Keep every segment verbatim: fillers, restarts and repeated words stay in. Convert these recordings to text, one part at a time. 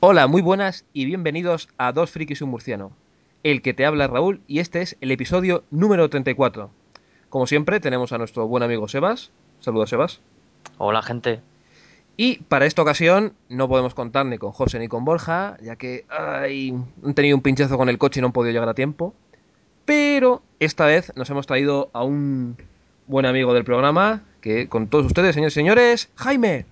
Hola, muy buenas y bienvenidos a Dos Frikis y un Murciano. El que te habla es Raúl y este es el episodio número treinta y cuatro. Como siempre, tenemos a nuestro buen amigo Sebas. Saludos, Sebas. Hola, gente. Y para esta ocasión no podemos contar ni con José ni con Borja, ya que ay, han tenido un pinchazo con el coche y no han podido llegar a tiempo. Pero esta vez nos hemos traído a un buen amigo del programa, que con todos ustedes, señores y señores, Jaime.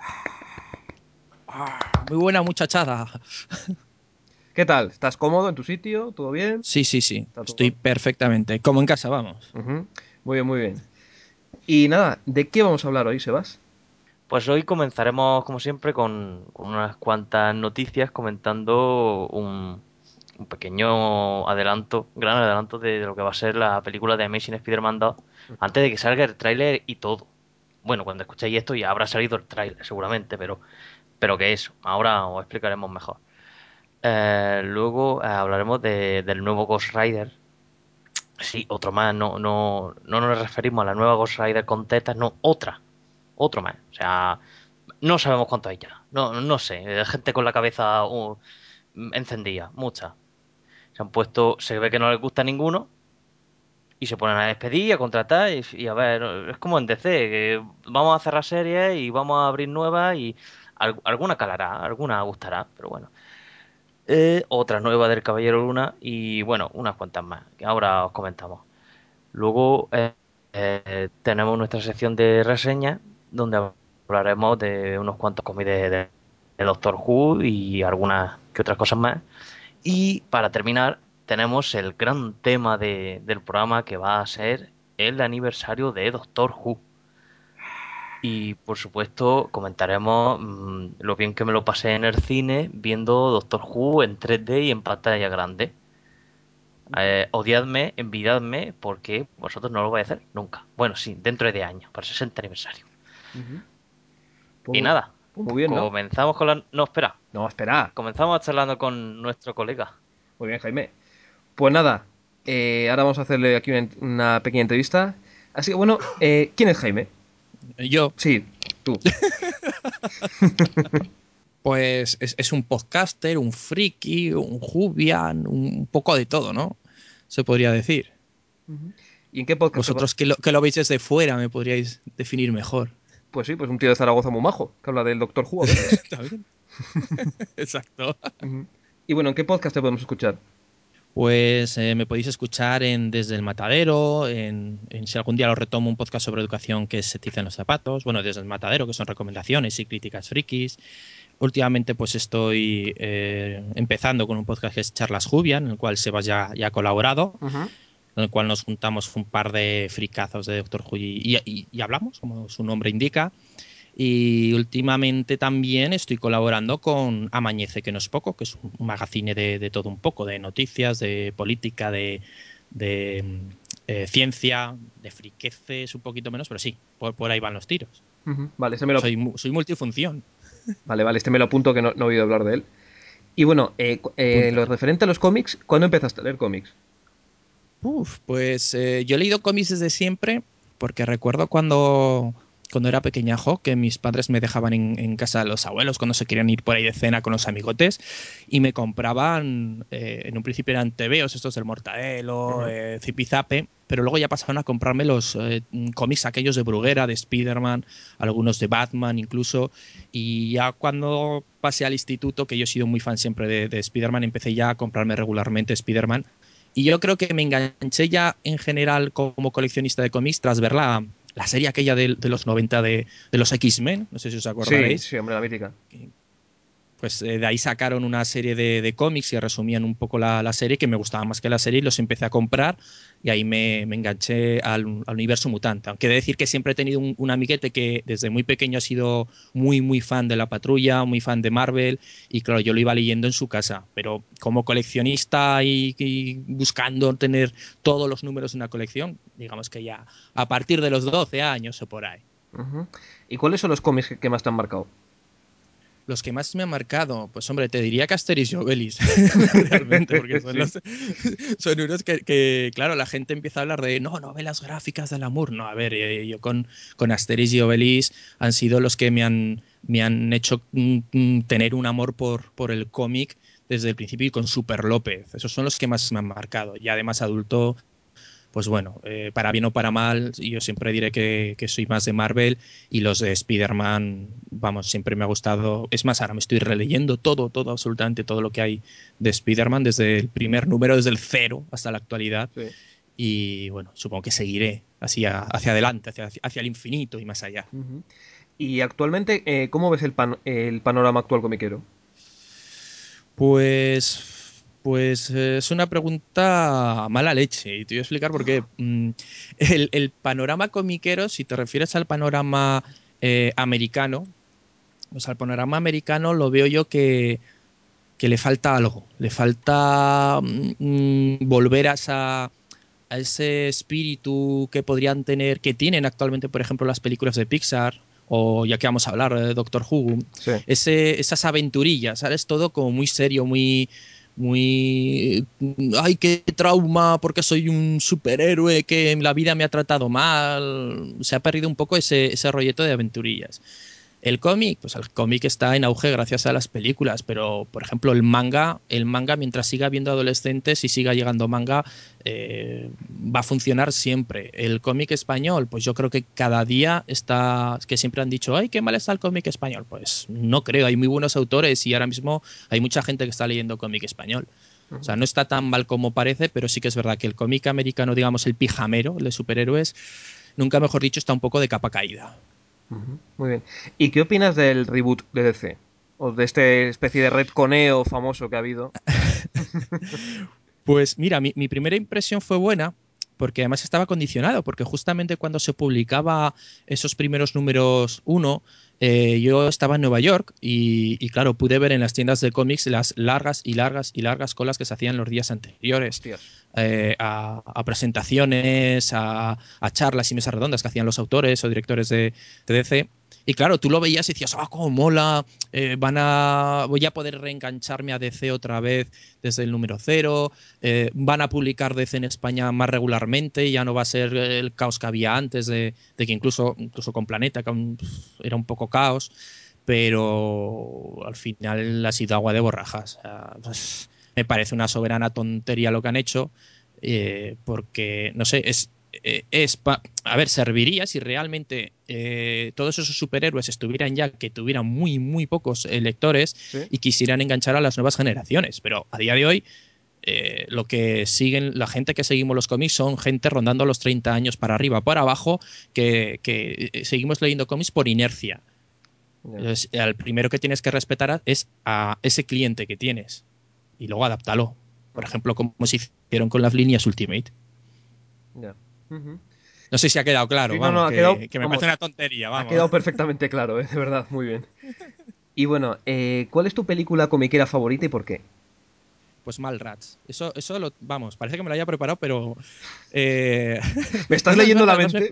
Ah, muy buena muchachada. ¿Qué tal? ¿Estás cómodo en tu sitio? ¿Todo bien? Sí, sí, sí. Está Estoy todo. perfectamente. Como en casa, vamos. Ujú. Muy bien, muy bien. Y nada, ¿de qué vamos a hablar hoy, Sebas? Pues hoy comenzaremos, como siempre, con, con unas cuantas noticias comentando un, un pequeño adelanto, gran adelanto de, de lo que va a ser la película de Amazing Spider-Man dos, antes de que salga el tráiler y todo. Bueno, cuando escuchéis esto ya habrá salido el tráiler, seguramente, pero, pero que eso, ahora os explicaremos mejor. Eh, luego eh, hablaremos de- del nuevo Ghost Rider. Sí, otro más, no, no, no nos referimos a la nueva Ghost Rider con tetas, no, otra. Otro más. O sea, no sabemos cuánto hay ya. No, no sé. eh, Gente con la cabeza uh, encendida, mucha. Se han puesto, se ve que no les gusta ninguno y se ponen a despedir, a contratar y, y a ver, es como en D C, que vamos a cerrar series y vamos a abrir nuevas y al- alguna calará, alguna gustará, pero bueno. Eh, otra nueva del Caballero Luna y bueno, unas cuantas más, que ahora os comentamos. Luego eh, eh, tenemos nuestra sección de reseñas, donde hablaremos de unos cuantos cómics de, de- de Doctor Who y algunas que otras cosas más. Y para terminar, tenemos el gran tema de- del programa que va a ser el aniversario de Doctor Who. Y por supuesto comentaremos mm, lo bien que me lo pasé en el cine viendo Doctor Who en tres D y en pantalla grande. Eh, odiadme, envidiadme, porque vosotros no lo vais a hacer nunca. Bueno, sí, dentro de años, para el sesenta aniversario. Ujú. Pues Y muy, nada, pues muy bien, ¿no? comenzamos con la... No, espera, No, espera. comenzamos charlando con nuestro colega. Muy bien, Jaime. Pues nada, eh, ahora vamos a hacerle aquí una, una pequeña entrevista. Así que bueno, eh, ¿quién es Jaime? Yo, Sí, tú. pues, es, es un podcaster, un friki, un jubian, un poco de todo, ¿no? Se podría decir. Ujú. ¿Y en qué podcast te va? Vosotros que lo, que lo veis desde fuera me podríais definir mejor. Pues sí, pues un tío de Zaragoza muy majo, que habla del Doctor Who a veces. ¿Está bien? Exacto. Ujú. Y bueno, ¿en qué podcast te podemos escuchar? Pues eh, me podéis escuchar en Desde el Matadero, en, en si algún día lo retomo un podcast sobre educación que es Se te dicen los zapatos, bueno, Desde el Matadero, que son recomendaciones y críticas frikis. Últimamente pues estoy eh, empezando con un podcast que es Charlas Jubian, en el cual Sebas ya, ya ha colaborado, Ujú. en el cual nos juntamos un par de fricazos de Doctor Who y, y- y hablamos, como su nombre indica. Y últimamente también estoy colaborando con Amañece, que no es poco, que es un magazine de, de todo un poco, de noticias, de política, de, de eh, ciencia, de friqueces, un poquito menos, pero sí, por, por ahí van los tiros. Ujú. Vale, este me lo... Soy, mu- soy multifunción. Vale, vale, este me lo apunto que no, no he oído hablar de él. Y bueno, eh, cu- eh, lo Apúntatelo. referente a los cómics, ¿cuándo empezaste a leer cómics? Uf, pues eh, yo he leído cómics desde siempre, porque recuerdo cuando, cuando era pequeñajo que mis padres me dejaban en, en casa de los abuelos cuando se querían ir por ahí de cena con los amigotes y me compraban, eh, en un principio eran tebeos, estos del Mortadelo, Ujú. eh, Zipizape, pero luego ya pasaban a comprarme los eh, cómics aquellos de Bruguera, de Spider-Man, algunos de Batman incluso, y ya cuando pasé al instituto, que yo he sido muy fan siempre de, de Spider-Man, empecé ya a comprarme regularmente Spider-Man y yo creo que me enganché ya en general como coleccionista de cómics tras ver la, la serie aquella de, de los noventa de, de los X-Men, no sé si os Sí, acordaréis, sí, hombre, la mítica. pues eh, de ahí sacaron una serie de, de cómics y resumían un poco la, la, serie que me gustaba más que la serie y los empecé a comprar y ahí me, me enganché al, al, universo mutante. Aunque he de decir que siempre he tenido un, un, amiguete que desde muy pequeño ha sido muy, muy fan de la Patrulla, muy fan de Marvel y claro, yo lo iba leyendo en su casa, pero como coleccionista y, y buscando tener todos los números de una colección, digamos que ya a partir de los doce años o por ahí. Ujú. ¿Y cuáles son los cómics que, que más te han marcado? Los que más me han marcado, pues hombre, te diría que Asterix y Obelix, realmente, porque son, Sí. los, son unos que, que, claro, la gente empieza a hablar de, no, novelas gráficas del amor. No, a ver, eh, yo con, con Asterix y Obelix han sido los que me han, me han hecho mm, mm, tener un amor por, por el cómic desde el principio, y con Super López. Esos son los que más me han marcado. Y además adulto, pues bueno, eh, para bien o para mal, yo siempre diré que, que soy más de Marvel, y los de Spider-Man, vamos, siempre me ha gustado. Es más, ahora me estoy releyendo todo, todo, absolutamente todo lo que hay de Spider-Man, desde el primer número, desde el cero hasta la actualidad. Sí. Y bueno, supongo que seguiré hacia, hacia adelante, hacia, hacia el infinito y más allá. Ujú. Y actualmente, eh, ¿cómo ves el, pan- el panorama actual comiquero? Pues, pues eh, es una pregunta mala leche, y te voy a explicar por qué. Mm, el, el panorama comiquero, si te refieres al panorama eh, americano, pues al panorama americano lo veo yo que, que le falta algo, le falta mm, volver a esa, a ese espíritu que podrían tener, que tienen actualmente, por ejemplo, las películas de Pixar, o ya que vamos a hablar de Doctor Who, Sí. ese, esas aventurillas, ¿sabes? Todo como muy serio, muy, muy, ay, qué trauma, porque soy un superhéroe que la vida me ha tratado mal. Se ha perdido un poco ese, ese rollito de aventurillas. El cómic, pues el cómic está en auge gracias a las películas, pero por ejemplo el manga, el manga mientras siga habiendo adolescentes y siga llegando manga, eh, va a funcionar siempre. El cómic español, pues yo creo que cada día está, que siempre han dicho, ay, qué mal está el cómic español. Pues no creo, hay muy buenos autores y ahora mismo hay mucha gente que está leyendo cómic español. O sea, Ujú. no está tan mal como parece, pero sí que es verdad que el cómic americano, digamos el pijamero, el de superhéroes, nunca mejor dicho, está un poco de capa caída. Ujú. Muy bien. ¿Y qué opinas del reboot de D C? O de esta especie de retconeo famoso que ha habido. Pues mira, mi, mi primera impresión fue buena, porque además estaba condicionado, porque justamente cuando se publicaba esos primeros números uno, eh, yo estaba en Nueva York y, y, claro, pude ver en las tiendas de cómics las largas y largas y largas colas que se hacían los días anteriores, Hostias. eh, a, a, presentaciones, a, a charlas y mesas redondas que hacían los autores o directores de, de D C. Y claro, tú lo veías y decías, ah, oh, cómo mola, eh, van a, voy a poder reengancharme a D C otra vez desde el número cero, eh, van a publicar D C en España más regularmente, ya no va a ser el caos que había antes, de, de que incluso, incluso con Planeta, que un, era un poco caos, pero al final ha sido agua de borrajas. O sea, pues, me parece una soberana tontería lo que han hecho, eh, porque, no sé, es, eh, es pa, a ver, serviría si realmente eh, todos esos superhéroes estuvieran ya, que tuvieran muy, muy pocos eh, lectores ¿Sí? y quisieran enganchar a las nuevas generaciones, pero a día de hoy eh, lo que siguen, la gente que seguimos los cómics son gente rondando los treinta años para arriba, para abajo, que, que eh, seguimos leyendo cómics por inercia. Ya. Entonces, al primero que tienes que respetar es a ese cliente que tienes y luego adáptalo. Por Ujú. ejemplo, como se hicieron con las líneas Ultimate. Ya. Ujú. No sé si ha quedado claro, Sí, no, no, vamos, ha quedado, que, que me parece vamos, una tontería, ha vamos. quedado perfectamente claro, ¿eh? De verdad, muy bien. Y bueno, eh, ¿cuál es tu película comiquera favorita y por qué? Pues Mallrats. Eso, eso lo, vamos, parece que me lo haya preparado, pero. Eh, ¿Me estás no, no, es leyendo verdad, la además me, mente?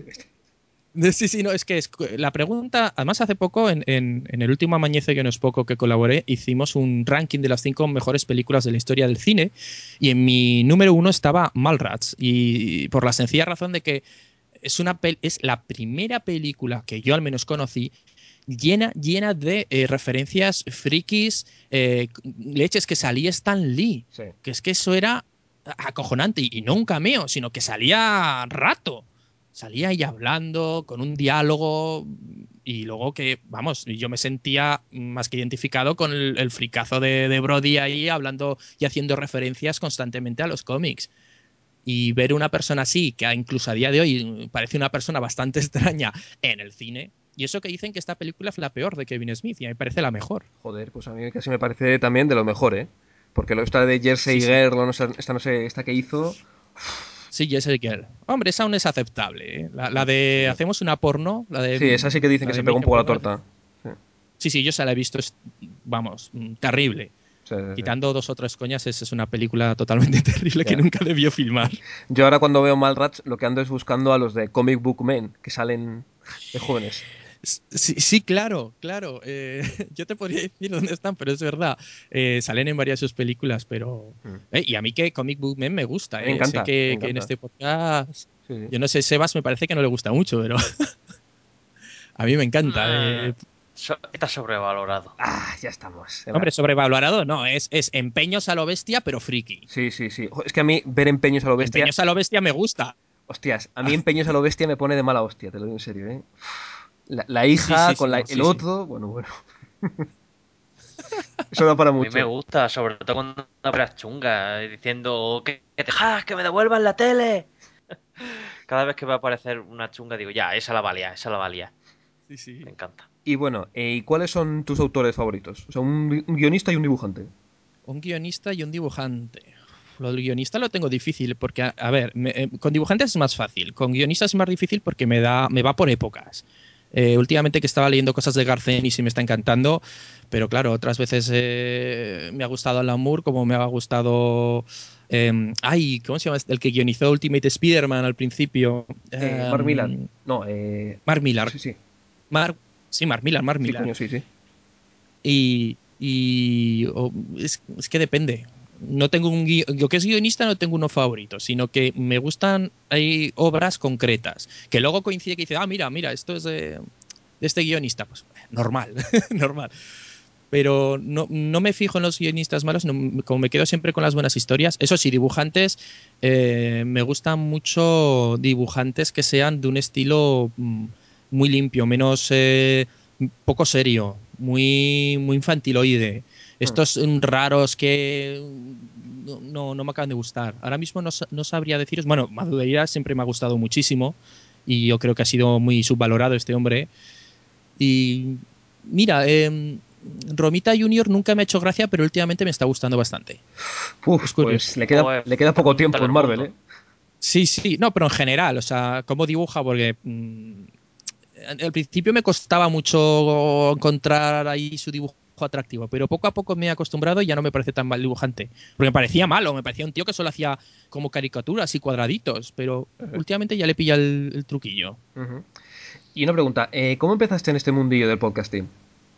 sí, sí, no, es que es, la pregunta, además hace poco, en, en, en el último Amañece que no es poco que colaboré, hicimos un ranking de las cinco mejores películas de la historia del cine y en mi número uno estaba Mallrats, y por la sencilla razón de que es, una pel es la primera película que yo al menos conocí llena, llena de eh, referencias frikis, eh, leches, que salía Stan Lee, Sí. que es que eso era acojonante, y, y no un cameo, sino que salía rato. Salía ahí hablando, con un diálogo, y luego que, vamos, yo me sentía más que identificado con el, el fricazo de, de Brody ahí hablando y haciendo referencias constantemente a los cómics. Y ver una persona así, que incluso a día de hoy parece una persona bastante extraña en el cine, y eso que dicen que esta película es la peor de Kevin Smith, y a mí me parece la mejor. Joder, pues a mí casi me parece también de lo mejor, ¿eh? Porque lo esta de Jersey Sí, sí. Girl, o no sé, esta no sé, esta que hizo. Sí, Jessica Girl. Hombre, esa aún es aceptable, ¿eh? La, la Sí. de hacemos una porno, la de, Sí, esa sí que dicen la que se de pegó un Make a poco la Porno. torta. Sí, Sí, sí, yo se la he visto, es, vamos, terrible. sí, sí, sí. Quitando dos o tres coñas, es, es una película totalmente terrible que Ya. nunca debió filmar. Yo ahora cuando veo Mallrats lo que ando es buscando a los de Comic Book Men, que salen de jóvenes. Sí, sí, claro, claro. Eh, yo te podría decir dónde están, pero es verdad. Eh, salen en varias de sus películas, pero... Mm. eh, y a mí que Comic Book Man me gusta. Me Eh. Sé encanta, me que, que en encanta. este podcast... Sí, sí. Yo no sé, Sebas me parece que no le gusta mucho, pero a mí me encanta. Ah, Eh. so- está sobrevalorado. Ah, ya estamos. Hombre, sobrevalorado no, es, es empeños a lo bestia, pero friki. Sí, sí, sí. Jo, es que a mí ver empeños a lo Y bestia. empeños a lo bestia me gusta. Hostias, a mí empeños a lo bestia me pone de mala hostia, te lo digo en serio, ¿eh? La, la Sí, hija sí, con sí, la- no, el sí, sí. otro, bueno, bueno. Eso da para A mí me mucho. gusta, sobre todo cuando las chungas, eh, diciendo que, que te ¡ah, que me devuelvan la tele! Cada vez que va a aparecer una chunga digo, ya, esa la valía, esa la valía. Sí, Me sí. encanta. Y bueno, eh, ¿y cuáles son tus autores favoritos? O sea, un, un guionista y un dibujante. Un guionista y un dibujante. Lo del guionista lo tengo difícil porque, a, a ver, me- eh, con dibujantes es más fácil. Con guionistas es más difícil porque me da, me va por épocas. Eh, últimamente que estaba leyendo cosas de Garcén y sí me está encantando, pero claro, otras veces eh, me ha gustado Alan Moore, como me ha gustado... eh, ay, ¿cómo se llama? El que guionizó Ultimate Spider-Man al principio. Eh, Mark Millar. Eh, No, eh... Mark Millar. Sí, sí. Mark, sí, Mark Millar, Mark Sí, Millar. coño, sí, sí. Y, y o- es, es que depende. No tengo un gui- Yo que es guionista no tengo uno favorito, sino que me gustan, hay obras concretas, que luego coincide que dice, ah, mira, mira, esto es de, de este guionista. Pues normal, normal. Pero no, no me fijo en los guionistas malos, no- como me quedo siempre con las buenas historias. Eso sí, dibujantes, eh, me gustan mucho dibujantes que sean de un estilo mm, muy limpio, menos eh, poco serio, muy, muy infantiloide. Hmm. Estos mm, raros que mm, no, no, no me acaban de gustar. Ahora mismo no, sa- no sabría deciros. Bueno, Madureira siempre me ha gustado muchísimo y yo creo que ha sido muy subvalorado este hombre. Y mira, eh, Romita Junior nunca me ha hecho gracia, pero últimamente me está gustando bastante. Es Uf, curioso. pues le queda, Joder, le queda poco punta tiempo en del Marvel, mundo. ¿eh? Sí, sí, no, pero en general, o sea, cómo dibuja, porque mm, al principio me costaba mucho encontrar ahí su dibujo atractivo, pero poco a poco me he acostumbrado y ya no me parece tan mal dibujante. Porque me parecía malo, me parecía un tío que solo hacía como caricaturas y cuadraditos, pero últimamente ya le pilla el, el truquillo. Ujú. Y una pregunta, eh, ¿cómo empezaste en este mundillo del podcasting?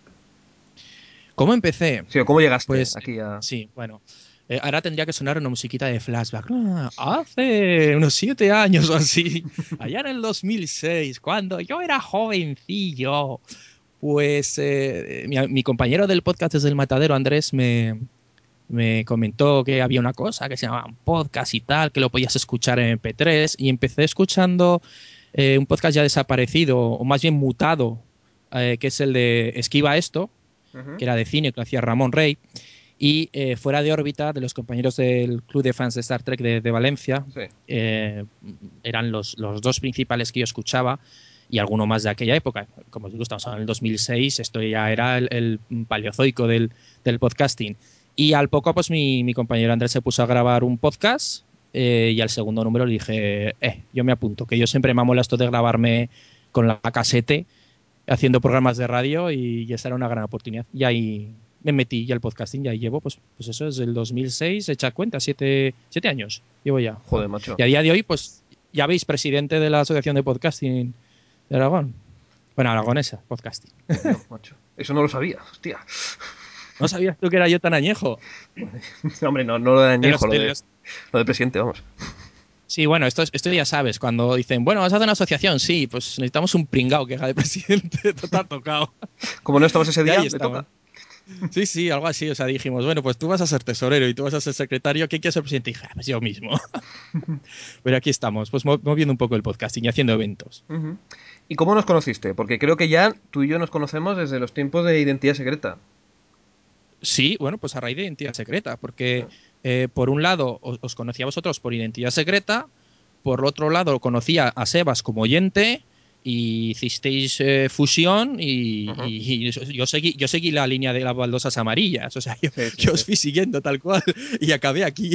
¿Cómo empecé? Sí, o ¿cómo llegaste Pues aquí a...? sí, bueno. Eh, ahora tendría que sonar una musiquita de flashback. Ah, hace unos siete años o así, allá en el dos mil seis, cuando yo era jovencillo, pues eh, mi, mi compañero del podcast desde el Matadero, Andrés, me, me comentó que había una cosa que se llamaba un podcast y tal, que lo podías escuchar en M P tres, y empecé escuchando eh, un podcast ya desaparecido, o más bien mutado, eh, que es el de Esquiva Esto, Ujú. que era de cine, que lo hacía Ramón Rey, y eh, Fuera de órbita, de los compañeros del Club de Fans de Star Trek de, de Valencia, Sí. eh, eran los, los dos principales que yo escuchaba y alguno más de aquella época. Como os digo, estamos en el dos mil seis, esto ya era el, el paleozoico del, del podcasting. Y al poco, pues mi, mi compañero Andrés se puso a grabar un podcast eh, y al segundo número le dije, eh, yo me apunto, que yo siempre me ha molestado de grabarme con la casete haciendo programas de radio y, y esa era una gran oportunidad. Y ahí me metí ya al podcasting, ya llevo, pues, pues eso es el dos mil seis, echa cuenta, siete, siete años llevo ya. Joder, macho. Y a día de hoy, pues ya veis, presidente de la Asociación de Podcasting de Aragón. Bueno, aragonesa, podcasting. Coño, macho. Eso no lo sabía, hostia. ¿No sabías tú que era yo tan añejo? Hombre, no, no lo de De añejo, los, lo de de, los... lo de presidente, vamos. Sí, bueno, esto, esto ya sabes, cuando dicen, bueno, vas a hacer una asociación, sí, pues necesitamos un pringao que haga de presidente, todo está tocado. Como no estabas ese Y día, ahí le estamos. toca. Sí, sí, algo así. O sea, dijimos, bueno, pues tú vas a ser tesorero y tú vas a ser secretario. ¿Quién quiere ser presidente? Y dije, "Ah, pues yo mismo." Pero aquí estamos, pues mo- moviendo un poco el podcasting y haciendo eventos. Ujú. ¿Y cómo nos conociste? Porque creo que ya tú y yo nos conocemos desde los tiempos de Identidad Secreta. Sí, bueno, pues a raíz de Identidad Secreta, Sí. porque eh, por un lado os, os conocí a vosotros por Identidad Secreta, por otro lado conocía a Sebas como oyente y hicisteis eh, fusión y, Ujú. y- y yo, seguí, yo seguí la línea de las baldosas amarillas. O sea, yo, Sí, sí, yo sí. os fui siguiendo tal cual y acabé aquí.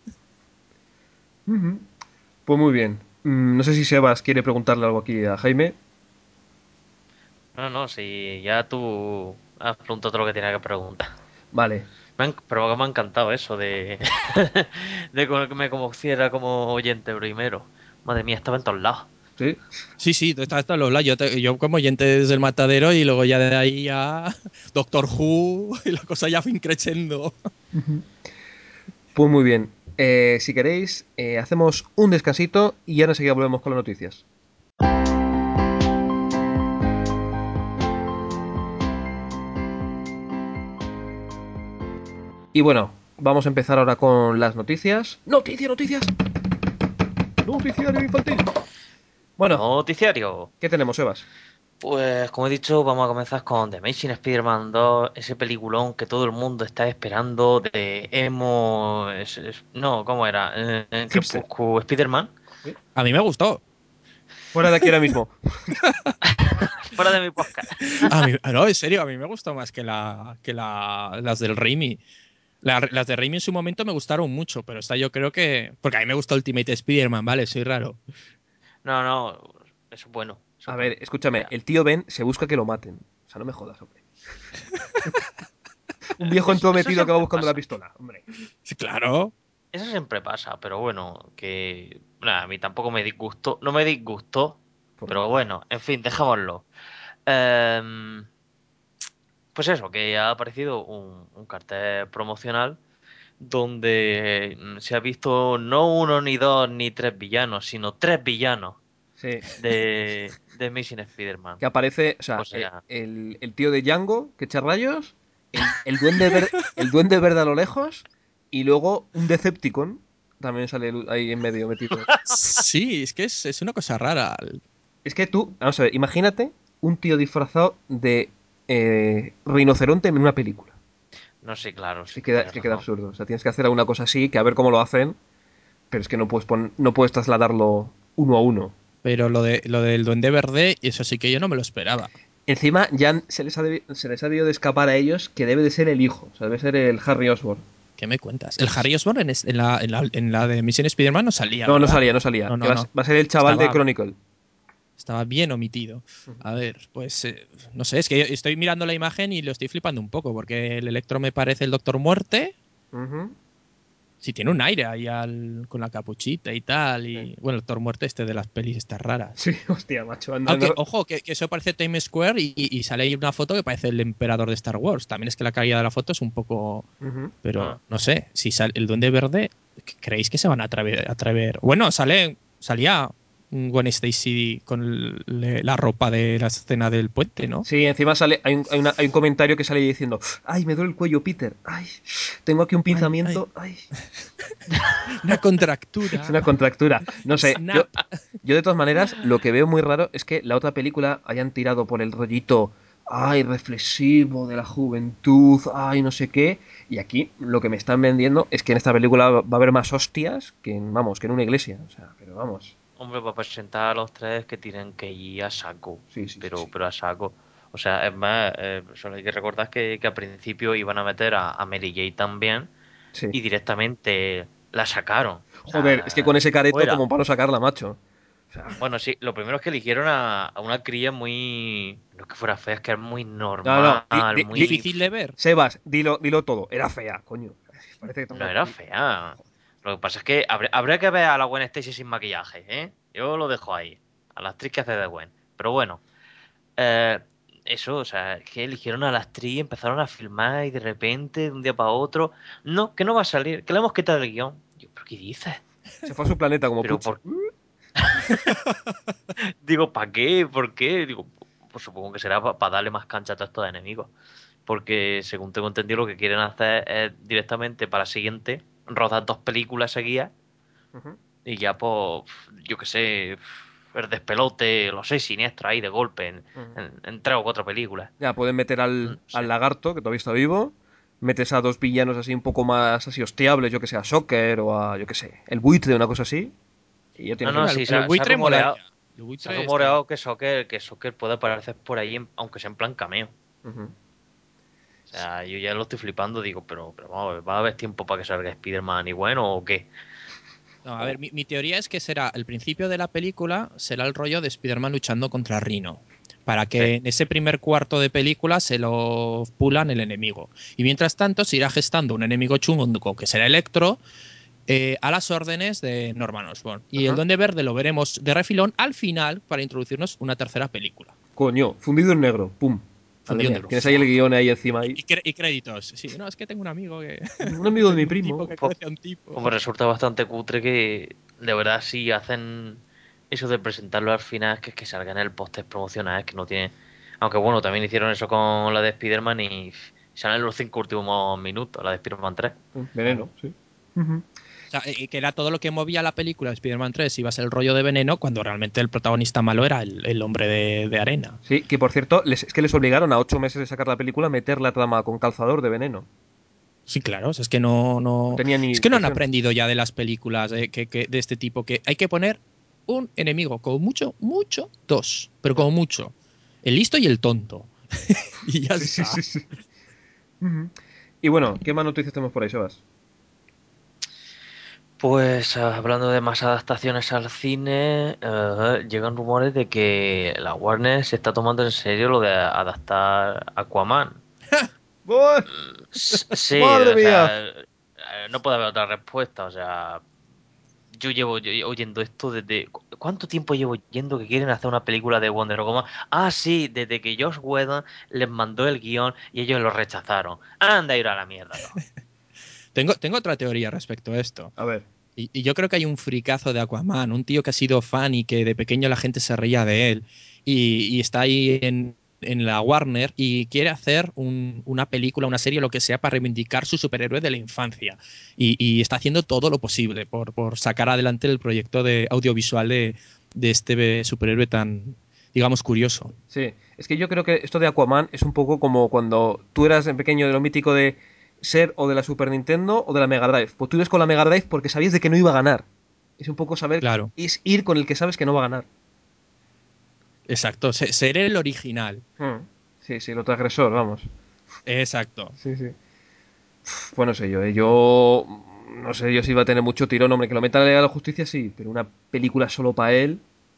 Ujú. Pues muy bien. Mm, no sé si Sebas quiere preguntarle algo aquí a Jaime. No, no, si ya tú has preguntado todo lo que tenía que preguntar. Vale. Me han- pero me ha encantado eso de, de que me conociera como oyente primero. Madre mía, estaba en todos lados. Sí. Sí, sí, está hasta los lados. Yo, te- yo como oyente desde el matadero y luego ya de ahí ya Doctor Who y la cosa ya fue increciendo. Pues muy bien. Eh, si queréis, eh, hacemos un descansito y ya enseguida volvemos con las noticias. Y bueno, vamos a empezar ahora con las noticias. ¡Noticias, noticias! ¡Noticiario infantil! Bueno, Noticiario. ¿qué tenemos, Sebas? Pues como he dicho, vamos a comenzar con The Amazing Spider-Man dos, ese peliculón que todo el mundo está esperando de emo... es- es- no, ¿cómo era? Eh, eh, Hipster. Crepúsculo Spider-Man. ¿Sí? A mí me gustó. Fuera de aquí ahora mismo. Fuera de mi podcast. A mí, no, en serio, a mí me gustó más que, la, que la, las del Raimi. La- las de Raimi en su momento me gustaron mucho, pero esta yo creo que... Porque a mí me gusta Ultimate Spider-Man, ¿vale? Soy raro. No, no, eso es bueno, eso A es ver, bueno. escúchame, Ya. el tío Ben se busca que lo maten. O sea, no me jodas, hombre. Un viejo Eso, eso entrometido que va siempre buscando la pasa. pistola, hombre. Sí, claro. Eso siempre pasa, pero bueno, que nada, a mí tampoco me disgustó, no me disgustó, Pues pero no. bueno, en fin, dejémoslo. Em, pues eso, que ha aparecido un, un cartel promocional donde mm, se ha visto no uno, ni dos, ni tres villanos, sino tres villanos Sí. de, de Amazing Spider-Man. Que aparece, o O sea, eh, sea, el, el tío de Django, que echa rayos, el, el duende ver- el duende verde a lo lejos, y luego un Decepticon también sale ahí en medio metido. Sí, es que es, es una cosa rara. Es que tú, vamos a ver, imagínate un tío disfrazado de eh, rinoceronte en una película. no sé, claro, Es sí que que queda, es tienes que queda razón. absurdo. O sea, tienes que hacer alguna cosa así, que a ver cómo lo hacen, pero es que no puedes, pon- no puedes trasladarlo uno a uno. Pero lo, de, lo del Duende Verde, eso sí que yo no me lo esperaba. Encima ya se les, ha debi- se les ha debido de escapar a ellos que debe de ser el hijo, o sea, debe ser el Harry Osborn. ¿Qué me cuentas? El Harry Osborn en, es- en la, en, la, en la de Mission Spider-Man no salía, No, no ¿verdad? salía, no salía. No, Que no, va, a ser- no. va a ser el chaval de Estaba, Chronicle. estaba bien omitido. A ver, pues eh, no sé, es que yo estoy mirando la imagen y lo estoy flipando un poco, porque el Electro me parece el Doctor Muerte. Ujú. Sí, tiene un aire ahí al- con la capuchita y tal. Sí. Y bueno, el Doctor Muerte este de las pelis estas raras. Sí, hostia, macho. Anda, Aunque, anda. ojo, que, que eso parece Times Square y, y- y sale ahí una foto que parece el emperador de Star Wars. También es que la calidad de la foto es un poco... Ujú. Ah, Pero no sé, si sale el Duende Verde, ¿creéis que se van a atrever? atrever? Bueno, sale, salía Gwen Stacy con el- la ropa de la escena del puente, ¿no? Sí, encima sale, hay un, hay una- hay un comentario que sale diciendo, ay, me duele el cuello, Peter. Ay, tengo aquí un Ay, ay, pinzamiento. Ay, una es contractura. una contractura. No sé, yo, Snap. yo de todas maneras, lo que veo muy raro es que la otra película hayan tirado por el rollito, ay, reflexivo de la juventud, ay, no sé qué. Y aquí lo que me están vendiendo es que en esta película va a haber más hostias que en, vamos, que en una iglesia. O sea, pero vamos. hombre, para presentar a los tres que tienen que ir a saco, Sí, sí, sí, pero, sí. pero a saco. O sea, es más, eh, solo hay que recordar que, que al principio iban a meter a, a Mary Jane también Sí. y directamente la sacaron. O Joder, es que sea, con ese careto fuera. como para no sacarla, macho. O sea, Bueno, sí, lo primero es que eligieron a, a una cría muy... No es que fuera fea, es que es muy no, no, di- normal, di- di- muy... Difícil de ver. Sebas, dilo, dilo todo. Era fea, coño. Parece que No tengo... era fea. Lo que pasa es que habría, habría que ver a la Gwen Stacy sin maquillaje, ¿eh? Yo lo dejo ahí. A la actriz que hace de Gwen. Pero bueno, eh, eso, o sea, es que eligieron a la actriz, empezaron a filmar y de repente, de un día para otro, no, que no va a salir, que le hemos quitado el guión. Yo, ¿pero qué dices? Se fue a su planeta como Pero Pucci. por... Digo, ¿para qué? ¿Por qué? Digo, pues supongo que será para darle más cancha a todos estos enemigos. Porque según tengo entendido, lo que quieren hacer es directamente para la siguiente rodar dos películas seguidas Ujú. y ya, pues, yo qué sé, el despelote, lo sé, siniestro ahí de golpe en, Ujú. en- en tres o cuatro películas. Ya, pueden meter al, No al sé. lagarto, que todavía está vivo. Metes a dos villanos así un poco más así hostiables, yo que sé, a Shocker o a, yo que sé, el buitre, una cosa así. Y ya No, tienes no, un... Bueno, sí, se el, el ha, se ha buitre rumoreado, molaría. El se ha buitre estaría. rumoreado que Soccer, que Soccer puede aparecer por ahí, en- aunque sea en plan cameo. Ujú. O sea, yo ya lo estoy flipando, digo, pero, pero vamos a ver, ¿va a haber tiempo para que salga Spider-Man y bueno o qué? No, a ver, O- mi, mi teoría es que será el principio de la película, será el rollo de Spider-Man luchando contra Rhino. Para sí. que en ese primer cuarto de película se lo pulan el enemigo. Y mientras tanto se irá gestando un enemigo chungo que será Electro. eh, a las órdenes de Norman Osborn. Y el Ajá. Duende Verde lo veremos de refilón al final para introducirnos una tercera película. Coño, fundido en negro, pum. Madre Fundido en mía, negro. tienes ahí el ¡Fua! guión ahí encima Y, ahí. y cre- y créditos. Sí, no, es que tengo un amigo que. Un amigo de mi tengo un tipo primo. que Pues, conoce a un tipo. pues me resulta bastante cutre que de verdad si hacen eso de presentarlo al final, que es que salga en el póster promocional, es que no tiene... Aunque bueno, también hicieron eso con la de Spider-Man y pff, salen los cinco últimos minutos, la de Spider-Man tres. Veneno, sí. Ujú. O sea, eh, que era todo lo que movía la película de Spider-Man tres, iba a ser el rollo de Veneno, cuando realmente el protagonista malo era el, el hombre de, de arena. Sí, que por cierto, les- es que les obligaron a ocho meses de sacar la película a meter la trama con calzador de veneno. Sí, claro, o sea, es que no, No no. tenía ni Es que no han presión. aprendido ya de las películas eh, que, que- de este tipo, que hay que poner un enemigo, como mucho, mucho, dos, pero como mucho. El listo y el tonto. Y ya Sí, sí, está. sí, sí. Ujú. Y bueno, ¿qué más noticias tenemos por ahí, Sebas? Pues ah, hablando de más adaptaciones al cine, eh, llegan rumores de que la Warner se está tomando en serio lo de adaptar Aquaman. ¡Buah! S- Sí, ¡Madre o mía! sea, eh, no puede haber otra respuesta. O sea, yo llevo yo- oyendo esto desde... ¿cu- ¿Cuánto tiempo llevo oyendo que quieren hacer una película de Wonder Woman? Ah, sí, desde que Josh Whedon les mandó el guión y ellos lo rechazaron. Anda a ir a la mierda todo. Tengo, tengo otra teoría respecto a esto. A ver. Y, y yo creo que hay un fricazo de Aquaman, un tío que ha sido fan y que de pequeño la gente se reía de él. Y, y está ahí en, en la Warner y quiere hacer un- una película, una serie, lo que sea, para reivindicar su superhéroe de la infancia. Y, y está haciendo todo lo posible por, por sacar adelante el proyecto de audiovisual de, de este superhéroe tan, digamos, curioso. Sí, es que yo creo que esto de Aquaman es un poco como cuando tú eras en pequeño de lo mítico de ser o de la Super Nintendo o de la Mega Drive. Pues tú ibas con la Mega Drive porque sabías de que no iba a ganar. Es un poco saber, Claro, es ir con el que sabes que no va a ganar. exacto. Se- Ser el original. Hmm. Sí, sí, lo transgresor, vamos. Exacto. Sí, sí. Pues no sé yo, ¿eh? Yo no sé yo si va a tener mucho tirón, hombre, que lo meta en la Liga de la Justicia sí, pero una película solo para él,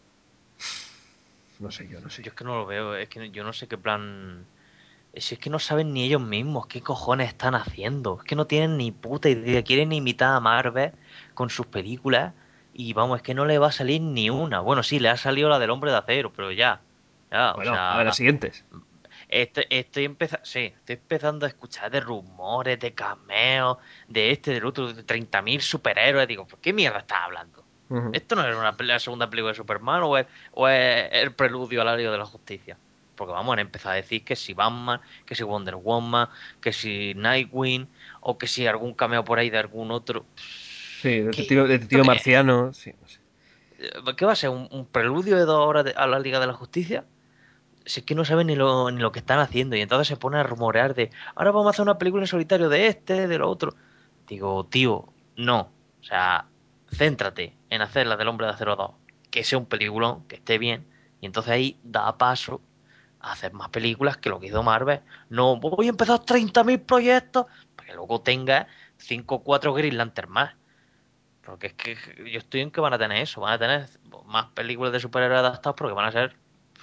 no sé yo, no sé Yo yo. es que no lo veo, es que yo no sé qué plan... Si es que no saben ni ellos mismos qué cojones están haciendo. Es que no tienen ni puta idea. Quieren imitar a Marvel con sus películas. Y vamos, es que no le va a salir ni una. Bueno, sí, le ha salido la del Hombre de Acero, pero ya. Ya, o Bueno, a ver, las sea. siguientes. Estoy, estoy empezando. Sí, estoy empezando a escuchar de rumores, de cameos, de este, del otro, de treinta mil superhéroes. Digo, ¿por qué mierda estás hablando? Ujú. ¿Esto no es una, la segunda película de Superman o es, o es el preludio al Liga de la Justicia? Porque vamos a empezar a decir que si Batman, que si Wonder Woman, que si Nightwing, o que si algún cameo por ahí de algún otro. Sí, ¿Qué? detective, ¿Esto detective qué es? marciano, sí, no sé. ¿Qué va a ser? ¿Un, un preludio de dos horas de- a la Liga de la Justicia? Si es que no saben ni lo, ni lo que están haciendo y entonces se pone a rumorear de ahora vamos a hacer una película en solitario de este, de lo otro. Digo, tío, no. O sea, céntrate en hacer la del Hombre de Acero dos, que sea un peliculón, que esté bien, y entonces ahí da paso a hacer más películas que lo que hizo Marvel. No, voy a empezar treinta mil proyectos para que luego tenga cinco o cuatro Green Lantern más. Porque es que yo estoy en que van a tener eso, van a tener más películas de superhéroes adaptados porque van a ser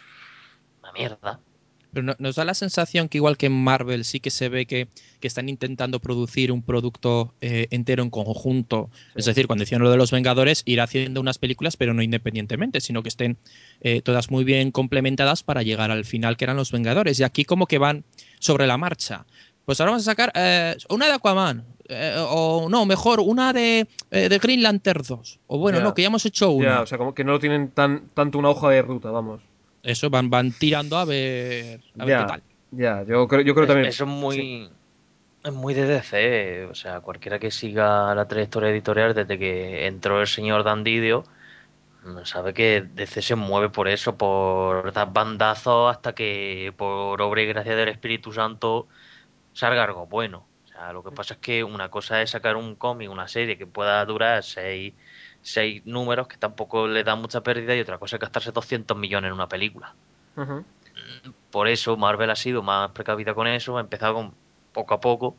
una mierda. Pero no- nos da la sensación que igual que en Marvel sí que se ve que, que están intentando producir un producto eh, entero en conjunto. Sí. Es decir, cuando hicieron lo de los Vengadores, ir haciendo unas películas, pero no independientemente, sino que estén eh, todas muy bien complementadas para llegar al final que eran los Vengadores. Y aquí como que van sobre la marcha. Pues ahora vamos a sacar eh, una de Aquaman. eh, o no, mejor una de, eh, de Green Lantern dos. O bueno, no, Ya, que ya hemos hecho ya, o una. sea, como que no lo tienen tan, tanto una hoja de ruta, vamos. Eso van, van tirando a ver, a ver qué Ya, tal. ya, yo creo, yo creo Es- también, eso es sí. muy, es muy de D C, o sea, cualquiera que siga la trayectoria editorial desde que entró el señor Dan Didio, mm, sabe que D C se mueve por eso, por dar bandazos hasta que por obra y gracia del Espíritu Santo salga algo bueno. O sea, lo que pasa es que una cosa es sacar un cómic, una serie que pueda durar seis, seis números, que tampoco le da mucha pérdida, y otra cosa es gastarse doscientos millones en una película. Ujú. Por eso Marvel ha sido más precavida con eso, ha empezado con poco a poco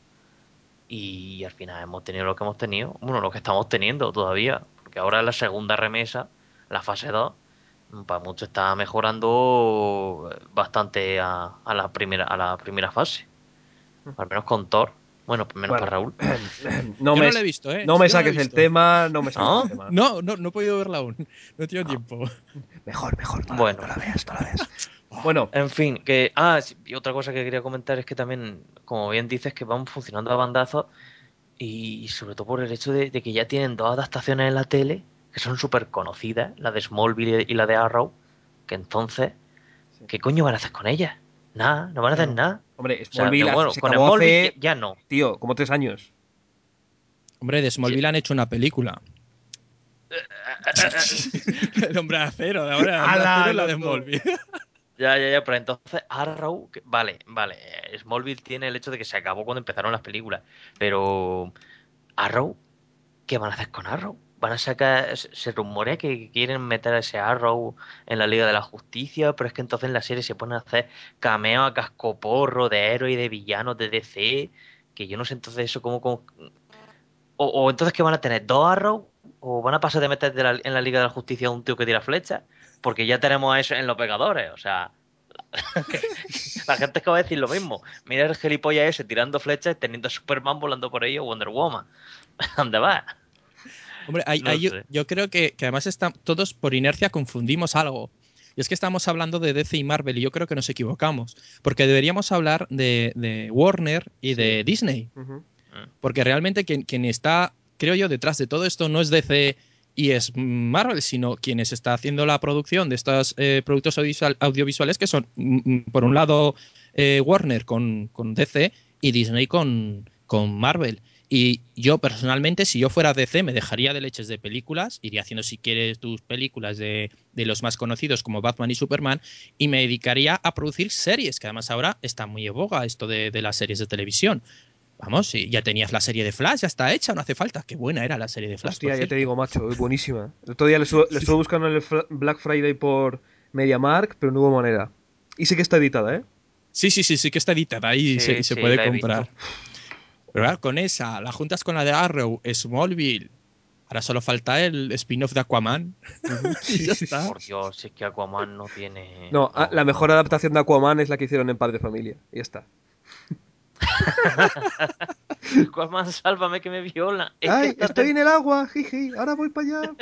y al final hemos tenido lo que hemos tenido, bueno, lo que estamos teniendo todavía, porque ahora es la segunda remesa, la fase dos, para mucho está mejorando bastante a, a la primera, a la primera fase, al menos con Thor. Bueno, pues menos Bueno, para Raúl. no Yo me, no lo he visto, ¿eh? no me Yo no lo he saques el visto. tema, no me saques ¿No? el tema. No, no, no he podido verla aún. No he tenido No. tiempo. Mejor, mejor, no la, Bueno, no la veas, no la veas. Bueno, en fin, que. Ah, sí, y otra cosa que quería comentar es que también, como bien dices, que van funcionando a bandazos y sobre todo por el hecho de, de que ya tienen dos adaptaciones en la tele que son súper conocidas, la de Smallville y la de Arrow, que entonces, sí, ¿qué coño van a hacer con ellas? Nada, no van a hacer claro. nada. Hombre, O sea, de, Smallville hace- bueno, se con acabó Smallville ya, hace, ya no. tío, como tres años. Hombre, de Sí. Smallville han hecho una película. El hombre de acero, de ahora, el hombre de acero ¡Hala, es la de loco! Smallville. Ya, ya, ya, pero entonces Arrow, que- vale, vale, eh, Smallville tiene el hecho de que se acabó cuando empezaron las películas, pero Arrow, ¿qué van a hacer con Arrow? Van a sacar, se se rumorea que quieren meter a ese Arrow en la Liga de la Justicia, pero es que entonces en la serie se ponen a hacer cameos a cascoporro de héroes y de villanos de D C, que yo no sé entonces eso cómo, cómo- o, o entonces que van a tener dos Arrow, o van a pasar de meter de la- en la Liga de la Justicia a un tío que tira flechas, porque ya tenemos a eso en los Vengadores, o sea. La gente es que va a decir lo mismo. Mira el gilipollas ese tirando flechas, teniendo a Superman volando por ahí o Wonder Woman. ¿Dónde va? Hombre, hay- No hay- sé. yo creo que, que además está, todos por inercia confundimos algo. Y es que estamos hablando de D C y Marvel y yo creo que nos equivocamos. Porque deberíamos hablar de, de Warner y Sí. de Disney. Ujú. Mm. Porque realmente quien, quien está, creo yo, detrás de todo esto no es D C y es Marvel, sino quienes está haciendo la producción de estos eh, productos audiovisual- audiovisuales que son, mm, mm, por un lado, eh, Warner con, con D C y Disney con, con Marvel. Y yo personalmente, si yo fuera D C, me dejaría de leches de películas, iría haciendo si quieres tus películas de, de los más conocidos como Batman y Superman, y me dedicaría a producir series, que además ahora está muy en boga esto de, de las series de televisión. Vamos, si ya tenías la serie de Flash, ya está hecha, no hace falta. Qué buena era la serie de Flash, por Hostia, ya te cierto. digo, macho, es buenísima. El otro día le, estuve- le estuve buscando en el Fra- Black Friday por MediaMarkt, pero no hubo manera. Y sí que está editada, ¿eh? Sí, sí, sí, sí que está editada y se, y Sí, se sí, puede la he visto. comprar. Pero claro, con esa, la juntas con la de Arrow, Smallville. Ahora solo falta el spin-off de Aquaman. Ujú. Y Sí, ya sí, está. sí. Por Dios, si es que Aquaman no tiene. No, a- No, la mejor no. adaptación de Aquaman es la que hicieron en Padre Familia. Y ya está. Aquaman, sálvame que me viola. Es que ¡Ay, esta estoy tem- en el agua! Jiji, ahora voy para allá.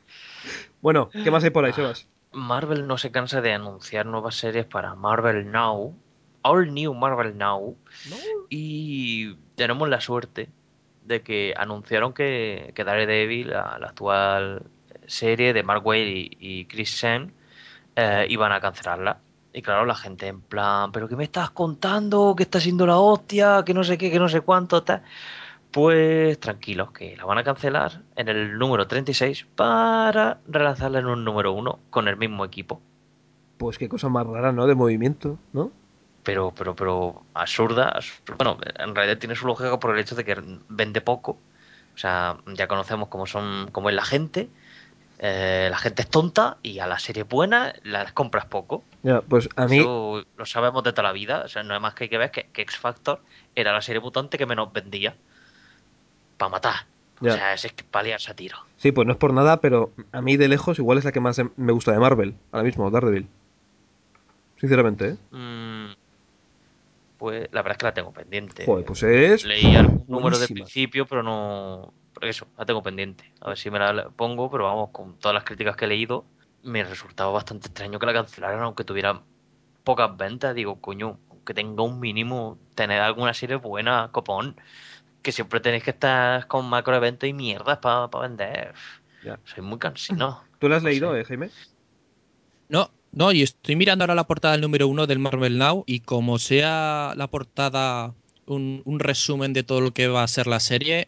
Bueno, ¿qué más hay por ahí, Ah, Sebas? Marvel no se cansa de anunciar nuevas series para Marvel Now. All New Marvel Now. No. Y tenemos la suerte de que anunciaron que, que Daredevil, la, la actual serie de Mark Waid y, y Chris Sam, eh, iban a cancelarla. Y claro, la gente en plan, ¿pero qué me estás contando? ¿Que está siendo la hostia? Que no sé qué, que no sé cuánto, tal. Pues tranquilos, que la van a cancelar en el número treinta y seis para relanzarla en un número uno con el mismo equipo. Pues qué cosa más rara, ¿no? De movimiento, ¿no? Pero, pero, pero absurda. absur- Bueno, en realidad tiene su lógica por el hecho de que vende poco. O sea, ya conocemos cómo son, cómo es la gente. Eh, la gente es tonta y a las series buenas las compras poco. Ya, pues a mí, Eso lo sabemos de toda la vida. O sea, no hay más que hay que ver que, que X Factor era la serie mutante que menos vendía. Para matar. O ya. sea, es que paliarse a tiro. Sí, pues no es por nada, pero a mí de lejos igual es la que más em- me gusta de Marvel. Ahora mismo, Daredevil. Sinceramente, ¿eh? Mm, pues la verdad es que la tengo Joder, pendiente. pues es Leí algún número de buenísima. principio, pero no. Pero eso, la tengo pendiente. A ver si me la pongo, pero vamos, con todas las críticas que he leído, me resultaba bastante extraño que la cancelaran, aunque tuviera pocas ventas. Digo, coño, aunque tenga un mínimo, tener alguna serie buena, copón, que siempre tenéis que estar con macro eventos y mierdas para vender. Ya. Soy muy cansino. ¿Tú la has No leído, sé. eh, Jaime? No, no, y estoy mirando ahora la portada del número uno del Marvel Now y como sea la portada un, un resumen de todo lo que va a ser la serie,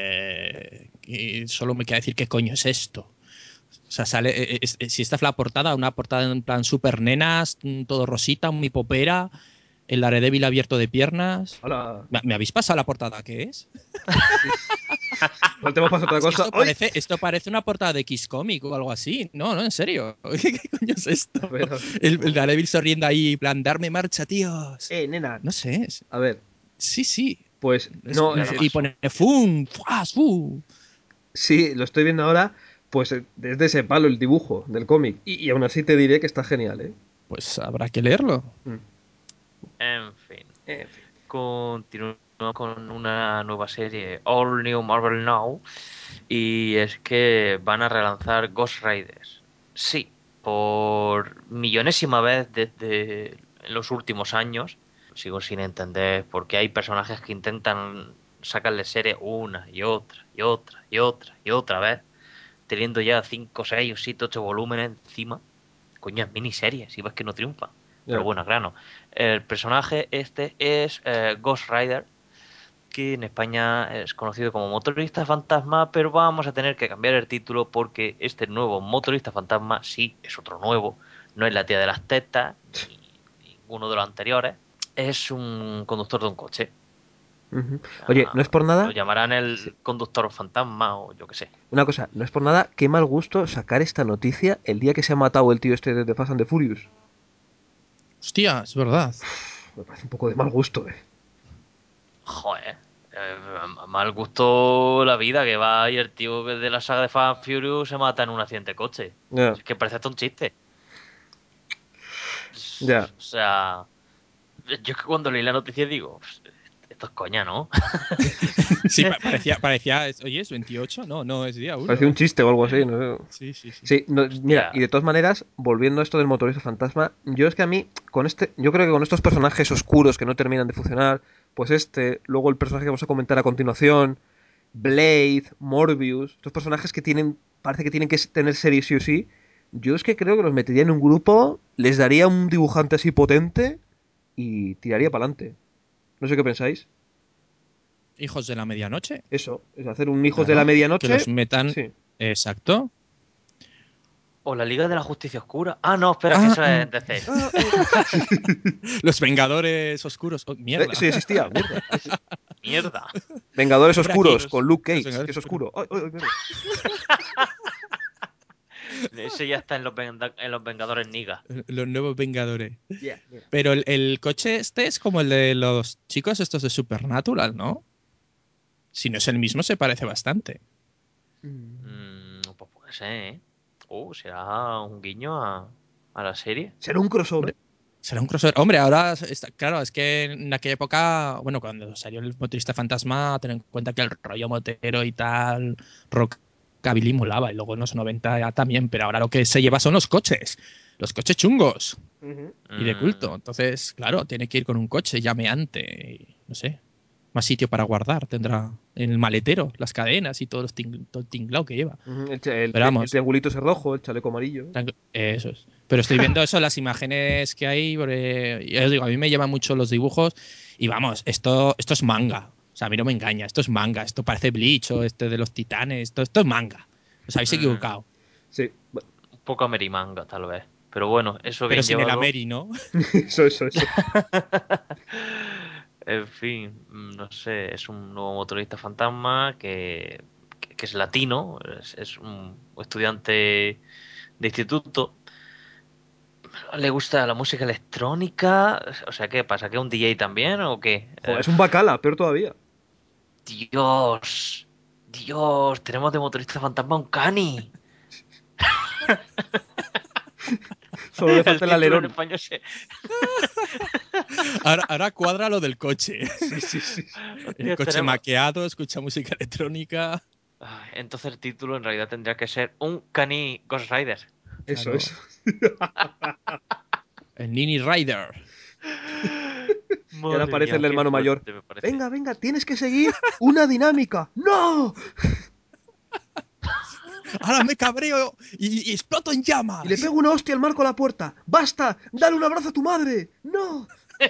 eh, y solo me queda decir qué coño es esto. O sea, sale, eh, es- es- si esta es la portada, una portada en plan super nenas, mm, todo rosita, muy popera, el Daredevil abierto de piernas. Hola. ¿Me, me habéis pasado la portada? ¿Qué es? Igual te hemos pasado otra Es que cosa. esto ¡Ay! parece, esto parece una portada de X-Comic o algo así. No, no, en serio. ¿Qué coño es A esto? ver, a ver. El, el Daredevil sonriendo ahí, en plan, darme marcha, tíos. Eh, nena. No sé. es- A ver, Sí, sí. pues Es- no, Ya la y eh, paso. pone ¡fum! ¡fuas! ¡fu! sí, lo estoy viendo ahora, pues eh, desde ese palo el dibujo del cómic. Y, y aún así te diré que está genial, ¿eh? Pues habrá que leerlo. Mm. En fin. En fin. Continuemos con una nueva serie, All New Marvel Now, y es que van a relanzar Ghost Riders. Sí, por millonésima vez desde en los últimos años. Sigo sin entender por qué hay personajes que intentan sacarle serie una y otra y otra y otra y otra vez, teniendo ya cinco, seis, siete, ocho volúmenes encima. Coño, es miniserie, si ves que no triunfa. Pero Ya. bueno, grano. El personaje este es eh, Ghost Rider, que en España es conocido como Motorista Fantasma, pero vamos a tener que cambiar el título porque este nuevo Motorista Fantasma sí es otro nuevo. No es la tía de las tetas, ni ninguno de los anteriores. Es un conductor de un coche. Ujú. O Oye, no es sea, por lo nada. llamarán Sí. el conductor fantasma o yo qué sé. Una cosa, no es por nada, qué mal gusto sacar esta noticia el día que se ha matado el tío este de The Fast and the Furious. Hostia, es verdad. Me parece un poco de mal gusto, eh. Joder. eh, mal gusto la vida que va y el tío de la saga de Fast and Furious se mata en un accidente de coche. Ya, Es que parece hasta un chiste. ya. O sea, yo es que cuando leí la noticia digo, "Pues, esto es coña, ¿no?" Sí, pa- parecía, parecía, oye, ¿es veintiocho? No, no, es día Parecía un uno. chiste o algo así, no sé. Sí, sí, sí. Sí, no, mira, Hostia. y de todas maneras, volviendo a esto del motorista fantasma, yo es que a mí, con este, yo creo que con estos personajes oscuros que no terminan de funcionar, pues este, luego el personaje que vamos a comentar a continuación, Blade, Morbius, estos personajes que tienen, parece que tienen que tener serie sí o sí, yo es que creo que los metería en un grupo, les daría un dibujante así potente y tiraría para adelante. No sé qué pensáis. Hijos de la medianoche. Eso, es hacer un Hijos de la Claro, que los Medianoche, metan. sí. Exacto. O la Liga de la Justicia Oscura. Ah, no, espera, que Ah, eso es mm, D C. Ah, eh, los Vengadores Oscuros. Oh, eh, mierda. sí existía, mierda. Sí, sí. Mierda. Vengadores Hombre, aquí Oscuros con los, Luke los Cage, que Vengadores es Oscuros. oscuro. Ay, ay, ay, mierda. Ese ya está en los, Venda- en los Vengadores Niga. Los nuevos Vengadores. Yeah, mira. Pero el, el coche este es como el de los chicos estos de Supernatural, ¿no? Si no es el mismo, se parece bastante. Mm. Mm, pues puede ser, ¿eh? Uh, será un guiño a, a la serie. Será un crossover. Hombre, será un crossover. Hombre, ahora, está, claro, es que en aquella época, bueno, cuando salió el motorista fantasma, ten en cuenta que el rollo motero y tal, rockabilly molaba, y luego en los noventa ya también, pero ahora lo que se lleva son los coches, los coches chungos Ujú. y de Mm, culto. Entonces, claro, tiene que ir con un coche llameante, y, no sé, más sitio para guardar, tendrá en el maletero, las cadenas y todo, los ting- todo el tinglao que lleva. Ujú. El, cha- el Pero tri- el vamos, triangulito ese rojo, el chaleco amarillo. Tranqu- eso es. Pero estoy viendo eso, las imágenes que hay, porque, ya os digo, a mí me llaman mucho los dibujos y vamos, esto, esto es manga. O sea, a mí no me engaña, esto es manga, esto parece Bleach o este de los titanes, esto, esto es manga. Os habéis mm, equivocado. Sí, bueno, un poco amerimanga, tal vez. Pero bueno, eso Pero bien sin el llevado. Ameri, ¿no? eso, eso, eso. En fin, mm, no sé, es un nuevo motorista fantasma que, que- que es latino, es, es un estudiante de instituto. ¿Le gusta la música electrónica? O sea, ¿qué pasa? ¿Que es un D J también o qué? Joder, Eh, es un bacala, peor todavía. Dios, Dios, tenemos de motorista fantasma un cani. Solo le El falta el título en alerón. español se... Ahora, ahora cuadra lo del coche. Sí, sí, sí. El Hostia, coche tenemos... maqueado, escucha música electrónica. Ay, entonces el título en realidad tendría que ser un cani Ghost Rider. Eso, Claro. eso. El Nini Rider. Y ahora Madre aparece el mía, qué hermano mayor. fuerte me parece. Venga, venga, tienes que seguir una dinámica. ¡No! Ahora me cabreo y, y exploto en Y le llamas. pego una hostia al marco a la puerta. ¡Basta! ¡Dale un abrazo a tu madre! ¡No!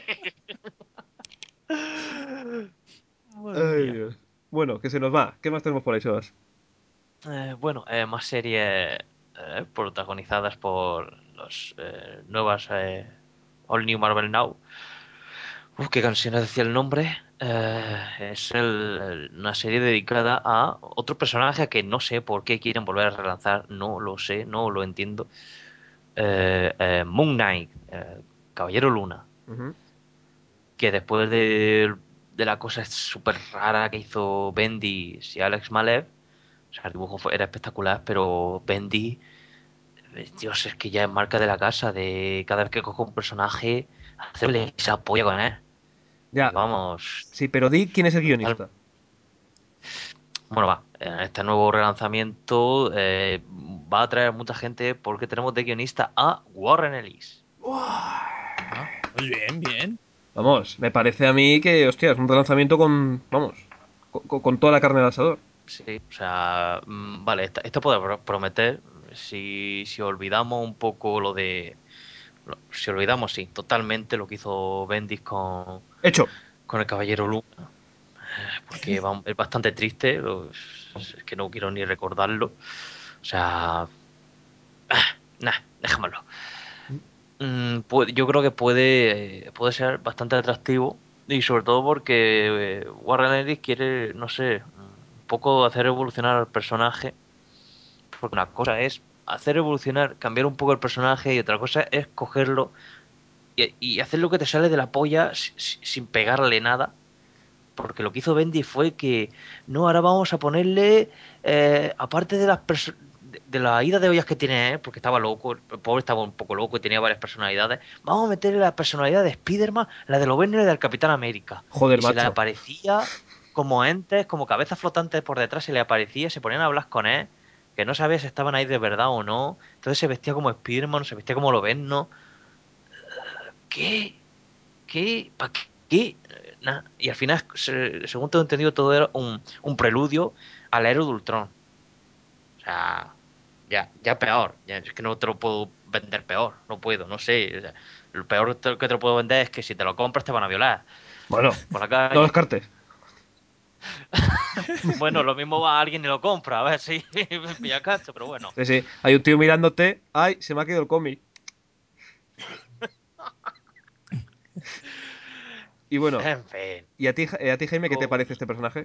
Madre Ay, mía. Dios. Bueno, que se nos va. ¿Qué más tenemos por ahí, Sebas? Eh, bueno, eh, más series eh, protagonizadas por los eh, nuevas eh, All New Marvel Now. Uf, qué canciones decía el nombre. Eh, es el- el- una serie dedicada a otro personaje que no sé por qué quieren volver a relanzar. No lo sé, no lo entiendo. Eh, eh, Moon Knight, eh, Caballero Luna. Ujú. Que después de, de la cosa súper rara que hizo Bendis y Alex Malev, o sea, el dibujo fue- era espectacular, pero Bendy, eh, Dios, es que ya es marca de la casa, de cada vez que cojo un personaje, hacerle esa polla con él. Y Ya, vamos, sí, pero di quién es el total. guionista. Bueno, va, en este nuevo relanzamiento eh, va a traer mucha gente porque tenemos de guionista a Warren Ellis. Ah, pues bien, bien. Vamos, me parece a mí que, hostia, es un relanzamiento con, vamos, con, con toda la carne del asador. Sí, o sea, mm, vale, esta- esto puede pro- prometer si, si olvidamos un poco lo de... lo- Si olvidamos, sí, totalmente lo que hizo Bendis con, Hecho. con el Caballero Luna, porque va- es bastante triste, lo- es es que no quiero ni recordarlo. O sea, nah, déjamelo. Mm, puede- yo creo que puede, eh, puede ser bastante atractivo y sobre todo porque eh, Warren Ellis quiere, no sé, un poco hacer evolucionar al personaje, porque una cosa es hacer evolucionar, cambiar un poco el personaje y otra cosa es cogerlo y, y hacer lo que te sale de la polla si- si- sin pegarle nada. Porque lo que hizo Bendy fue que no, ahora vamos a ponerle, eh, aparte de las perso- de, de la ida de ollas que tiene, ¿eh? Porque estaba loco, el pobre estaba un poco loco y tenía varias personalidades, vamos a meterle la personalidad de Spider-Man, la de Lovenner y del Capitán América. Joder, Y se le macho. aparecía como entes, como cabezas flotantes por detrás, se le aparecía, se ponían a hablar con él, que no sabía si estaban ahí de verdad o no. Entonces se vestía como Spider-Man, se vestía como Lovenno. ¿Qué? ¿Qué? ¿Para qué? Eh, Nah. Y al final, se- según tengo entendido, todo era un, un preludio al héroe de Ultron. O sea, ya, ya peor. Ya, es que no te lo puedo vender peor. No puedo, no sé. O sea, lo peor te- que te lo puedo vender es que si te lo compras te van a violar Bueno, por la no lo calle. descartes. Bueno, lo mismo va alguien y lo compra, a ver si me pilla cacho, pero bueno. Sí, sí. Hay un tío mirándote. Ay, se me ha quedado el cómic. Y bueno, En fin. ¿y a ti, Ja- a ti, Jaime, qué te Con- parece este personaje?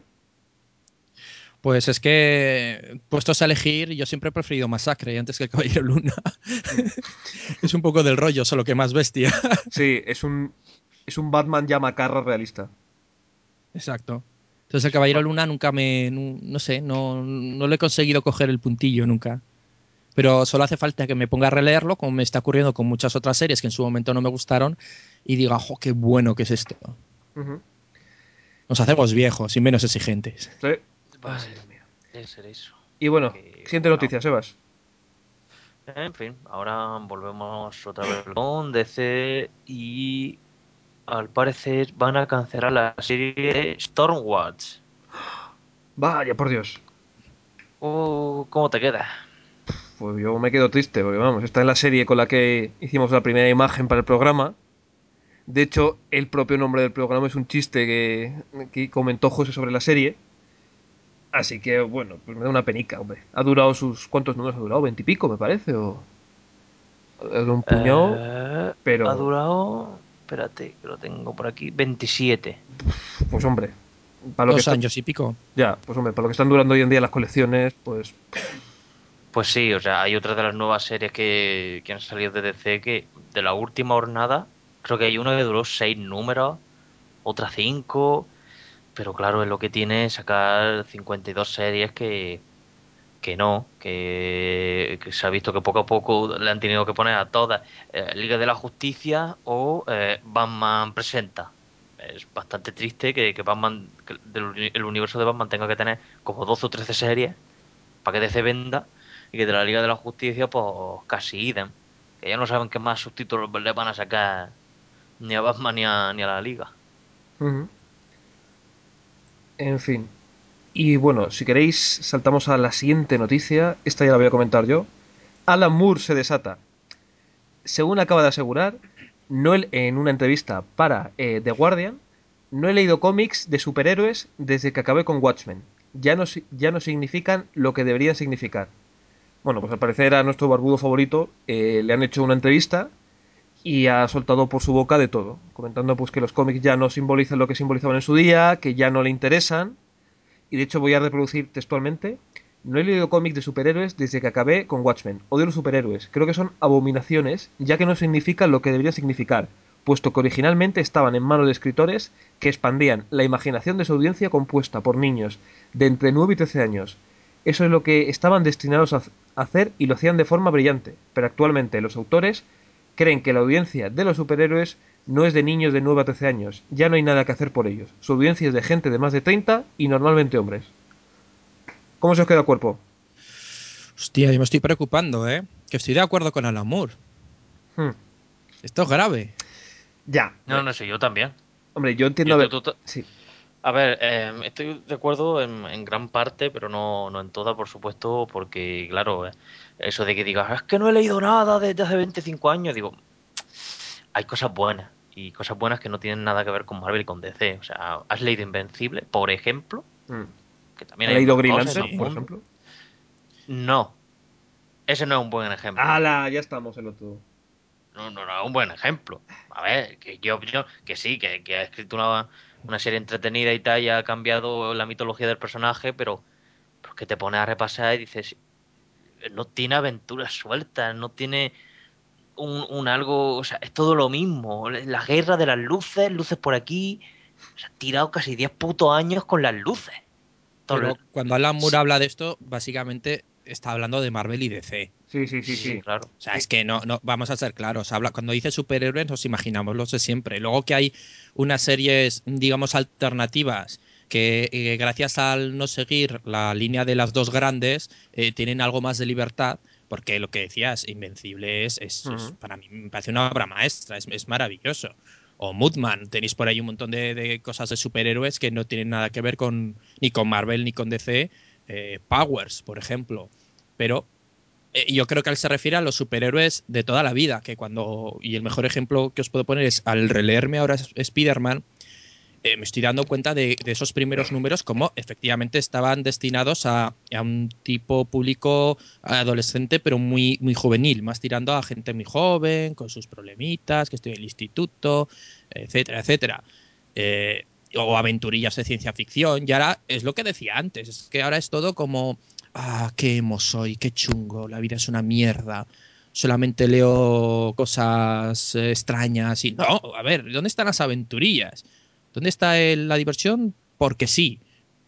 Pues es que, puestos a elegir, yo siempre he preferido Masacre antes que el Caballero Luna. Mm. Es un poco del rollo, solo que más bestia. Sí, es un, es un Batman ya macarra realista. Exacto. Entonces el Caballero Luna nunca me... No, no sé, no, no le he conseguido coger el puntillo nunca. Pero solo hace falta que me ponga a releerlo, como me está ocurriendo con muchas otras series que en su momento no me gustaron, y diga, ¡jo, qué bueno que es esto! Ujú. Nos hacemos viejos y menos exigentes. Sí. Va a Ay, ser, Dios mío. debe ser eso. Y bueno, Que siguiente bueno. noticia, Sebas. En fin, ahora volvemos otra vez con D C y al parecer van a cancelar la serie Stormwatch. Vaya, por Dios. Uh, ¿cómo te queda? Pues yo me quedo triste, porque vamos, esta es la serie con la que hicimos la primera imagen para el programa. De hecho, el propio nombre del programa es un chiste que, que comentó José sobre la serie. Así que, bueno, pues me da una penica, hombre. Ha durado sus... ¿Cuántos números ha durado? ¿Veintipico, me parece? ¿O de un puñado? Eh, ha Pero, durado, espérate, que lo tengo por aquí, veintisiete. pues hombre, para lo que Dos está... años y pico. Ya, pues hombre, para lo que están durando hoy en día las colecciones, pues... Pues sí, o sea, hay otras de las nuevas series que, que han salido de D C que de la última jornada, creo que hay una que duró seis números, otra cinco, pero claro, es lo que tiene sacar cincuenta y dos series que que no, que, que se ha visto que poco a poco le han tenido que poner a todas eh, Liga de la Justicia o eh, Batman Presenta. Es bastante triste que, que Batman, que del uni- el universo de Batman tenga que tener como doce o trece series para que D C venda y que de la Liga de la Justicia pues casi idem. Que ya no saben qué más subtítulos le van a sacar ni a Batman ni a, ni a la Liga. Ujú. En fin. Y bueno, si queréis, saltamos a la siguiente noticia. Esta ya la voy a comentar yo. Alan Moore se desata. Según acaba de asegurar, no el- en una entrevista para eh, The Guardian, no he leído cómics de superhéroes desde que acabé con Watchmen. Ya no, si- ya no significan lo que deberían significar. Bueno, pues al parecer a nuestro barbudo favorito eh, le han hecho una entrevista y ha soltado por su boca de todo, comentando pues que los cómics ya no simbolizan lo que simbolizaban en su día, que ya no le interesan, y de hecho voy a reproducir textualmente. No he leído cómics de superhéroes desde que acabé con Watchmen. Odio los superhéroes. Creo que son abominaciones, ya que no significan lo que deberían significar, puesto que originalmente estaban en manos de escritores que expandían la imaginación de su audiencia compuesta por niños de entre nueve y trece años. Eso es lo que estaban destinados a hacer y lo hacían de forma brillante, pero actualmente los autores creen que la audiencia de los superhéroes no es de niños de nueve a trece años. Ya no hay nada que hacer por ellos. Su audiencia es de gente de más de treinta y normalmente hombres. ¿Cómo se os queda el cuerpo? Hostia, yo me estoy preocupando, ¿eh? Que estoy de acuerdo con Alan Moore. Hmm. Esto es grave. Ya. No, no sé, yo también. Hombre, yo Yo entiendo a estoy ver. tota- Sí. A ver, eh, estoy de acuerdo en, en gran parte, pero no, no en toda, por supuesto, porque, claro, eh, eso de que digas, es que no he leído nada desde hace veinticinco años, digo, hay cosas buenas, y cosas buenas que no tienen nada que ver con Marvel y con D C. O sea, ¿has leído Invencible, por ejemplo? Hmm. Que también ¿Ha hay leído más Green cosas, hay Lantern, más por mundo. ejemplo? No, ese no es un buen ejemplo. ¡Hala! Ya estamos en otro. No, no, no es un buen ejemplo. A ver, que yo, yo que sí, que, que ha escrito una, una serie entretenida y tal, y ha cambiado la mitología del personaje, pero, pero que te pones a repasar y dices, no tiene aventuras sueltas, no tiene un, un algo, o sea, es todo lo mismo. La guerra de las luces, luces por aquí. Se ha tirado casi diez putos años con las luces. Todo Pero el- cuando Alan Moore Sí, habla de esto, básicamente está hablando de Marvel y D C. Sí, sí, sí, sí, sí, sí. claro. O sea, Eh, es que no, no, vamos a ser claros. Habla, cuando dice superhéroes, nos imaginamos los de siempre. Luego que hay unas series, digamos, alternativas que, eh, gracias al no seguir la línea de las dos grandes, eh, tienen algo más de libertad. Porque lo que decías, Invencible es, es- es- ujú. para mí me parece una obra maestra, es, es maravilloso. O Moodman, tenéis por ahí un montón de, de cosas de superhéroes que no tienen nada que ver con ni con Marvel ni con D C. eh, Powers, por ejemplo. Pero eh, yo creo que él se refiere a los superhéroes de toda la vida, que cuando, y el mejor ejemplo que os puedo poner es al releerme ahora Spider-Man, eh, me estoy dando cuenta de, de, esos primeros números como efectivamente estaban destinados a, a, un tipo público adolescente, pero muy, muy juvenil, más tirando a gente muy joven, con sus problemitas, que estoy en el instituto, etcétera, etcétera. Eh, o aventurillas de ciencia ficción, y ahora es lo que decía antes, es que ahora es todo como, ah, qué emo soy, qué chungo, la vida es una mierda, solamente leo cosas eh, extrañas y no, a ver, ¿dónde están las aventurillas? ¿Dónde está el- la diversión? Porque sí.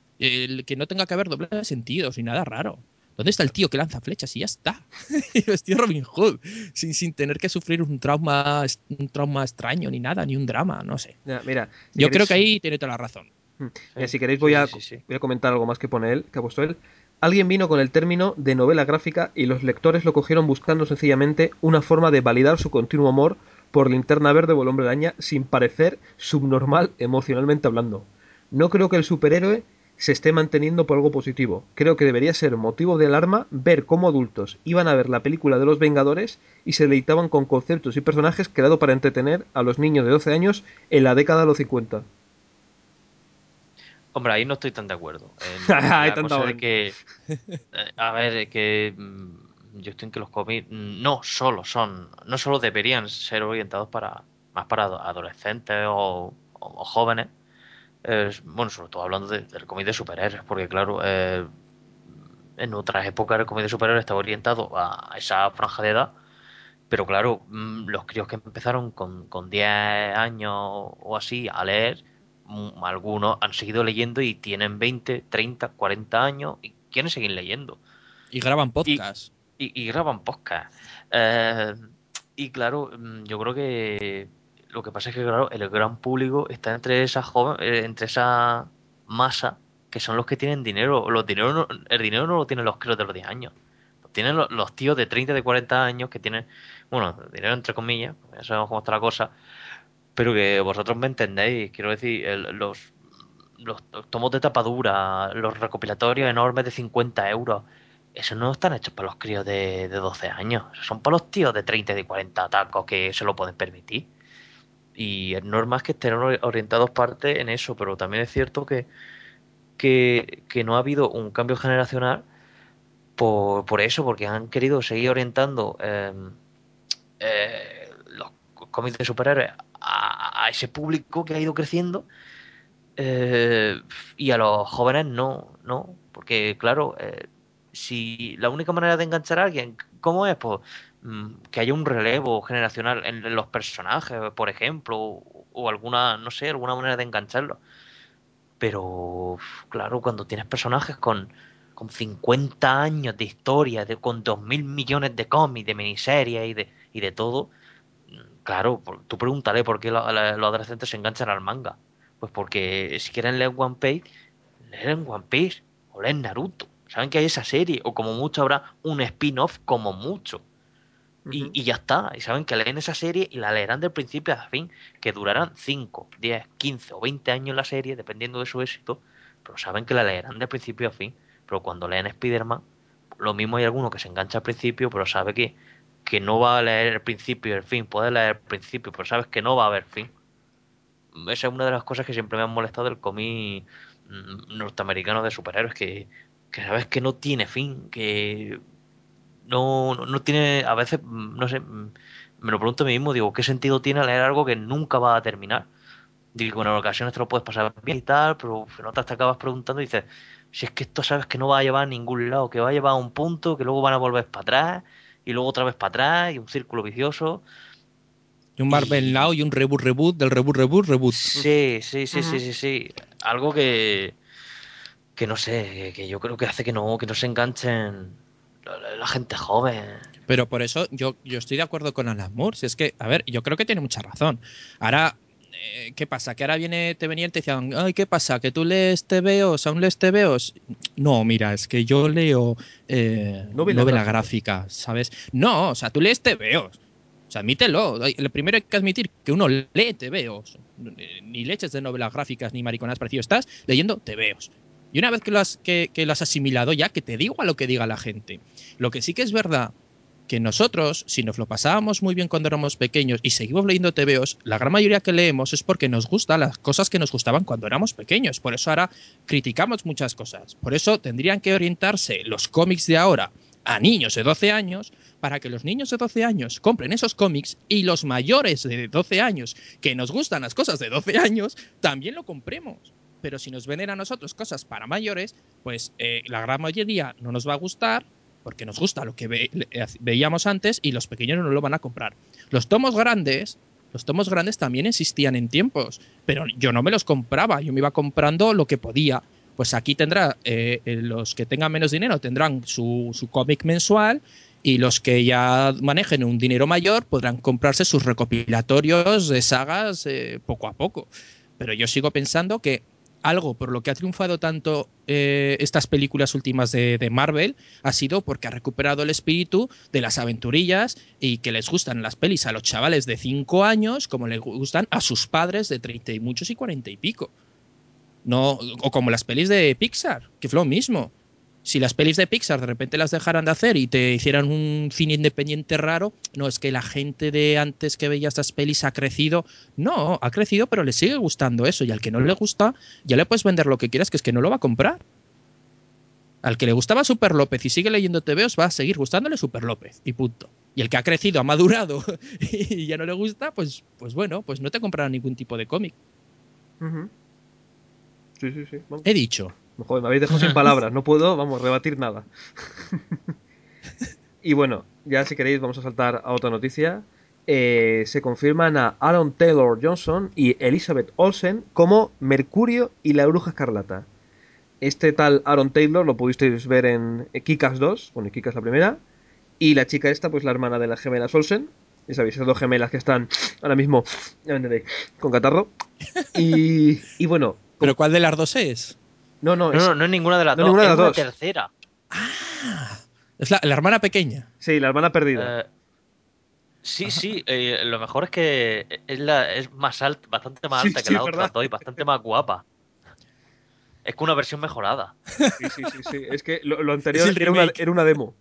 El que no tenga que haber doble sentidos ni nada raro. ¿Dónde está el tío que lanza flechas y ya está? Y vestido Robin Hood, sin, sin tener que sufrir un trauma, un trauma extraño ni nada, ni un drama, no sé. Ya, mira, si Yo creo que queréis. ahí tiene toda la razón. Hmm. Mira, Sí, si queréis voy sí, sí, a, sí, sí. voy a comentar algo más que pone él, que ha puesto él. Alguien vino con el término de novela gráfica y los lectores lo cogieron buscando sencillamente una forma de validar su continuo amor por Linterna Verde o el Hombre Araña sin parecer subnormal emocionalmente hablando. No creo que el superhéroe se esté manteniendo por algo positivo. Creo que debería ser motivo de alarma ver cómo adultos iban a ver la película de los Vengadores y se deleitaban con conceptos y personajes creados para entretener a los niños de doce años en la década de los cincuenta. Hombre, ahí no estoy tan de acuerdo. En Hay la tanta cosa de van. que, eh, a ver, que mm, yo estoy en que los cómics mm, no solo son, no solo deberían ser orientados para más para ado- adolescentes o, o- o jóvenes. Eh, bueno, sobre todo hablando de- del cómic de superhéroes, porque claro, eh, en otras épocas el cómic de superhéroes estaba orientado a esa franja de edad, pero claro, mm, los críos que empezaron con, con diez años o así a leer, mm, algunos han seguido leyendo y tienen veinte treinta cuarenta años y quieren seguir leyendo. Y graban Y, podcast. y, y graban podcast. Eh, y claro, mm, yo creo que lo que pasa es que claro, el gran público está entre esa joven, eh, entre esa masa que son los que tienen dinero. Los dinero no- el dinero no lo tienen los críos de los diez años. Lo tienen los, los tíos de treinta de cuarenta años que tienen, bueno, dinero entre comillas, porque ya sabemos cómo está la cosa, pero que vosotros me entendéis. Quiero decir, el- los, los tomos de tapadura, los recopilatorios enormes de cincuenta euros, esos no están hechos para los críos de, de doce años. Esos son para los tíos de treinta y de cuarenta tacos que se lo pueden permitir. Y es normal que estén ori- orientados parte en eso, pero también es cierto que, que, que no ha habido un cambio generacional por, por eso, porque han querido seguir orientando eh, eh, los cómics de superhéroes a, a ese público que ha ido creciendo. Eh, y a los jóvenes no, no, porque claro, eh, si la única manera de enganchar a alguien, ¿cómo es? Pues mm, que haya un relevo generacional en, en los personajes, por ejemplo, o, o alguna, no sé, alguna manera de engancharlo. Pero uf, claro, cuando tienes personajes con, con cincuenta años de historia, de, con dos mil millones de cómics, de miniseries y de, y de todo, Claro, por- tú pregúntale por qué lo- la- los adolescentes se enganchan al manga. Pues porque si quieren leer One Piece, leen One Piece o leen Naruto. Saben que hay esa serie, o como mucho habrá un spin-off, como mucho. Y, Ujú. y ya está. Y saben que leen esa serie y la leerán del principio a fin, que durarán cinco, diez, quince o veinte años la serie, dependiendo de su éxito, pero saben que la leerán de principio a fin. Pero cuando leen Spider-Man, lo mismo hay alguno que se engancha al principio, pero sabe que, que no va a leer el principio y el fin. Puede leer el principio, pero sabes que no va a haber fin. Esa es una de las cosas que siempre me han molestado del cómic mm, norteamericano de superhéroes, que, que sabes que no tiene fin, que no, no, no tiene, a veces, mm, no sé, mm, me lo pregunto a mí mismo, digo, ¿qué sentido tiene leer algo que nunca va a terminar? Digo, bueno, en ocasiones te lo puedes pasar bien y tal, pero en otras te acabas preguntando y dices, si es que esto sabes que no va a llevar a ningún lado, que va a llevar a un punto, que luego van a volver para atrás, y luego otra vez para atrás, y un círculo vicioso, Y un Marvel Now y y un reboot, reboot, del reboot, reboot, reboot. sí, sí, sí, sí, Ujú. sí, sí, algo que, que no sé, que, que yo creo que hace que no, que no se enganchen la, la- la gente joven. Pero por eso yo, yo estoy de acuerdo con Alan Moore. Si es que, a ver, yo creo que tiene mucha razón. Ahora, eh, ¿qué pasa? Que ahora viene, te venía y te decían, ay, ¿qué pasa? ¿Que tú lees T V Os? ¿Aún lees T V Os? No, mira, es que yo leo eh, Novelas novela gráficas. gráfica, ¿sabes? No, o sea, tú lees T V Os. O sea, admítelo. Ay, lo primero hay que admitir que uno lee T V Os. Ni leches de novelas gráficas ni mariconas parecido. Estás leyendo T V Os. Y una vez que lo, has, que, que lo has asimilado ya, que te digo a lo que diga la gente. Lo que sí que es verdad que nosotros, si nos lo pasábamos muy bien cuando éramos pequeños y seguimos leyendo T V Os, la gran mayoría que leemos es porque nos gustan las cosas que nos gustaban cuando éramos pequeños. Por eso ahora criticamos muchas cosas. Por eso tendrían que orientarse los cómics de ahora a niños de doce años para que los niños de doce años compren esos cómics y los mayores de doce años que nos gustan las cosas de doce años también lo compremos. Pero si nos venden a nosotros cosas para mayores, pues eh, la gran mayoría no nos va a gustar porque nos gusta lo que ve, veíamos antes y los pequeños no lo van a comprar. Los tomos grandes, los tomos grandes también existían en tiempos, pero yo no me los compraba, yo me iba comprando lo que podía. Pues aquí tendrá, eh, los que tengan menos dinero tendrán su, su cómic mensual y los que ya manejen un dinero mayor podrán comprarse sus recopilatorios de sagas eh, poco a poco. Pero yo sigo pensando que algo por lo que ha triunfado tanto eh, estas películas últimas de, de Marvel ha sido porque ha recuperado el espíritu de las aventurillas y que les gustan las pelis a los chavales de cinco años como les gustan a sus padres de treinta y muchos y cuarenta y pico. No, o como las pelis de Pixar, que fue lo mismo. Si las pelis de Pixar de repente las dejaran de hacer y te hicieran un cine independiente raro, no, es que la gente de antes que veía estas pelis ha crecido. No, ha crecido, pero le sigue gustando eso. Y al que no le gusta, ya le puedes vender lo que quieras, que es que no lo va a comprar. Al que le gustaba Super López y sigue leyendo T V Os, va a seguir gustándole Super López. Y punto. Y el que ha crecido, ha madurado y ya no le gusta, pues, pues bueno, pues no te comprará ningún tipo de cómic. Ujú. Sí, sí, sí. Vamos. He dicho. Joder, me habéis dejado sin palabras. No puedo, vamos, rebatir nada. Y bueno, ya si queréis vamos a saltar a otra noticia. Eh, se confirman a Aaron Taylor Johnson y Elizabeth Olsen como Mercurio y la Bruja Escarlata. Este tal Aaron Taylor lo pudisteis ver en Kick-Ass dos, bueno, Kick-Ass la primera, y la chica esta, pues la hermana de las gemelas Olsen, ya sabéis, esas dos gemelas que están ahora mismo, ya me entendéis, con catarro. Y, y bueno, ¿Pero como... cuál de las dos es? No, no, No, es... no, no es ninguna de las No, dos, ninguna de es las una dos. tercera. Ah, es la, la hermana pequeña. Sí, la hermana perdida. Eh, sí, Ajá. sí, eh, lo mejor es que es, la, es más alta, bastante más Sí, alta que sí, las es verdad. otras dos y bastante más guapa. Es que una versión mejorada. Sí, sí, sí, sí. Es que lo, lo Es anterior el era una, remake. era una demo.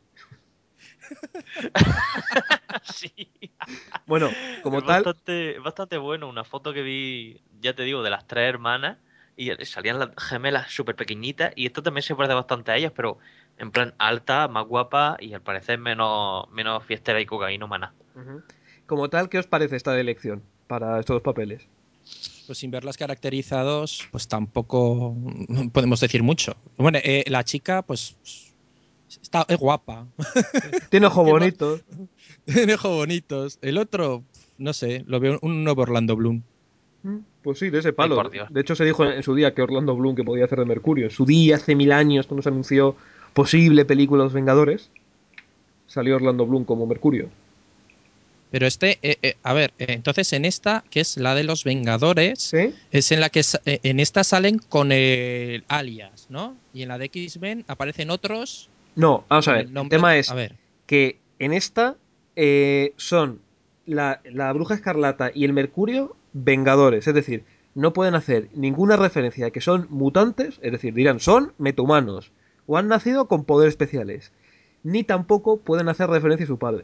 Sí. Bueno, Es como tal, bastante, es bastante bueno. Una foto que vi, ya te digo, de las tres hermanas y salían las gemelas súper pequeñitas y esto también se parece bastante a ellas, pero en plan alta, más guapa y al parecer menos, menos fiestera y cocaína. ujú, como tal, ¿qué os parece esta elección para estos dos papeles? Pues sin verlas caracterizados, pues tampoco podemos decir mucho. Bueno, eh, la chica, pues está es guapa. Tiene ojos ¿Qué más? bonitos. Tiene ojos bonitos. El otro, no sé, lo veo un nuevo Orlando Bloom. Mm, Pues sí, de ese Ay, palo. por Dios. De hecho, se dijo en, en su día que Orlando Bloom que podía hacer de Mercurio. En su día, hace mil años, cuando se anunció posible película Los Vengadores, salió Orlando Bloom como Mercurio. Pero este, eh, eh, a ver, eh, entonces en esta, que es la de los Vengadores, ¿Sí? es en la que sa- eh, en esta salen con el alias, ¿no? Y en la de X-Men aparecen otros No, vamos a con ver. el El nombre. tema A es ver, que en esta eh, son la, la Bruja Escarlata y el Mercurio Vengadores. Es decir, no pueden hacer ninguna referencia a que son mutantes. Es decir, dirán son metahumanos o han nacido con poderes especiales. Ni tampoco pueden hacer referencia a su padre.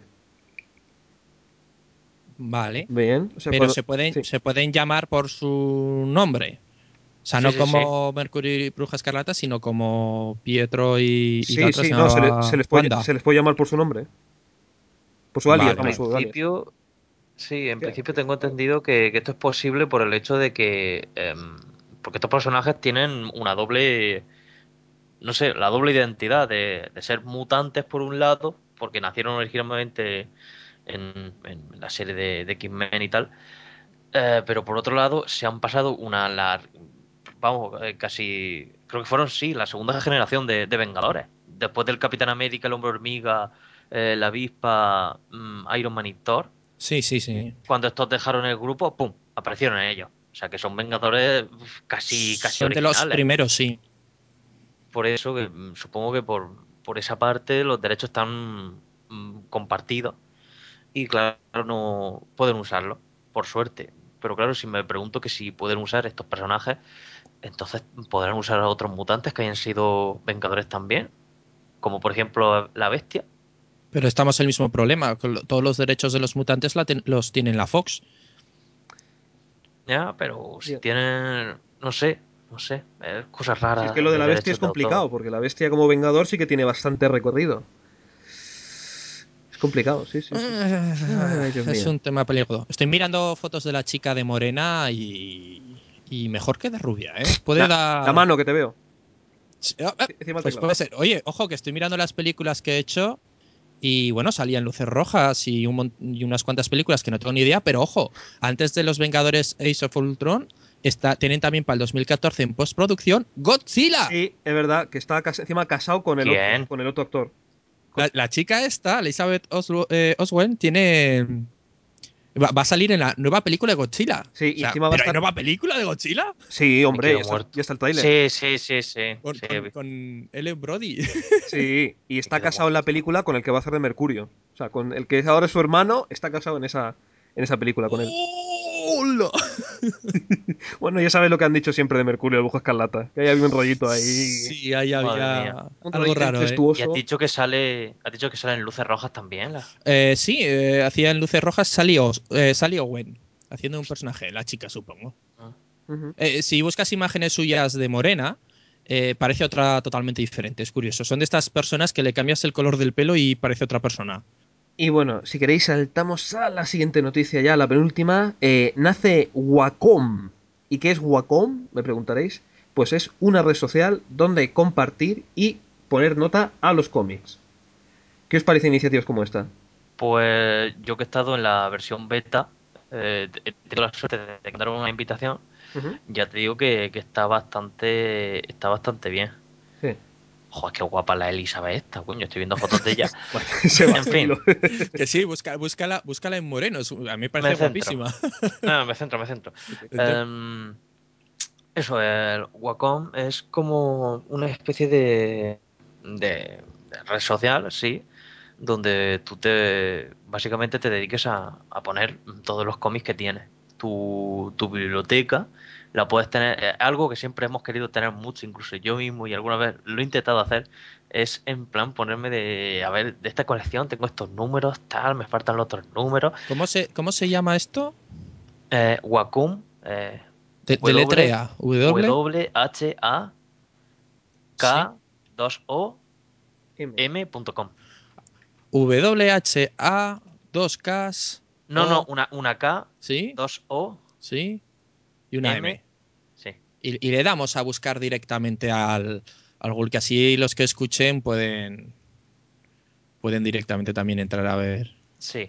vale. Bien, o sea, Pero cuando. se pueden, Sí, se pueden llamar por su nombre. O sea, Sí, no sí, sí. como Mercurio y Bruja Escarlata, sino como Pietro y, y la sí, otra se sí, no, se, le- se llamaba les puede, Wanda. se les puede llamar por su nombre. Por su alias, En Vale, vamos, vale. su alias. principio, sí, en principio tengo entendido que, que esto es posible por el hecho de que, em, porque estos personajes tienen una doble, no sé, la doble identidad de, de ser mutantes por un lado, porque nacieron originalmente en, en la serie de, de X-Men y tal, eh, pero por otro lado se han pasado una, lar- vamos, eh, casi, creo que fueron, sí, la segunda generación de, de Vengadores. Después del Capitán América, el Hombre Hormiga, eh, la Avispa, mm, Iron Man y Thor, Sí, sí, sí. cuando estos dejaron el grupo, ¡pum!, aparecieron ellos. O sea que son Vengadores uf, casi, casi Son de los originales. primeros, sí. Por eso que mm, supongo que por, por esa parte los derechos están mm, compartidos y claro, no pueden usarlo, por suerte. Pero claro, si me pregunto que si pueden usar estos personajes, entonces podrán usar a otros mutantes que hayan sido Vengadores también, como por ejemplo la Bestia. Pero estamos en el mismo problema. Con lo- Todos los derechos de los mutantes la ten- los tienen la Fox. Ya, pero si Ya. tienen, no sé, no sé, eh, cosas Si es que raras lo de de la bestia es derechos de autor. complicado, porque la bestia como vengador sí que tiene bastante recorrido. Es complicado, sí, sí, sí. Ay, Dios Es mío. un tema peligroso. Estoy mirando fotos de la chica de morena y, y mejor que de rubia, ¿eh? Puede La, la dar... mano que te veo. Sí, ah, ah, Sí, encima del pues teclado. puede ser. Oye, ojo, que estoy mirando las películas que he hecho y bueno, salían Luces Rojas y, un mon- y unas cuantas películas que no tengo ni idea, pero ojo, antes de Los Vengadores Age of Ultron, está, tienen también para el dos mil catorce en postproducción Godzilla. Sí, es verdad que está cas- encima casado con el otro, ¿Quién? con el otro actor. Con- La, la chica esta, Elizabeth Oslo- eh, Oswald, tiene... Va, va a salir en la nueva película de Godzilla. Sí, O y sea, encima va a ¿pero hay estar. nueva película de Godzilla? Sí, Me hombre, ya quiero está, ya muerto. está el tráiler. Sí, sí, sí, sí, Con, sí, con, con Ellen Brody. Sí, y me está quedo casado en la muerto. película con el que va a hacer de Mercurio. O sea, con el que ahora es su hermano, está casado en esa, en esa película con él. ¡Hola! Bueno, ya sabes lo que han dicho siempre de Mercurio, el Bujo Escarlata. Que hay un rollito ahí. Sí, ahí Madre mía. había Un algo rollito raro, ¿eh? Y has incestuoso. dicho que sale, has dicho que salen luces rojas también, la. Eh, sí, eh, hacía en Luces Rojas, salió, eh, salió Gwen, haciendo un personaje, la chica, supongo. Ah. Ujú. Eh, si buscas imágenes suyas de morena, eh, parece otra totalmente diferente. Es curioso. Son de estas personas que le cambias el color del pelo y parece otra persona. Y bueno, si queréis saltamos a la siguiente noticia ya, la penúltima. Eh, nace Wacom. ¿Y qué es Wacom? Me preguntaréis. Pues es una red social donde compartir y poner nota a los cómics. ¿Qué os parece iniciativas como esta? Pues yo que he estado en la versión beta, eh, he tenido la suerte de que me mandaron una invitación. Ujú. Ya te digo que, que está bastante, está bastante bien. Sí. Joder, qué guapa la Elizabeth esta, coño, estoy viendo fotos de ella. Vale, se va, En fin, tranquilo. Que sí, busca, búscala, búscala en moreno. es- A mí me parece me centro. guapísima. No, me centro, me centro. Entonces, Em, Eso, el Wacom es como una especie de, de, de red social, sí, donde tú te básicamente te dediques a, a poner todos los cómics que tienes. Tu, tu biblioteca la puedes tener, eh, algo que siempre hemos querido tener mucho, incluso yo mismo y alguna vez lo he intentado hacer, es en plan ponerme de, a ver, de esta colección tengo estos números, tal, me faltan los otros números. ¿cómo se, cómo se llama esto? Eh, Wacom, eh, De, W, deletrea. W. W H A Sí. K dos O M. M punto com. W H A dos K No, no, O. una, una K, Sí, dos O, sí. Y una M, M. sí, Y, y le damos a buscar directamente al, al Google, que así los que escuchen pueden, pueden directamente también entrar a ver. sí.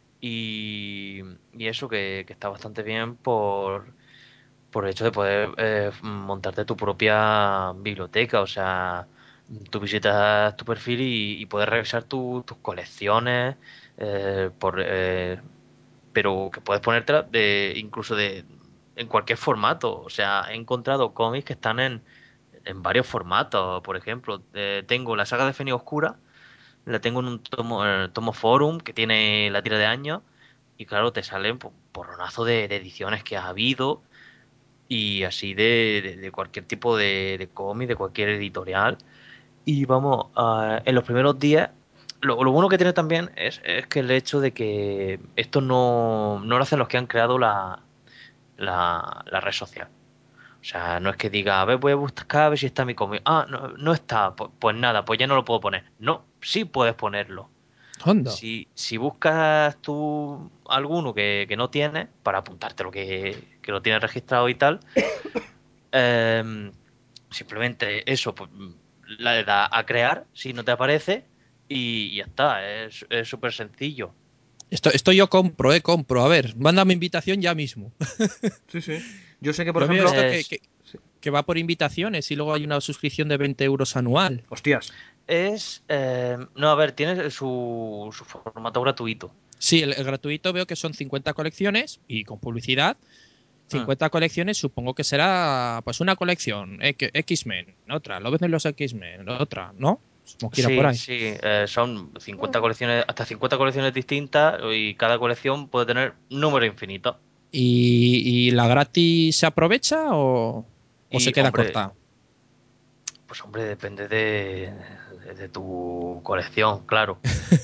Y, y eso que, que está bastante bien por, por el hecho de poder eh, montarte tu propia biblioteca. O sea, tú visitas tu perfil y, y puedes revisar tu- tus colecciones eh, por, eh, pero que puedes ponértela de, incluso de, en cualquier formato. O sea, he encontrado cómics que están en, en varios formatos. Por ejemplo, eh, tengo la saga de Feni Oscura, la tengo en un tomo, en el tomo Forum que tiene la tira de años, y claro, te salen por porronazo de, de ediciones que ha habido, y así de, de- de cualquier tipo de, de cómic, de cualquier editorial. Y vamos, ah, en los primeros días, lo, lo bueno que tiene también es, es que el hecho de que esto no, no lo hacen los que han creado la, la, la red social. O sea, no es que diga, a ver, voy a buscar a ver si está mi cómic. Ah, no, no está. Pu- Pues nada, pues ya no lo puedo poner. No, sí puedes ponerlo. Hondo. Si, si buscas tú alguno que, que no tienes, para apuntarte lo que, que lo tienes registrado y tal, em, simplemente eso, pues, le das a crear si no te aparece y ya está. Es es súper sencillo. Esto, esto yo compro, eh, compro. A ver, mándame invitación ya mismo. Sí, sí. Yo sé que, por Yo veo ejemplo. esto que, Es, que, que va por invitaciones y luego hay una suscripción de veinte euros anual. Hostias. es em, no, a ver, tiene su, su formato gratuito. Sí, el, el gratuito veo que son cincuenta colecciones y con publicidad. Mm. cincuenta colecciones, supongo que será pues una colección, X- X-Men, otra, lo ves en los X-Men, otra, ¿no? Supongo que irá por Sí, ahí. sí, eh, son cincuenta colecciones, hasta cincuenta colecciones distintas, y cada colección puede tener número infinito. ¿Y, y la gratis se aprovecha o, o se Y queda hombre, corta? pues hombre, depende de, de, de tu colección, claro.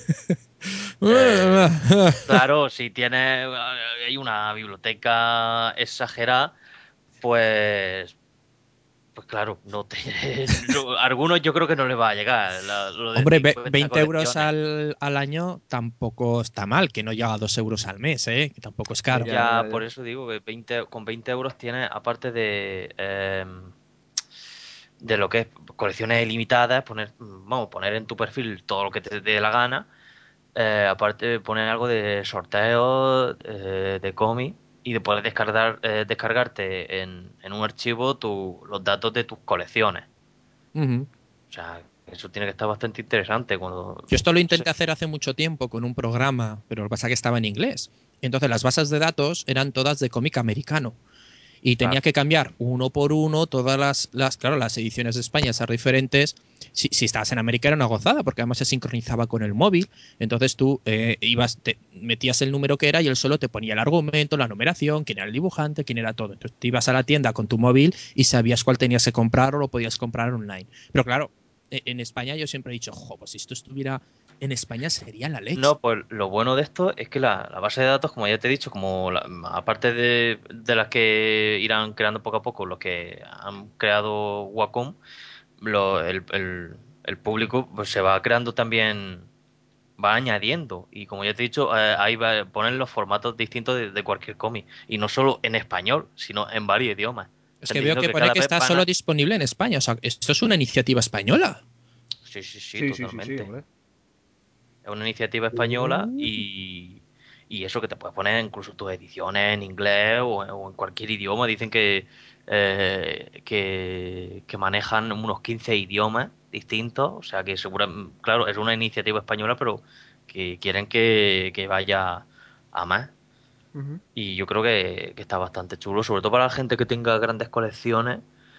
Eh, claro, si tienes, hay una biblioteca exagerada, pues, pues claro, no te, no- a algunos yo creo que no les va a llegar la- lo de Hombre, ve- cincuenta veinte euros colecciones. al, al año tampoco está mal, que no llega a dos euros al mes, ¿eh? Que tampoco es caro. Ya, ya, Ya, por ya. eso digo que veinte, con veinte euros tienes, aparte de, em, de lo que es colecciones ilimitadas, poner, vamos, poner en tu perfil todo lo que te dé la gana. Eh, aparte poner algo de sorteos, eh, de cómic, y de poder descargar, eh, descargarte en, en un archivo tu- los datos de tus colecciones. Ujú. O sea, eso tiene que estar bastante interesante cuando... Yo esto lo se- intenté hacer hace mucho tiempo con un programa, pero lo que pasa es que estaba en inglés. Entonces las bases de datos eran todas de cómic americano. Y tenía Claro, que cambiar uno por uno todas las, las claro, las ediciones de España, ser diferentes. Si, si estabas en América era una gozada, porque además se sincronizaba con el móvil. Entonces tú eh, ibas, te metías el número que era y él solo te ponía el argumento, la numeración, quién era el dibujante, quién era todo. Entonces te ibas a la tienda con tu móvil y sabías cuál tenías que comprar o lo podías comprar online. Pero claro, e- en España yo siempre he dicho, jo, pues si esto estuviera en España sería la leche. no, pues lo bueno de esto es que la, la base de datos, como ya te he dicho, como la- aparte de, de las que irán creando poco a poco los que han creado Wacom, lo- el, el- el público pues, se va creando también, va añadiendo. Y como ya te he dicho, eh, ahí va a poner los formatos distintos de, de cualquier cómic. Y no solo en español, sino en varios idiomas. Es Están que veo diciendo que que pone cada que vez está van solo a... disponible en España. O sea, esto es una iniciativa española. Sí, sí, sí, Sí, sí, sí, sí, totalmente. hombre. Es una iniciativa española, y, y eso que te puedes poner incluso tus ediciones en inglés o, o en cualquier idioma. Dicen que, eh, que, que manejan unos quince idiomas distintos. O sea que segura, claro, es una iniciativa española, pero que quieren que, que vaya a más. Ujú. Y yo creo que, que está bastante chulo, sobre todo para la gente que tenga grandes colecciones.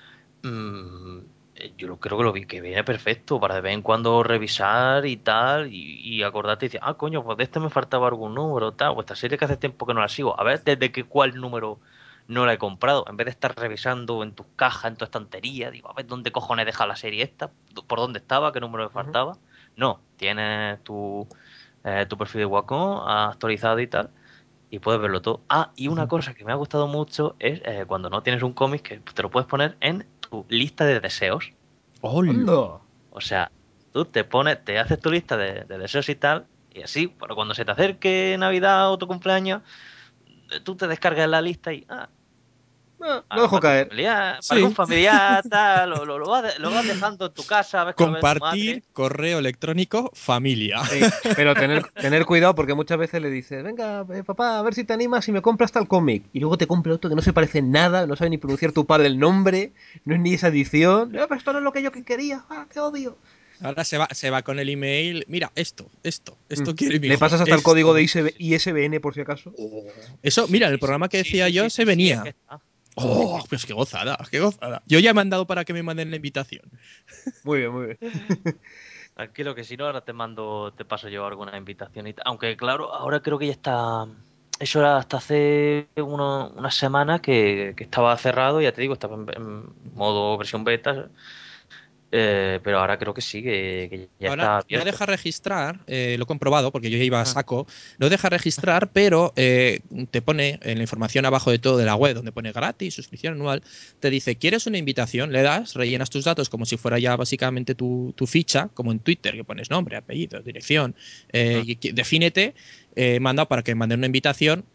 Mm, eh, yo lo- creo que lo vi, que viene perfecto para de vez en cuando revisar y tal, y, y acordarte y decir, ah, coño, pues de este me faltaba algún número, tal, pues esta serie que hace tiempo que no la sigo, a ver desde qué cuál número no la he comprado, en vez de estar revisando en tus cajas, en tu estantería, digo, a ver dónde cojones deja la serie esta, por dónde estaba, qué número me Ujú. faltaba. No, tienes tu, eh, tu perfil de Wacom actualizado y tal, y puedes verlo todo. Ah, y una cosa que me ha gustado mucho es, eh, cuando no tienes un cómic, que te lo puedes poner en tu lista de deseos. ¡Hola! ¡Anda! O sea, tú te pones, te haces tu lista de, de deseos y tal, y así, pero cuando se te acerque Navidad o tu cumpleaños, eh, tú te descargas la lista y, ah, Ah, lo ah, dejo para tu caer. familiar, para algún Sí. familiar, tal, lo, lo, lo vas, de- lo vas dejando en tu casa, a ver que lo ve tu Compartir madre. correo electrónico familia. Sí, pero tener, tener cuidado porque muchas veces le dices, venga, eh, papá, a ver si te animas y me compras tal cómic. Y luego te compra otro que no se parece en nada, no sabe ni pronunciar tu padre el nombre, no es ni esa edición. No, pero esto no es lo que yo que quería, ah, qué odio. Ahora se va, se va con el email. Mira, esto, esto, esto quiere mi Le hijo. pasas hasta el Esto. código de I S B N por si acaso. Eso, Sí, mira, el sí, sí. programa que Sí, decía sí, yo sí, se sí, sí, es venía. que está. Oh, pues qué gozada, qué gozada. Yo ya he mandado para que me manden la invitación. Muy bien, muy bien. Tranquilo, que si no, ahora te mando, te paso yo alguna invitación. y tal. Aunque claro, ahora creo que ya está. Eso era hasta hace uno- unas semanas que, que estaba cerrado, ya te digo, estaba en, en modo versión beta. eh, pero ahora creo que sí, que, que ya Ahora está no abierto. deja registrar, eh, lo he comprobado porque yo ya iba a Mm. saco, no deja registrar, pero eh, te pone en la información abajo de todo de la web, donde pone gratis, suscripción anual, te dice, ¿quieres una invitación? Le das, rellenas tus datos como si fuera ya básicamente tu, tu ficha, como en Twitter, que pones nombre, apellido, dirección, eh, Mm. y que- defínete, eh, manda para que manden una invitación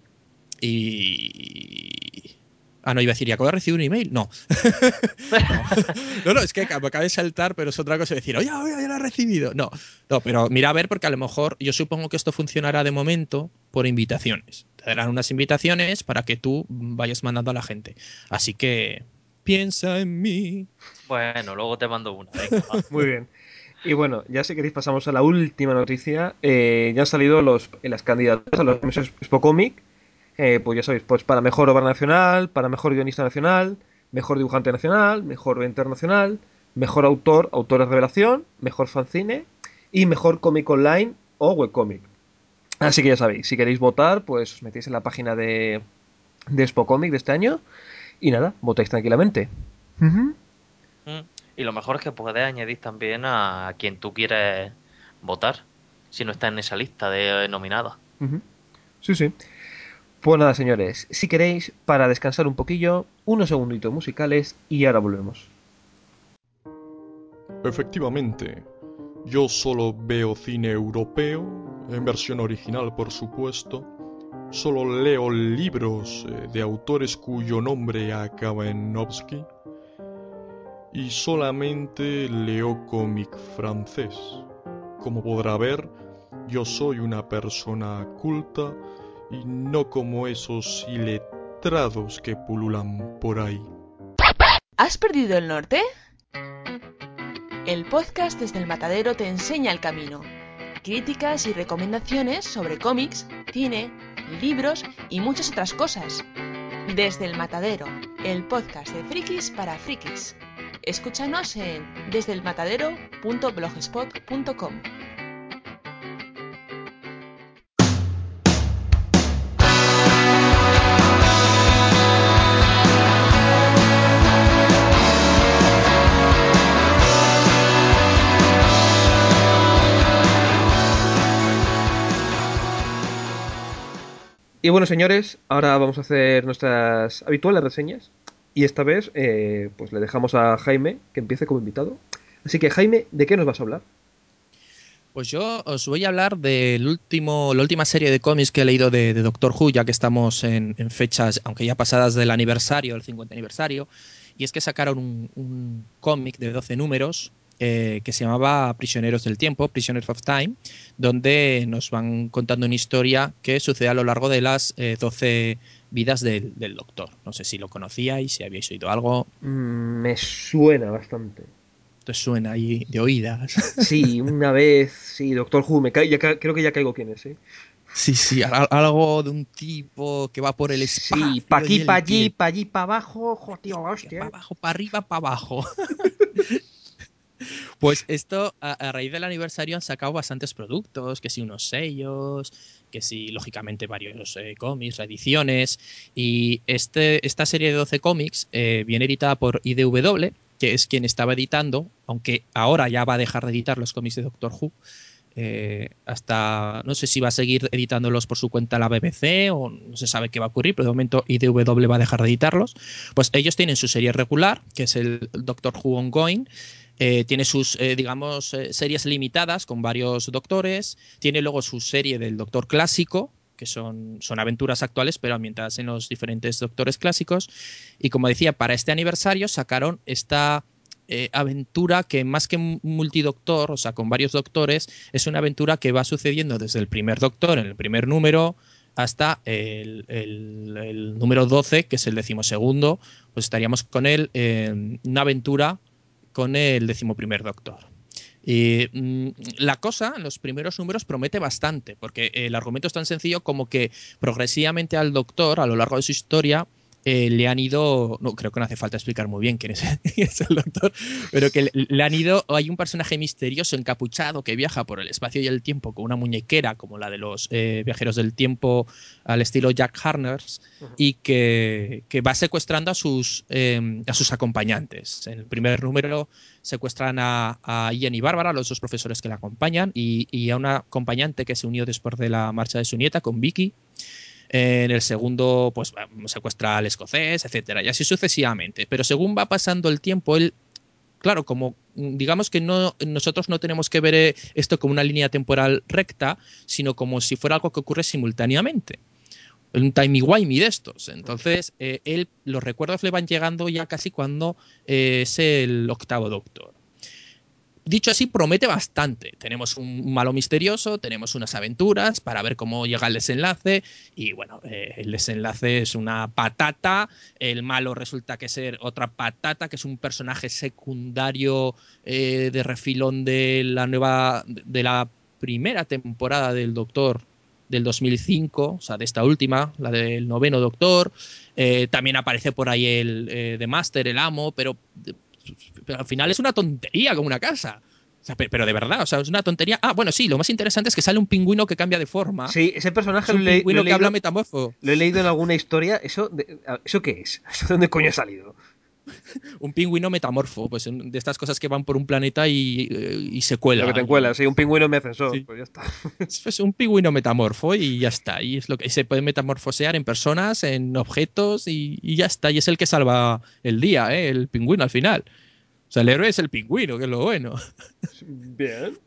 y... Ah, no, iba a decir, ¿y acabo de recibir un email? No. no. no, no, es que me acaba de saltar, pero es otra cosa decir, oye, oye, ya lo he recibido. No, no, pero mira a ver, porque a lo mejor yo supongo que esto funcionará de momento por invitaciones. Te darán unas invitaciones para que tú vayas mandando a la gente. Así que piensa en mí. Bueno, luego te mando una, venga, va. Muy bien. Y bueno, ya si queréis pasamos a la última noticia. Eh, ya han salido los, en las candidaturas a los premios Expo Comic. Eh, pues ya sabéis, pues para mejor obra nacional, para mejor guionista nacional, mejor dibujante nacional, mejor internacional, mejor autor, autor de revelación, mejor fanzine y mejor cómic online o webcomic. Así que ya sabéis, si queréis votar, pues os metéis en la página de, de Expo Comic de este año y nada, votáis tranquilamente. Ujú, Mm. Y lo mejor es que puedes añadir también a quien tú quieres votar, si no está en esa lista de nominadas. ujú. Sí, sí. Pues nada, señores, si queréis, para descansar un poquillo, unos segunditos musicales y ahora volvemos. Efectivamente, yo solo veo cine europeo, en versión original por supuesto, solo leo libros eh, de autores cuyo nombre acaba en Novsky y solamente leo cómic francés. Como podrá ver, yo soy una persona culta y no como esos iletrados que pululan por ahí. ¿Has perdido el norte? El podcast Desde el Matadero te enseña el camino. Críticas y recomendaciones sobre cómics, cine, libros y muchas otras cosas. Desde el Matadero, el podcast de frikis para frikis. Escúchanos en desde el matadero punto blogspot punto com. Y bueno, señores, ahora vamos a hacer nuestras habituales reseñas. Y esta vez, eh, pues le dejamos a Jaime que empiece como invitado. Así que, Jaime, ¿de qué nos vas a hablar? Pues yo os voy a hablar de último, la última serie de cómics que he leído de, de Doctor Who, ya que estamos en, en fechas, aunque ya pasadas del aniversario, el cincuenta aniversario, y es que sacaron un, un cómic de doce números eh, que se llamaba Prisioneros del Tiempo, Prisoners of Time, donde nos van contando una historia que sucede a lo largo de las eh, doce vidas del, del Doctor. No sé si lo conocíais, si habíais oído algo. Mm, me suena bastante. ¿Te suena ahí de oídas? Sí, una vez, sí, Doctor Who, me ca- ya ca- creo que ya caigo quién es, ¿eh? Sí, sí, al- algo de un tipo que va por el Sí, pa' espacio aquí, y pa' el allí, tiempo. pa' allí, pa' abajo, tío, la hostia, Para ¿eh? abajo, para arriba, para abajo. Pues esto, a, a raíz del aniversario han sacado bastantes productos, que si unos sellos, que si, lógicamente, varios eh, cómics, reediciones. Y este, esta serie de doce cómics eh, viene editada por I D W, que es quien estaba editando, aunque ahora ya va a dejar de editar los cómics de Doctor Who. Eh, hasta no sé si va a seguir editándolos por su cuenta la B B C o no se sabe qué va a ocurrir, pero de momento I D W va a dejar de editarlos. Pues ellos tienen su serie regular, que es el Doctor Who Ongoing. Eh, tiene sus, eh, digamos, eh, series limitadas con varios doctores. Tiene luego su serie del Doctor Clásico, que son, son aventuras actuales, pero ambientadas en los diferentes doctores clásicos. Y como decía, para este aniversario sacaron esta eh, aventura que más que multidoctor, o sea, con varios doctores, es una aventura que va sucediendo desde el primer doctor, en el primer número, hasta el, el, el número doce, que es el decimosegundo, pues estaríamos con él en una aventura con el decimoprimer doctor. Eh, mm, la cosa, en los primeros números, promete bastante, porque el argumento es tan sencillo como que progresivamente al Doctor, a lo largo de su historia, eh, le han ido, no creo que no hace falta explicar muy bien quién es, quién es el Doctor, pero que le, le han ido, hay un personaje misterioso encapuchado que viaja por el espacio y el tiempo con una muñequera como la de los eh, viajeros del tiempo al estilo Jack Harkness, Ujú. y que, que va secuestrando a sus, eh, a sus acompañantes. En el primer número secuestran a, a Ian y Bárbara, los dos profesores que la acompañan, y, y a una acompañante que se unió después de la marcha de su nieta, con Vicky. En el segundo, pues secuestra al escocés, etcétera, y así sucesivamente. Pero según va pasando el tiempo, él, claro, como digamos que no, nosotros no tenemos que ver esto como una línea temporal recta, sino como si fuera algo que ocurre simultáneamente. Un timey-wimey de estos. Entonces, eh, él, los recuerdos le van llegando ya casi cuando eh, es el octavo Doctor. Dicho así, promete bastante. Tenemos un malo misterioso, tenemos unas aventuras para ver cómo llega el desenlace y bueno, eh, el desenlace es una patata, el malo resulta que ser otra patata, que es un personaje secundario eh, de refilón de la nueva, de la primera temporada del Doctor del dos mil cinco, o sea, de esta última, la del noveno Doctor. Eh, también aparece por ahí el eh, The Master, el amo, pero pero al final es una tontería como una casa. O sea, pero de verdad, o sea, es una tontería. Ah, bueno, sí, lo más interesante es que sale un pingüino que cambia de forma. Sí, ese personaje Es lo, un he, lo he pingüino que leído. habla metamorfo. Lo he leído en alguna historia. ¿Eso, de, ¿eso qué es? ¿Eso de dónde coño ha salido? Un pingüino metamorfo, pues de estas cosas que van por un planeta y, y se Lo que te cuela. encuela, Y, sí, un pingüino en mi ascensor. sí. Pues ya está. Es pues, un pingüino metamorfo y ya está. Y es lo que se puede metamorfosear en personas, en objetos y, y ya está. Y es el que salva el día, ¿eh? El pingüino al final. O sea, el héroe es el pingüino, que es lo bueno. Bien.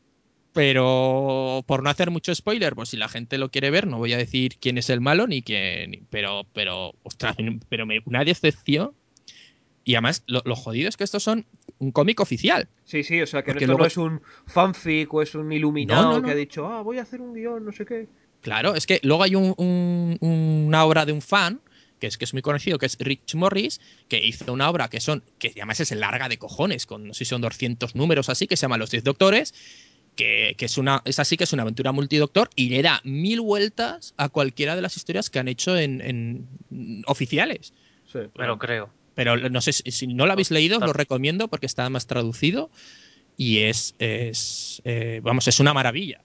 Pero por no hacer mucho spoiler, pues si la gente lo quiere ver, no voy a decir quién es el malo ni quién. Pero, pero, ostras, pero me, una decepción. Y además, lo, lo jodido es que estos son un cómic oficial. Sí, sí, o sea, que Porque esto no luego. es un fanfic o es un No, no, iluminado que no, ha no. dicho, ah, voy a hacer un guión, no sé qué. Claro, es que luego hay un, un, una obra de un fan, que es, que es muy conocido, que es Rich Morris, que hizo una obra que son, que además es larga de cojones, con no sé si son doscientos números así, que se llama Los Diez Doctores, que, que es, una, es así, que es una aventura multidoctor y le da mil vueltas a cualquiera de las historias que han hecho en, en oficiales. Sí. Me lo creo. Pero no sé, si, si no lo habéis leído, os lo Total. recomiendo porque está más traducido y es, es eh, vamos, es una maravilla.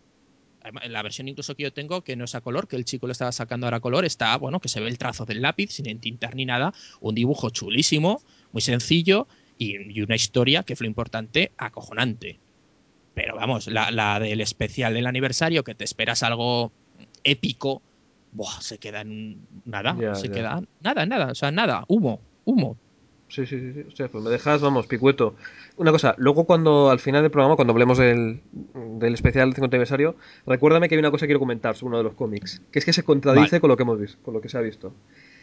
La versión incluso que yo tengo, que no es a color, que el chico lo estaba sacando ahora a color, está, bueno, que se ve el trazo del lápiz sin entintar ni nada, un dibujo chulísimo, muy sencillo y, y una historia, que fue lo importante, acojonante. Pero vamos, la, la del especial del aniversario, que te esperas algo épico, buah, se queda en nada, Ya, se ya. queda nada, nada, o sea, nada, humo, humo. Sí, sí, sí, sí. O sea, pues me dejas, vamos, picueto. Una cosa, luego cuando, al final del programa, cuando hablemos del, del especial del cincuenta aniversario, recuérdame que hay una cosa que quiero comentar sobre uno de los cómics, que es que se Vale, contradice con lo que hemos visto, con lo que se ha visto.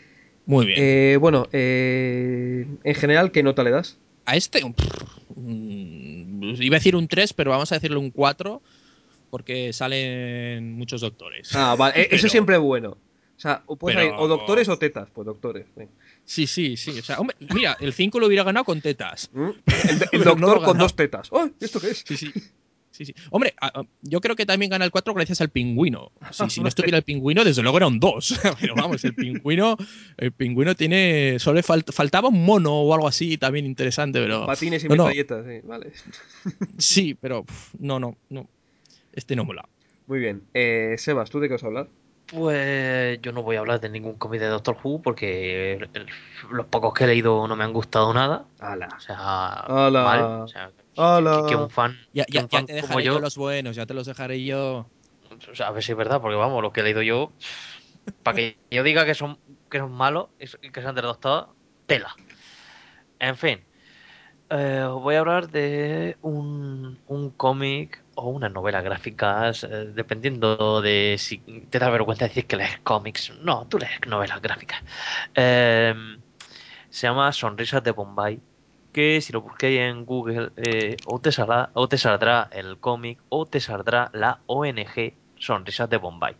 muy bien. Eh, bueno, eh, en general, ¿qué nota le das? A este, pff, mm, iba a decir un tres, pero vamos a decirle un cuatro porque salen muchos doctores. Ah, vale, e- eso pero, siempre es bueno. O sea, o puede salir o pero. doctores o tetas, pues doctores. Venga. Sí, sí, sí. O sea, hombre, mira, el cinco lo hubiera ganado con tetas. ¿Mm? El, el Pero no lo doctor ha con dos ganado. tetas. ¡Ay! ¿Esto qué es? Sí, sí. Sí, sí. Hombre, a- a- yo creo que también gana el cuatro gracias al pingüino. Si, si no Vale. estuviera el pingüino, desde luego era un dos. Pero vamos, el pingüino, el pingüino tiene. Solo le falt- faltaba un mono o algo así también interesante, Con pero. patines y No, no. metralletas, sí, vale. Sí, pero. Pf, no, no, no. Este no mola. Muy bien. Eh, Sebas, ¿tú de qué vas a hablar? Pues yo no voy a hablar de ningún cómic de Doctor Who porque el- el- los pocos que he leído no me han gustado nada. O ¡Hala! sea, mal. O ¡Hala! sea, que, que- que un ¡Hala! fan, Ya, que ya, un ya fan te como dejaré yo yo, los buenos, ya te los dejaré yo. o sea, a ver si es verdad, porque vamos, lo que he leído yo, para que yo diga que son, que son malos y que son de los todos, tela. En fin, eh, os voy a hablar de un, un cómic o una novela gráficas, eh, dependiendo de si te da vergüenza decir que lees cómics. No, tú lees novelas gráficas. Eh, Se llama Sonrisas de Bombay, que si lo busquéis en Google, eh, o te saldrá, o te saldrá el cómic o te saldrá la O N G Sonrisas de Bombay,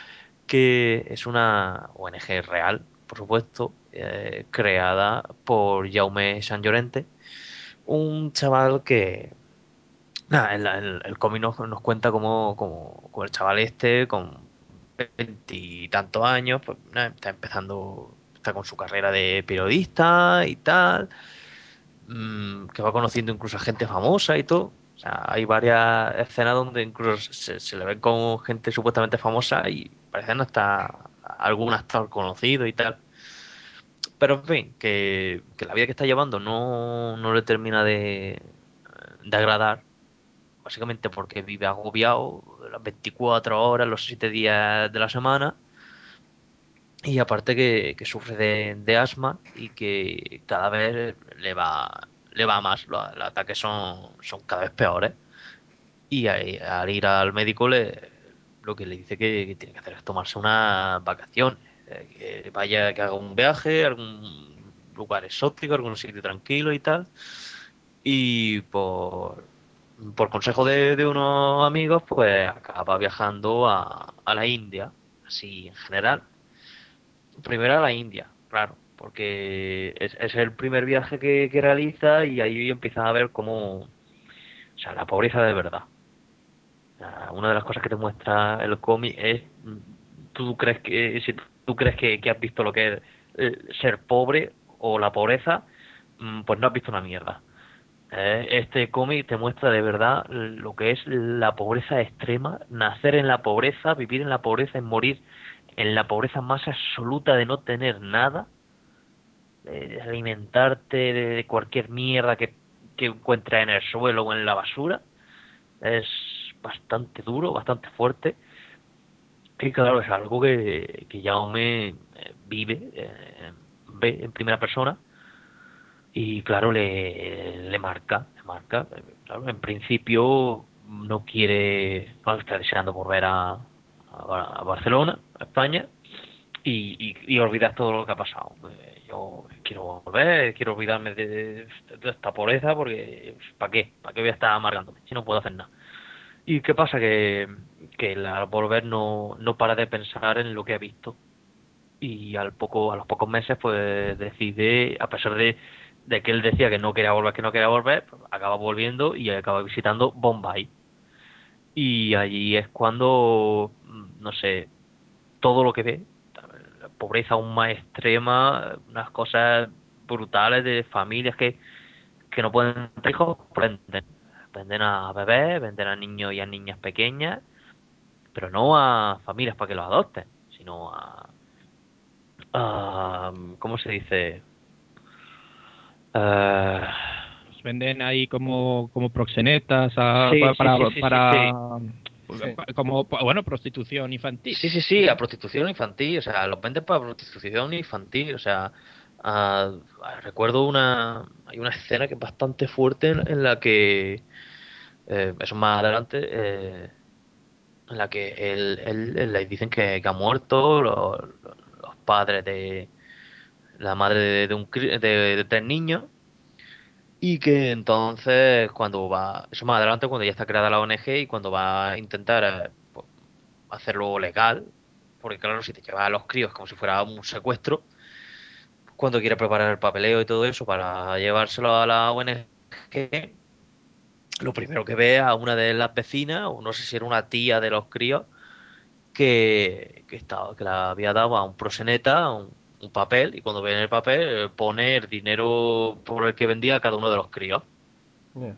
que es una O N G real, por supuesto, eh, creada por Jaume Sant Llorente, un chaval que, Nada, el, el, el cómic nos, nos cuenta cómo, cómo, cómo el chaval este, con veintitantos años, pues nada, está empezando, está con su carrera de periodista y tal, mm, que va conociendo incluso a gente famosa y todo. O sea, hay varias escenas donde incluso se, se le ven con gente supuestamente famosa y parecen hasta algún actor conocido y tal. Pero en fin, que, que la vida que está llevando no, no le termina de, de agradar, básicamente porque vive agobiado las veinticuatro horas, los siete días de la semana, y aparte que, que sufre de, de asma y que cada vez le va, le va más, los, los ataques son, son cada vez peores. Y ahí, al ir al médico le, lo que le dice que, que tiene que hacer es tomarse unas vacaciones, eh, que vaya, que haga un viaje a algún lugar exótico, algún sitio tranquilo y tal. Y por, por consejo de, de unos amigos, pues acaba viajando a, a la India, así en general. Primero a la India, claro, porque es, es el primer viaje que, que realiza y ahí empieza a ver cómo, o sea, la pobreza de verdad. Ah, una de las cosas que te muestra el cómic es, mm, tú crees que, si tú crees que, que has visto lo que es eh, ser pobre o la pobreza, mm, pues no has visto una mierda. Eh, este cómic te muestra de verdad lo que es la pobreza extrema, nacer en la pobreza, vivir en la pobreza y morir en la pobreza más absoluta de no tener nada, de alimentarte de cualquier mierda que, que encuentres en el suelo o en la basura. Es bastante duro, bastante fuerte. Y claro, es algo que, que Jaume eh, vive, eh, ve en primera persona y claro, le, le marca, le marca. Eh, Claro, en principio no quiere, bueno, está deseando volver a, a, a Barcelona, a España, y, y, y olvidar todo lo que ha pasado. Eh, Yo quiero volver, quiero olvidarme de, de esta pobreza porque ¿para qué? ¿Para qué voy a estar amargándome si no puedo hacer nada? ¿Y qué pasa? Que, que él al volver no, no para de pensar en lo que ha visto. Y al poco, a los pocos meses, pues decide, a pesar de, de que él decía que no quería volver, que no quería volver, pues, acaba volviendo y acaba visitando Bombay. Y allí es cuando, mm, no sé, todo lo que ve, la pobreza aún más extrema, unas cosas brutales de familias que, que no pueden tener hijos, venden. Venden a bebés, venden a niños y a niñas pequeñas, pero no a familias para que los adopten, sino a, a ¿cómo se dice? Eh, Los venden ahí como, como proxenetas a- sí, pa- sí, para, sí, sí, sí, para, sí. Sí. como, bueno, prostitución infantil. Sí, sí, sí, a prostitución infantil, o sea, los venden para prostitución infantil, o sea, ah, recuerdo una, hay una escena que es bastante fuerte en, en la que, eh, eso más adelante, eh, en la que él, él- él le dicen que, que ha muerto, los, los padres de la madre de, de un cri- de, de tres niños. Y que entonces cuando va, eso más adelante cuando ya está creada la O N G y cuando va a intentar eh, pues, hacerlo legal, porque claro, si te llevas a los críos como si fuera un secuestro, cuando quiere preparar el papeleo y todo eso para llevárselo a la O N G, lo primero que ve a una de las vecinas, o no sé si era una tía de los críos, que, que estaba, que le había dado a un proxeneta un, un papel, y cuando ve en el papel eh, pone el dinero por el que vendía a cada uno de los críos. Ya.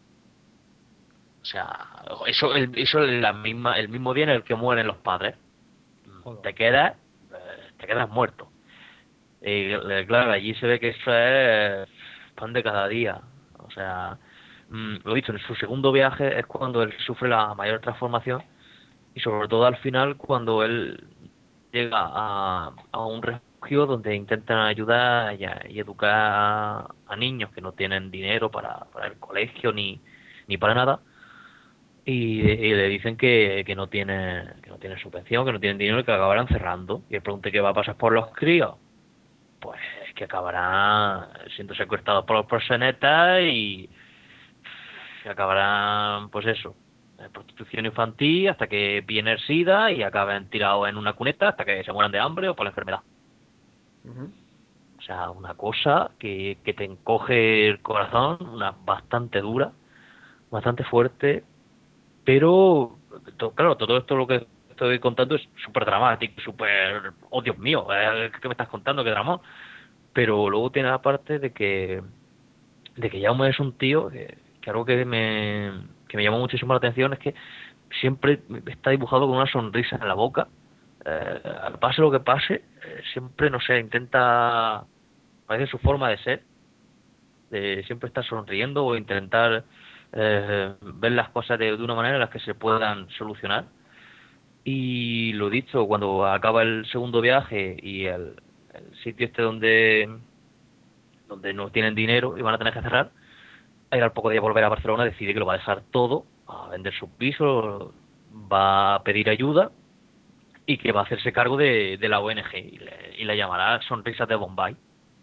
O sea, eso, el, eso es la misma, el mismo día en el que mueren los padres. Joder. Te quedas, eh, te quedas muerto. Y eh, claro, allí se ve que eso es pan de cada día. O sea, mm, lo dicho, en su segundo viaje es cuando él sufre la mayor transformación y sobre todo al final cuando él llega a, a un refugio donde intentan ayudar y, a- y educar a, a niños que no tienen dinero para, para el colegio ni, ni para nada y, y le dicen que, que no tiene que no tiene subvención, que no tienen dinero y que acabarán cerrando. Y él pregunta qué va a pasar por los críos. Pues que acabarán siendo secuestrados por los proxenetas y, y acabarán, pues eso, en prostitución infantil hasta que viene el SIDA y acaben tirados en una cuneta hasta que se mueran de hambre o por la enfermedad. Ujú. O sea, una cosa que, que te encoge el corazón, una bastante dura. bastante fuerte, pero to- claro, todo esto lo que estoy contando es súper dramático, súper, oh Dios mío, eh, ¿qué me estás contando? Qué drama. Pero luego tiene la parte de que de que Jaume es un tío que, que algo que me, que me llamó muchísimo la atención es que siempre está dibujado con una sonrisa en la boca. Eh, pase lo que pase, eh, siempre, no sé, intenta, parece su forma de ser, de siempre estar sonriendo o intentar eh, ver las cosas de, de una manera en las que se puedan solucionar. Y lo dicho, cuando acaba el segundo viaje y el, el sitio este donde, donde no tienen dinero y van a tener que cerrar, él al poco de volver a Barcelona decide que lo va a dejar todo, a vender su piso, va a pedir ayuda y que va a hacerse cargo de, de la O N G y le, y le llamará Sonrisas de Bombay.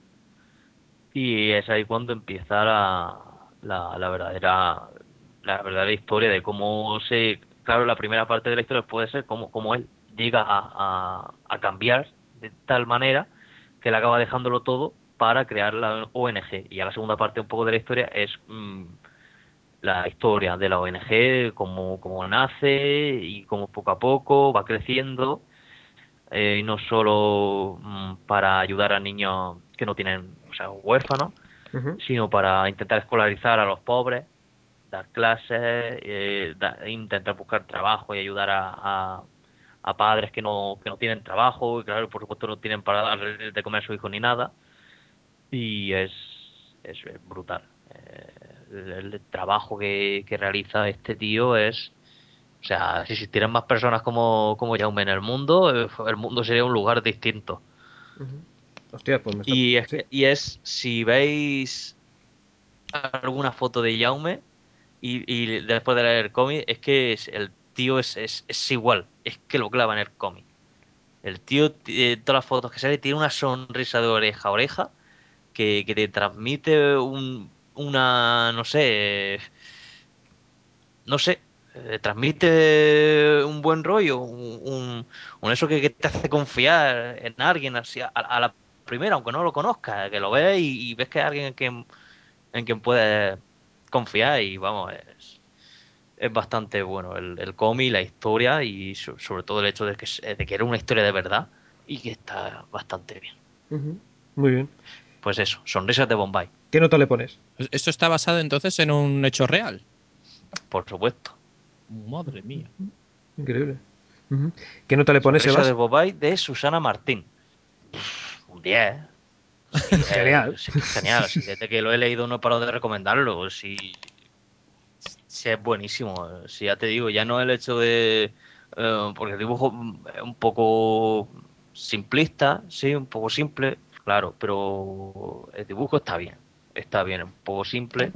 Y es ahí cuando empieza la, la, la verdadera la verdadera historia de cómo se... Claro, la primera parte de la historia puede ser cómo, cómo él llega a, a, a cambiar de tal manera que él acaba dejándolo todo para crear la O N G. Y ya la segunda parte un poco de la historia es mm, la historia de la O N G, cómo, cómo nace y cómo poco a poco va creciendo, eh, y no solo mm, para ayudar a niños que no tienen, o sea, huérfanos, Ujú. sino para intentar escolarizar a los pobres, dar clases, eh, da- intentar buscar trabajo y ayudar a, a, a padres que no, que no tienen trabajo y claro, por supuesto no tienen para darle de comer a su hijo ni nada y es, es, es brutal. Eh, el, el trabajo que, que realiza este tío es, o sea, si existieran más personas como, como Jaume en el mundo, eh, el mundo sería un lugar distinto. Ujú. Hostia, pues me está... Y es, Sí. que- y es, si veis alguna foto de Jaume y, y después de leer el cómic, es que es- el tío es, es, es igual, es que lo clava en el cómic. El tío, eh, todas las fotos que sale, tiene una sonrisa de oreja a oreja que, que te transmite un, una, no sé, eh, no sé, eh, transmite un buen rollo, un, un- un eso que, que te hace confiar en alguien así a, a la primera, aunque no lo conozcas, que lo ves y, y ves que hay alguien en quien, en quien puedes confiar y vamos, es, es bastante bueno el, el cómic, la historia y so- sobre todo el hecho de que, es- de que era una historia de verdad y que está bastante bien. Ujú. Muy bien. Pues eso, Sonrisas de Bombay, ¿Qué nota le pones? Esto está basado entonces en un hecho real. por supuesto. Madre mía. Increíble. Ujú. ¿Qué nota le pones, Sonrisas de Sebas? Bombay de Susana Martín. Un diez. Sí, Genial. es, sí que es genial. Sí, desde que lo he leído no he parado de recomendarlo. Sí, sí es buenísimo. Sí, ya te digo, ya no el hecho de... eh, porque el dibujo mm, es un poco simplista, sí, un poco simple, claro, pero el dibujo está bien. Está bien, un poco simple,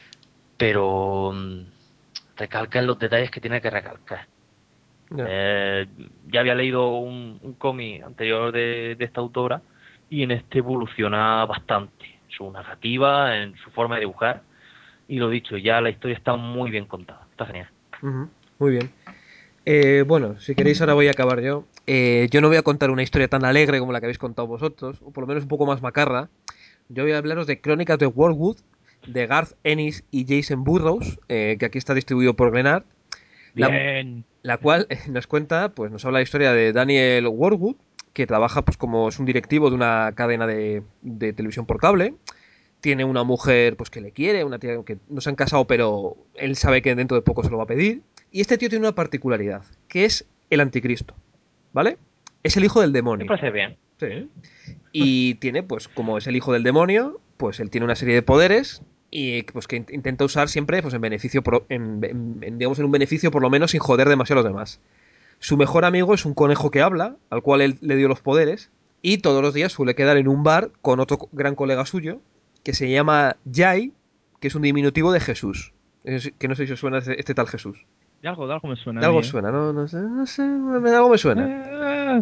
pero mm, recalca en los detalles que tiene que recalcar. Ya. Eh, ya había leído un, un cómic anterior de, de esta autora y en este evoluciona bastante su narrativa, en su forma de dibujar y lo dicho, ya la historia está muy bien contada, está genial. Ujú. Muy bien. Eh, bueno, si queréis ahora voy a acabar yo. Eh, yo no voy a contar una historia tan alegre como la que habéis contado vosotros, o por lo menos un poco más macarra. Yo voy a hablaros de Crónicas de Worldwood, de Garth Ennis y Jason Burrows, eh, que aquí está distribuido por Glenart, la, Bien. la cual eh, nos cuenta, pues nos habla la historia de Daniel Worldwood, que trabaja pues como es un directivo de una cadena de, de televisión por cable. Tiene una mujer pues que le quiere, una tía que no se han casado, pero él sabe que dentro de poco se lo va a pedir. Y este tío tiene una particularidad, que es el anticristo, ¿vale? Es el hijo del Me demonio. parece bien. Sí. Y tiene, pues, como es el hijo del demonio, pues él tiene una serie de poderes y pues que intenta usar siempre pues en beneficio pro- en, en- en, digamos en un beneficio por lo menos sin joder demasiado a los demás. Su mejor amigo es un conejo que habla, al cual él le dio los poderes, y todos los días suele quedar en un bar con otro gran colega suyo, que se llama Jai, que es un diminutivo de Jesús. Es- que no sé si os suena este, este tal Jesús. De algo, de algo me suena De a algo mí, os ¿eh? suena, no, no sé, no sé, de algo me suena. Eh,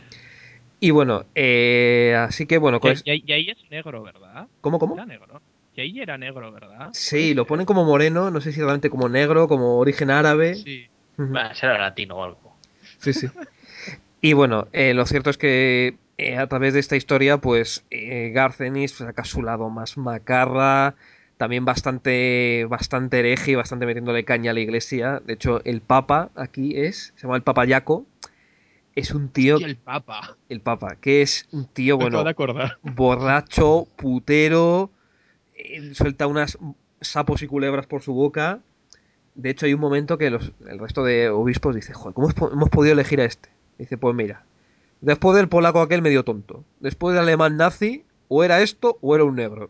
Y bueno, eh, así que bueno, con Y, es- y- y ahí es negro, ¿verdad? ¿cómo, cómo? Era negro. Y ahí era negro, ¿verdad? Puede Sí, lo ponen ser. como moreno, no sé si realmente como negro, como origen árabe. Sí. Ujú. Va, será latino o algo. Sí, sí. Y bueno, eh, lo cierto es que eh, a través de esta historia, pues eh, Garth Ennis saca su lado más macarra, también bastante, bastante hereje y bastante metiéndole caña a la iglesia. De hecho, el Papa aquí es, se llama el Papa Yaco, es un tío, Hostia, el Papa. el Papa, que es un tío, Me acabo de bueno, acordar. borracho, putero, eh, suelta unas sapos y culebras por su boca. De hecho, hay un momento que los, el resto de obispos dice, joder, ¿cómo hemos, hemos podido elegir a este? Dice, pues mira, después del polaco aquel medio tonto, después del alemán nazi, o era esto o era un negro.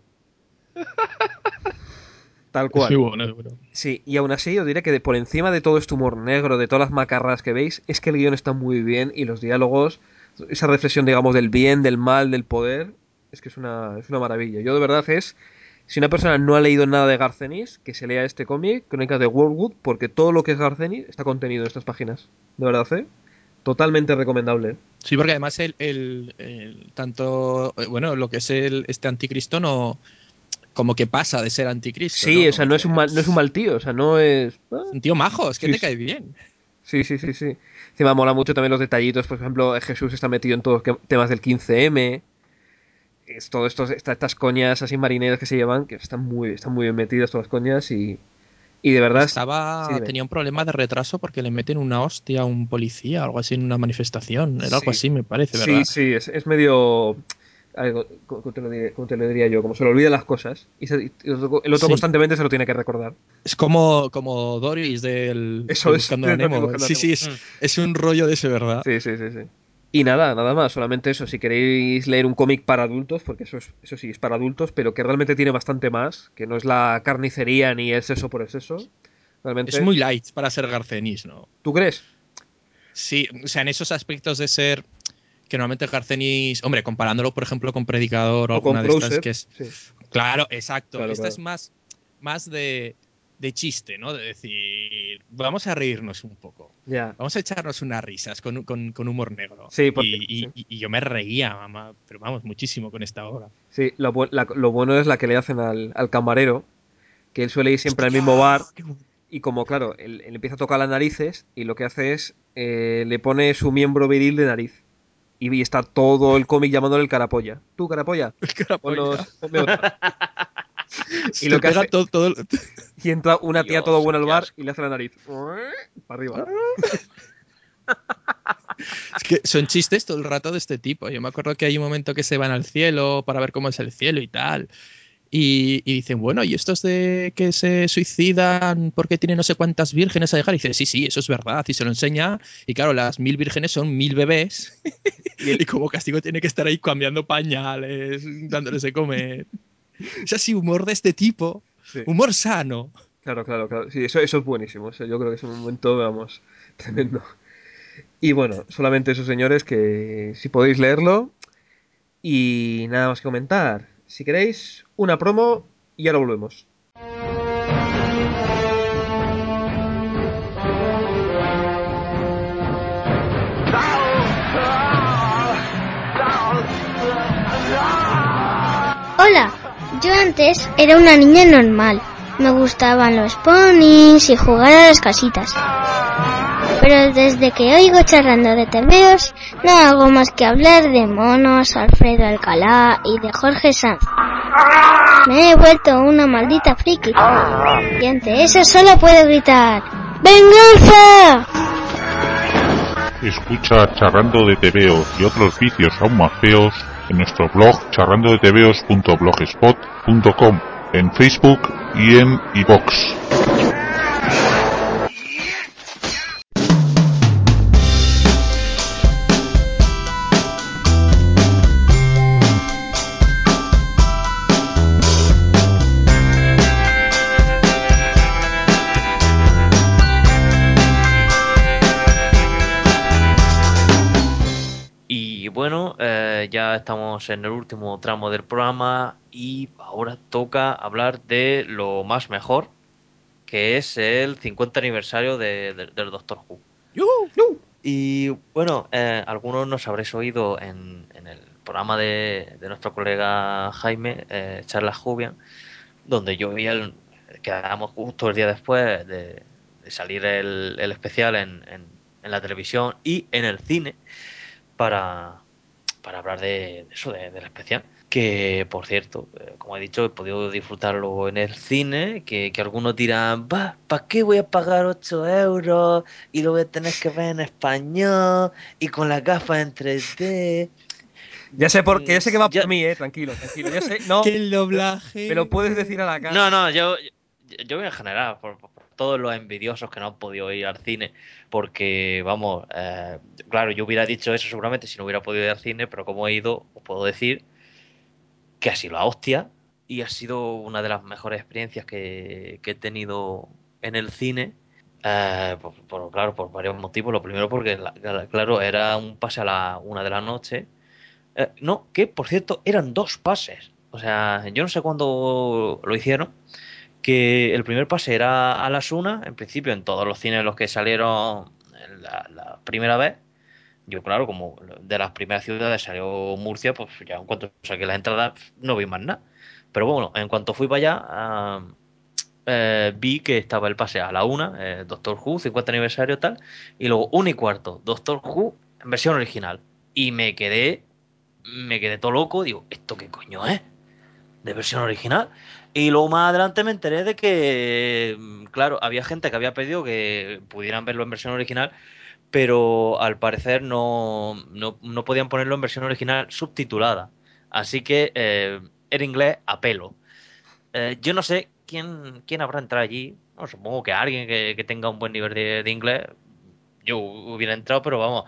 Tal Es muy cual. bueno, bro. Sí, y aún así os diré que de, por encima de todo este humor negro, de todas las macarras que veis, es que el guión está muy bien y los diálogos, esa reflexión, digamos, del bien, del mal, del poder, es que es una, es una maravilla. Yo de verdad es, si una persona no ha leído nada de Garcenis, que se lea este cómic, Crónicas de Worldwood, porque todo lo que es Garcenis está contenido en estas páginas. De verdad, ¿eh? Totalmente recomendable. Sí, porque además el, el- el- tanto, eh, bueno, lo que es el, este anticristo no, como que pasa de ser anticristo, Sí, ¿no? o sea, Como no es un que mal, no es un mal tío, o sea, no es... ah, es un tío majo, es que sí, te sí. cae bien. Sí, sí, sí, sí. Encima mola mucho también los detallitos. Por ejemplo, Jesús está metido en todos los temas del quince eme. Es todo estos, esta- estas coñas así marineras que se llevan, que están muy, están muy bien metidas todas las coñas y, y de verdad... es- Sí, Estaba, dime. tenía un problema de retraso porque le meten una hostia a un policía, algo así en una manifestación. Era algo Sí, así, me parece, sí, ¿verdad? sí, es, es medio... algo- ¿Cómo te lo diré, cómo te lo diría yo? Como se le olvidan las cosas. Y, se- y el otro el otro Sí. constantemente se lo tiene que recordar. Es como, como Doris del, de Eso es. Buscando a Nemo. Buscando a Sí, Nemo. sí, es, Mm. es un rollo de ese, ¿verdad? Sí, sí, sí, sí. Y nada, nada más, solamente eso. Si queréis leer un cómic para adultos, porque eso, es, eso sí es para adultos, pero que realmente tiene bastante más, que no es la carnicería ni el sexo por el sexo. Es Realmente. muy light para ser Garcenis, ¿no? ¿Tú crees? Sí, o sea, en esos aspectos de ser que normalmente Garcenis, hombre, comparándolo, por ejemplo, con Predicador o O con alguna de estas Frozen. que es. Sí, Claro, exacto. claro, Esta claro. es más, más de, de chiste, ¿no? De decir, vamos a reírnos un poco. Ya. Vamos a echarnos unas risas con, con- con humor negro. Sí, porque. Y, Sí, y- y yo me reía, mamá, pero vamos, muchísimo con esta obra. sí lo, bu- la- lo bueno es la que le hacen al, al camarero, que él suele ir siempre al ¡Hostia! mismo bar. ¡Qué bueno! Y como, claro, él, él empieza a tocar las narices y lo que hace es eh, le pone su miembro viril de nariz. Y, y está todo el cómic llamándole el carapolla. ¿Tú, carapolla? El Pon carapolla. los- ponme otra. Y Se lo te que pega hace, todo, todo. y entra una tía todo Dios, buena al qué bar asco. y le hace la nariz. Para arriba. Es que son chistes todo el rato de este tipo. Yo me acuerdo que hay un momento que se van al cielo para ver cómo es el cielo y tal. Y, y dicen, bueno, ¿y estos de que se suicidan porque tienen no sé cuántas vírgenes a dejar? Y dice, sí, sí, eso es verdad. Y se lo enseña. Y claro, las mil vírgenes son mil bebés. Y Y él, como castigo tiene que estar ahí cambiando pañales, dándoles de comer. Es así, humor de este tipo. sí, Humor sano. claro, claro, claro. Sí, eso, eso es buenísimo. Eso yo creo que es un momento, vamos, tremendo. Y bueno, solamente eso, señores, que si podéis leerlo. Y nada más que comentar. Si queréis, una promo y ahora volvemos. Hola, yo antes era una niña normal. Me gustaban los ponis y jugar a las casitas. Pero desde que oigo charrando de tebeos, no hago más que hablar de monos, Alfredo Alcalá y de Jorge Sanz. Me he vuelto una maldita friki. Y ante eso solo puedo gritar ¡venganza! Escucha Charrando de Tebeos y otros vicios aún más feos en nuestro blog charrandodetebeos punto blogspot punto com, en Facebook y en iVoox. Y bueno, eh, ya estamos en el último tramo del programa y ahora toca hablar de lo más mejor, que es el cincuenta aniversario de- de- del Doctor Who. ¡Yuhu! Y bueno, eh, algunos nos habréis oído en, en el programa de, de nuestro colega Jaime, eh, Charlas Jubian, donde yo y él quedamos justo el día después de, de salir el, el especial en, en- en la televisión y en el cine para, para hablar de, de eso, de- del especial. Que, por cierto, eh, como he dicho, he podido disfrutarlo en el cine, que, que algunos dirán, va, ¿para qué voy a pagar ocho euros y lo voy a tener que ver en español y con las gafas en tres D? Ya sé por qué, Mm, ya sé que va Yo, por mí, eh. Tranquilo, tranquilo. Ya sé, no. Que el Me lo doblaje. puedes decir a la cara. no, no, yo, yo, yo en general, por, por todos los envidiosos que no han podido ir al cine, porque, vamos, eh, claro, yo hubiera dicho eso seguramente si no hubiera podido ir al cine, pero como he ido, os puedo decir que ha sido la hostia y ha sido una de las mejores experiencias que, que he tenido en el cine. Eh, por, por- claro, por varios motivos. Lo primero porque, la- la- claro, era un pase a la una de la noche. Eh, no, que por cierto eran dos pases. O sea, yo no sé cuándo lo hicieron, que el primer pase era a las una, en principio en todos los cines en los que salieron la, la primera vez. Yo, claro, como de las primeras ciudades salió Murcia, pues ya en cuanto saqué las entradas no vi más nada. Pero bueno, en cuanto fui para allá, ah, eh, vi que estaba el pase a la una, eh, Doctor Who, cincuenta aniversario tal, y luego una y cuarto, Doctor Who en versión original. Y me quedé, me quedé todo loco, digo, ¿esto qué coño es? ¿De versión original? Y luego más adelante me enteré de que, mm, claro, había gente que había pedido que pudieran verlo en versión original, pero al parecer no, no, no podían ponerlo en versión original subtitulada. Así que eh, era inglés a pelo. Eh, yo no sé quién, quién habrá entrado allí. No, supongo que alguien que, que tenga un buen nivel de, de inglés. Yo hubiera entrado, pero vamos.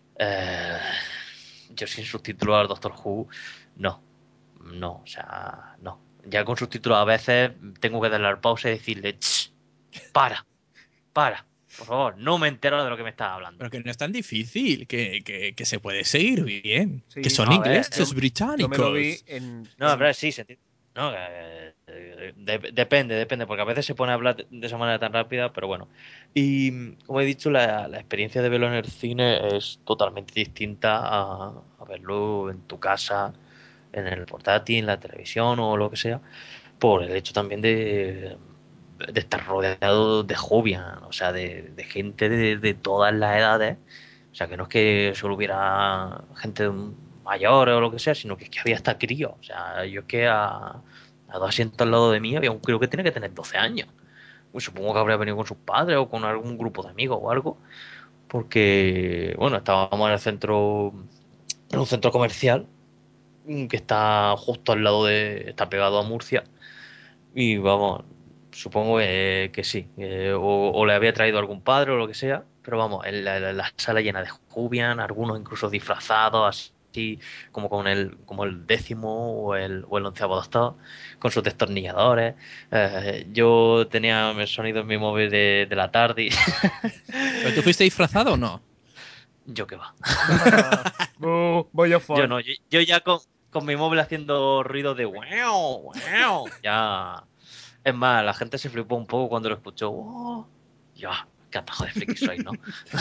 eh, yo sin subtitular al Doctor Who, no. No, o sea, no. Ya con subtítulos a veces tengo que darle al pausa y decirle, "Ch, para, para. Por favor, no me entero de lo que me estás hablando." Pero que no es tan difícil, que, que, que se puede seguir bien. Que Sí, son No, a ver, yo, ingleses, yo me lo vi británicos. en, no, en- pero sí, se entiende. No, eh, eh, de- depende, depende, porque a veces se pone a hablar de, de esa manera tan rápida, pero bueno. Y mm, como he dicho, la, la experiencia de verlo en el cine es totalmente distinta a, a verlo en tu casa, en el portátil, en la televisión o lo que sea, por el hecho también de, de estar rodeado de jovian, o sea, de, de gente de, de todas las edades. O sea, que no es que solo hubiera gente mayor o lo que sea, sino que es que había hasta críos. O sea, yo es que a, a dos asientos al lado de mí había un crío que tiene que tener doce años. Pues supongo que habría venido con sus padres o con algún grupo de amigos o algo, porque, bueno, estábamos en el centro, en un centro comercial mm, que está justo al lado de, está pegado a Murcia, y vamos, supongo que, que sí, eh, o, o le había traído algún padre o lo que sea, pero vamos, en la, la- la sala llena de Jubian, algunos incluso disfrazados, así como con el, como el décimo o el, o el onceavo doctor, con sus destornilladores. Eh, yo tenía el sonido en mi móvil de, de la tarde. ¿Pero tú fuiste disfrazado o no? Yo qué va. ¡Buh! Voy a Yo far. no, yo, yo ya con, con mi móvil haciendo ruido de wow, wow, ya. Es más, la gente se flipó un poco cuando lo escuchó. ¡Oh! Ya, qué atajo de friki soy, ¿no?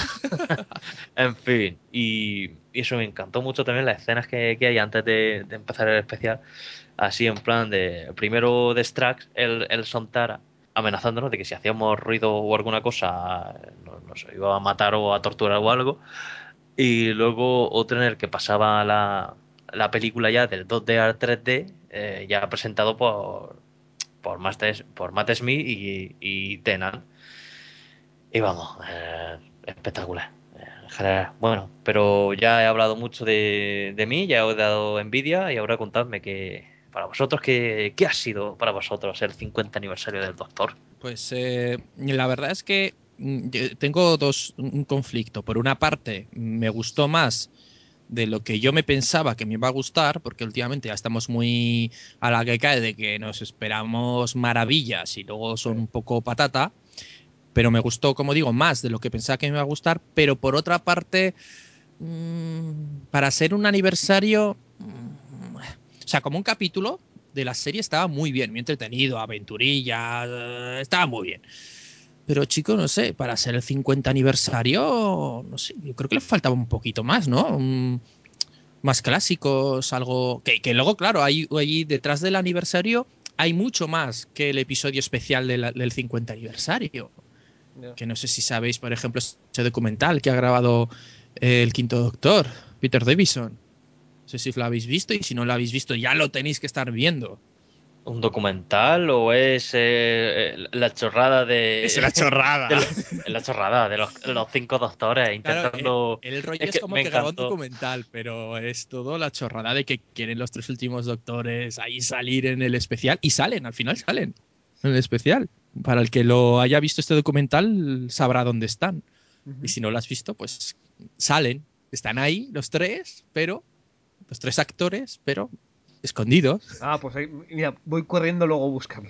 En fin, y, y eso me encantó mucho también las escenas que, que hay antes de, de empezar el especial. Así en plan de, primero de Strax, el, el Sontara, amenazándonos de que si hacíamos ruido o alguna cosa, nos, nos iba a matar o a torturar o algo. Y luego otro en el que pasaba la, la película ya del dos D al tres D, eh, ya presentado por, por, Matt, por Matt Smith y, y Tennant. Y vamos, eh, espectacular. eh, En general. Bueno, pero ya he hablado mucho de, de mí, ya os he dado envidia y ahora contadme que para vosotros, ¿qué, qué ha sido para vosotros el cincuenta aniversario del Doctor? Pues eh, la verdad es que mm, yo tengo dos, un conflicto. Por una parte, me gustó más de lo que yo me pensaba que me iba a gustar, porque últimamente ya estamos muy a la que cae de que nos esperamos maravillas y luego son un poco patata, pero me gustó, como digo, más de lo que pensaba que me iba a gustar, pero por otra parte, mmm, para ser un aniversario, mmm, o sea, como un capítulo de la serie estaba muy bien, muy entretenido, aventurilla, eh, estaba muy bien. Pero chico, no sé, para ser el cincuenta aniversario, no sé, yo creo que le faltaba un poquito más, ¿no? Un, más clásicos, algo que, que luego, claro, hay, hay detrás del aniversario hay mucho más que el episodio especial de la, del cincuenta aniversario. Ya. Que no sé si sabéis, por ejemplo, ese documental que ha grabado eh, el quinto doctor, Peter Davison. No sé si lo habéis visto y si no lo habéis visto ya lo tenéis que estar viendo. ¿Un documental o es eh, la chorrada de. Es una chorrada. de los- la chorrada de los, los cinco doctores Claro, intentando. el, el rollo Es es, que como me que graba un encantó. documental, pero es todo la chorrada de que quieren los tres últimos doctores ahí salir en el especial y salen, al final salen en el especial. Para el que lo haya visto este documental sabrá dónde están. Ujú. Y si no lo has visto, pues salen. Están ahí los tres, pero los tres actores, pero escondidos. Ah, pues ahí, mira, voy corriendo luego a buscarlo.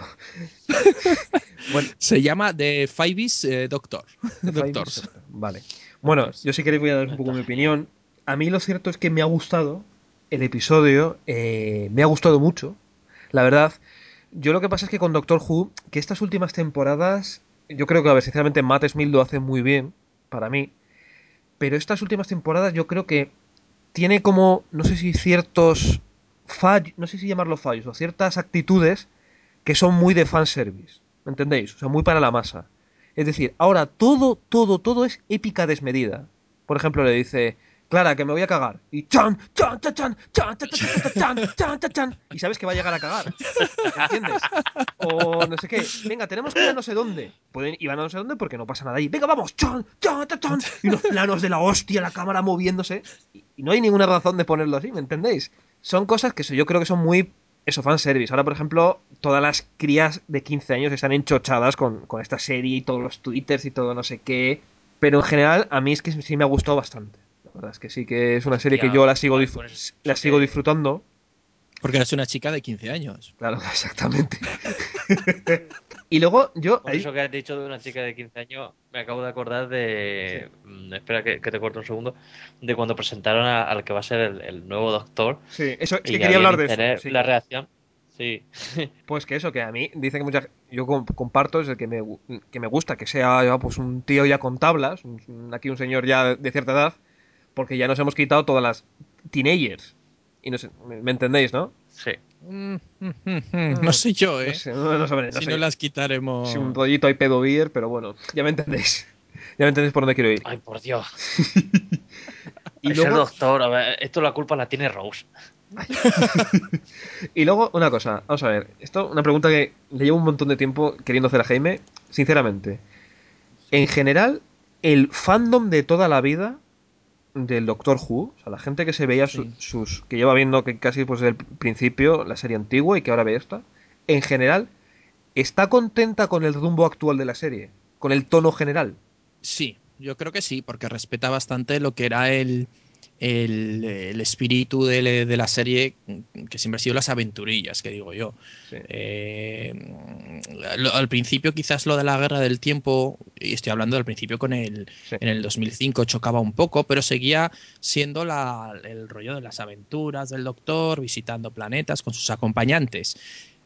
Bueno, Se llama The Five is eh, Doctor. The Five is Doctors. Doctor. Vale. Bueno, Doctors. yo si queréis voy a dar un No poco está mi genial. opinión. A mí lo cierto es que me ha gustado el episodio, eh, me ha gustado mucho, la verdad. Yo lo que pasa es que con Doctor Who, que estas últimas temporadas, yo creo que, a ver, sinceramente Matt Smith lo hace muy bien, para mí, pero estas últimas temporadas yo creo que tiene como, no sé si ciertos fallos, no sé si llamarlo fallos, o ciertas actitudes que son muy de fanservice, ¿me entendéis? O sea, muy para la masa. Es decir, ahora todo, todo, todo es épica desmedida. Por ejemplo, le dice, Clara, que me voy a cagar. Y chan, chan, chan, chan, chan, chan, chan, chan, chan, chan, chan, chan. Y sabes que va a llegar a cagar. ¿Entiendes? O no sé qué. Venga, tenemos que ir a no sé dónde. Pueden ir a no sé dónde porque no pasa nada ahí. Venga, vamos. Chan, chan, chan, chan. Y unos planos de la hostia, la cámara moviéndose. Y, y no hay ninguna razón de ponerlo así, ¿me entendéis? Son cosas que yo creo que son muy eso, fanservice. Ahora, por ejemplo, todas las crías de quince años están enchochadas con, con esta serie y todos los twitters y todo no sé qué. Pero en general, a mí es que sí me ha gustado bastante. La verdad es que sí que es una serie que Hostia, yo la sigo, con, dif- con eso la sigo que. disfrutando. Porque eres una chica de quince años. Claro, exactamente. Y luego yo... Con Ahí, eso que has dicho de una chica de quince años, me acabo de acordar sí. de. mm, Espera que, que te corto un segundo. De cuando presentaron a- al que va a ser el, el nuevo doctor Sí, eso, es que y quería había en hablar de eso. internet Sí. la reacción. Sí. Pues que eso, que a mí dice que mucha yo com- comparto, es el que me, gu- que me gusta que sea ya, pues un tío ya con tablas, un- aquí un señor ya de cierta edad, porque ya nos hemos quitado todas las teenagers. Y no sé, me me entendéis, ¿no? Sí. Mm, mm, mm, mm. No Mm, sé yo, No ¿eh? sé, no, no sabré, no Si no sé. las Si un quitaremos. rollito hay pedovier, pero bueno, ya me entendéis. Ya me entendéis por dónde quiero ir. Ay, por Dios. Y Ese luego, doctor, a ver, esto la culpa la tiene Rose. y luego una cosa, vamos a ver, esto una pregunta que le llevo un montón de tiempo queriendo hacer a Jaime, sinceramente. En general, el fandom de toda la vida del Doctor Who, o sea, la gente que se veía su- Sí. sus que lleva viendo que casi pues desde el principio la serie antigua y que ahora ve esta, en general está contenta con el rumbo actual de la serie, con el tono general. Sí, yo creo que sí, porque respeta bastante lo que era el, el, el espíritu de, de la serie, que siempre ha sido las aventurillas, que digo yo. Sí. Eh, lo- al principio quizás lo de la guerra del tiempo, y estoy hablando del principio con el, Sí. en el dos mil cinco chocaba un poco, pero seguía siendo la, el rollo de las aventuras del doctor, visitando planetas con sus acompañantes.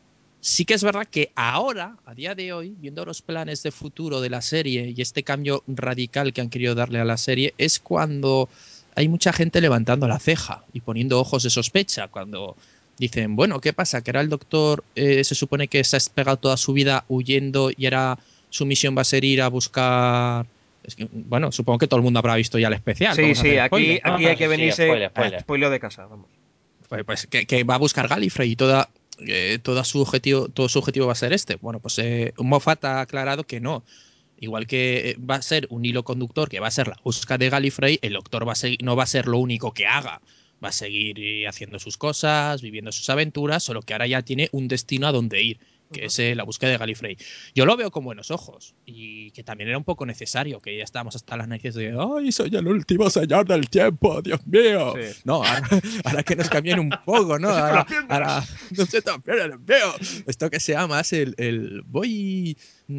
Sí que es verdad que ahora, a día de hoy, viendo los planes de futuro de la serie y este cambio radical que han querido darle a la serie, es cuando hay mucha gente levantando la ceja y poniendo ojos de sospecha, cuando dicen, bueno, ¿qué pasa? Que ahora el doctor eh, se supone que se ha pegado toda su vida huyendo y ahora su misión va a ser ir a buscar... Es que, bueno, supongo que todo el mundo habrá visto ya el especial, Sí, vamos a sí, hacer aquí, spoiler, ¿no? aquí hay Ah, que sí, sí, venirse spoiler, a spoiler. spoiler de casa, vamos. Pues, pues que, que va a buscar Gallifrey y toda, eh, toda su objetivo, todo su objetivo va a ser este. Bueno, pues eh, Moffat ha aclarado que no. Igual que eh, va a ser un hilo conductor que va a ser la búsqueda de Gallifrey, el Doctor va a ser, no va a ser lo único que haga. Va a seguir eh, haciendo sus cosas, viviendo sus aventuras, solo que ahora ya tiene un destino a donde ir, que Ujú. es eh, la búsqueda de Gallifrey. Yo lo veo con buenos ojos y que también era un poco necesario, que ya estábamos hasta las narices de ¡ay, soy el último señor del tiempo, Dios mío! Sí. No, ahora, ahora que nos cambien un poco, ¿no? Ahora, ahora no sé, también lo veo. Esto que sea más el, el voy...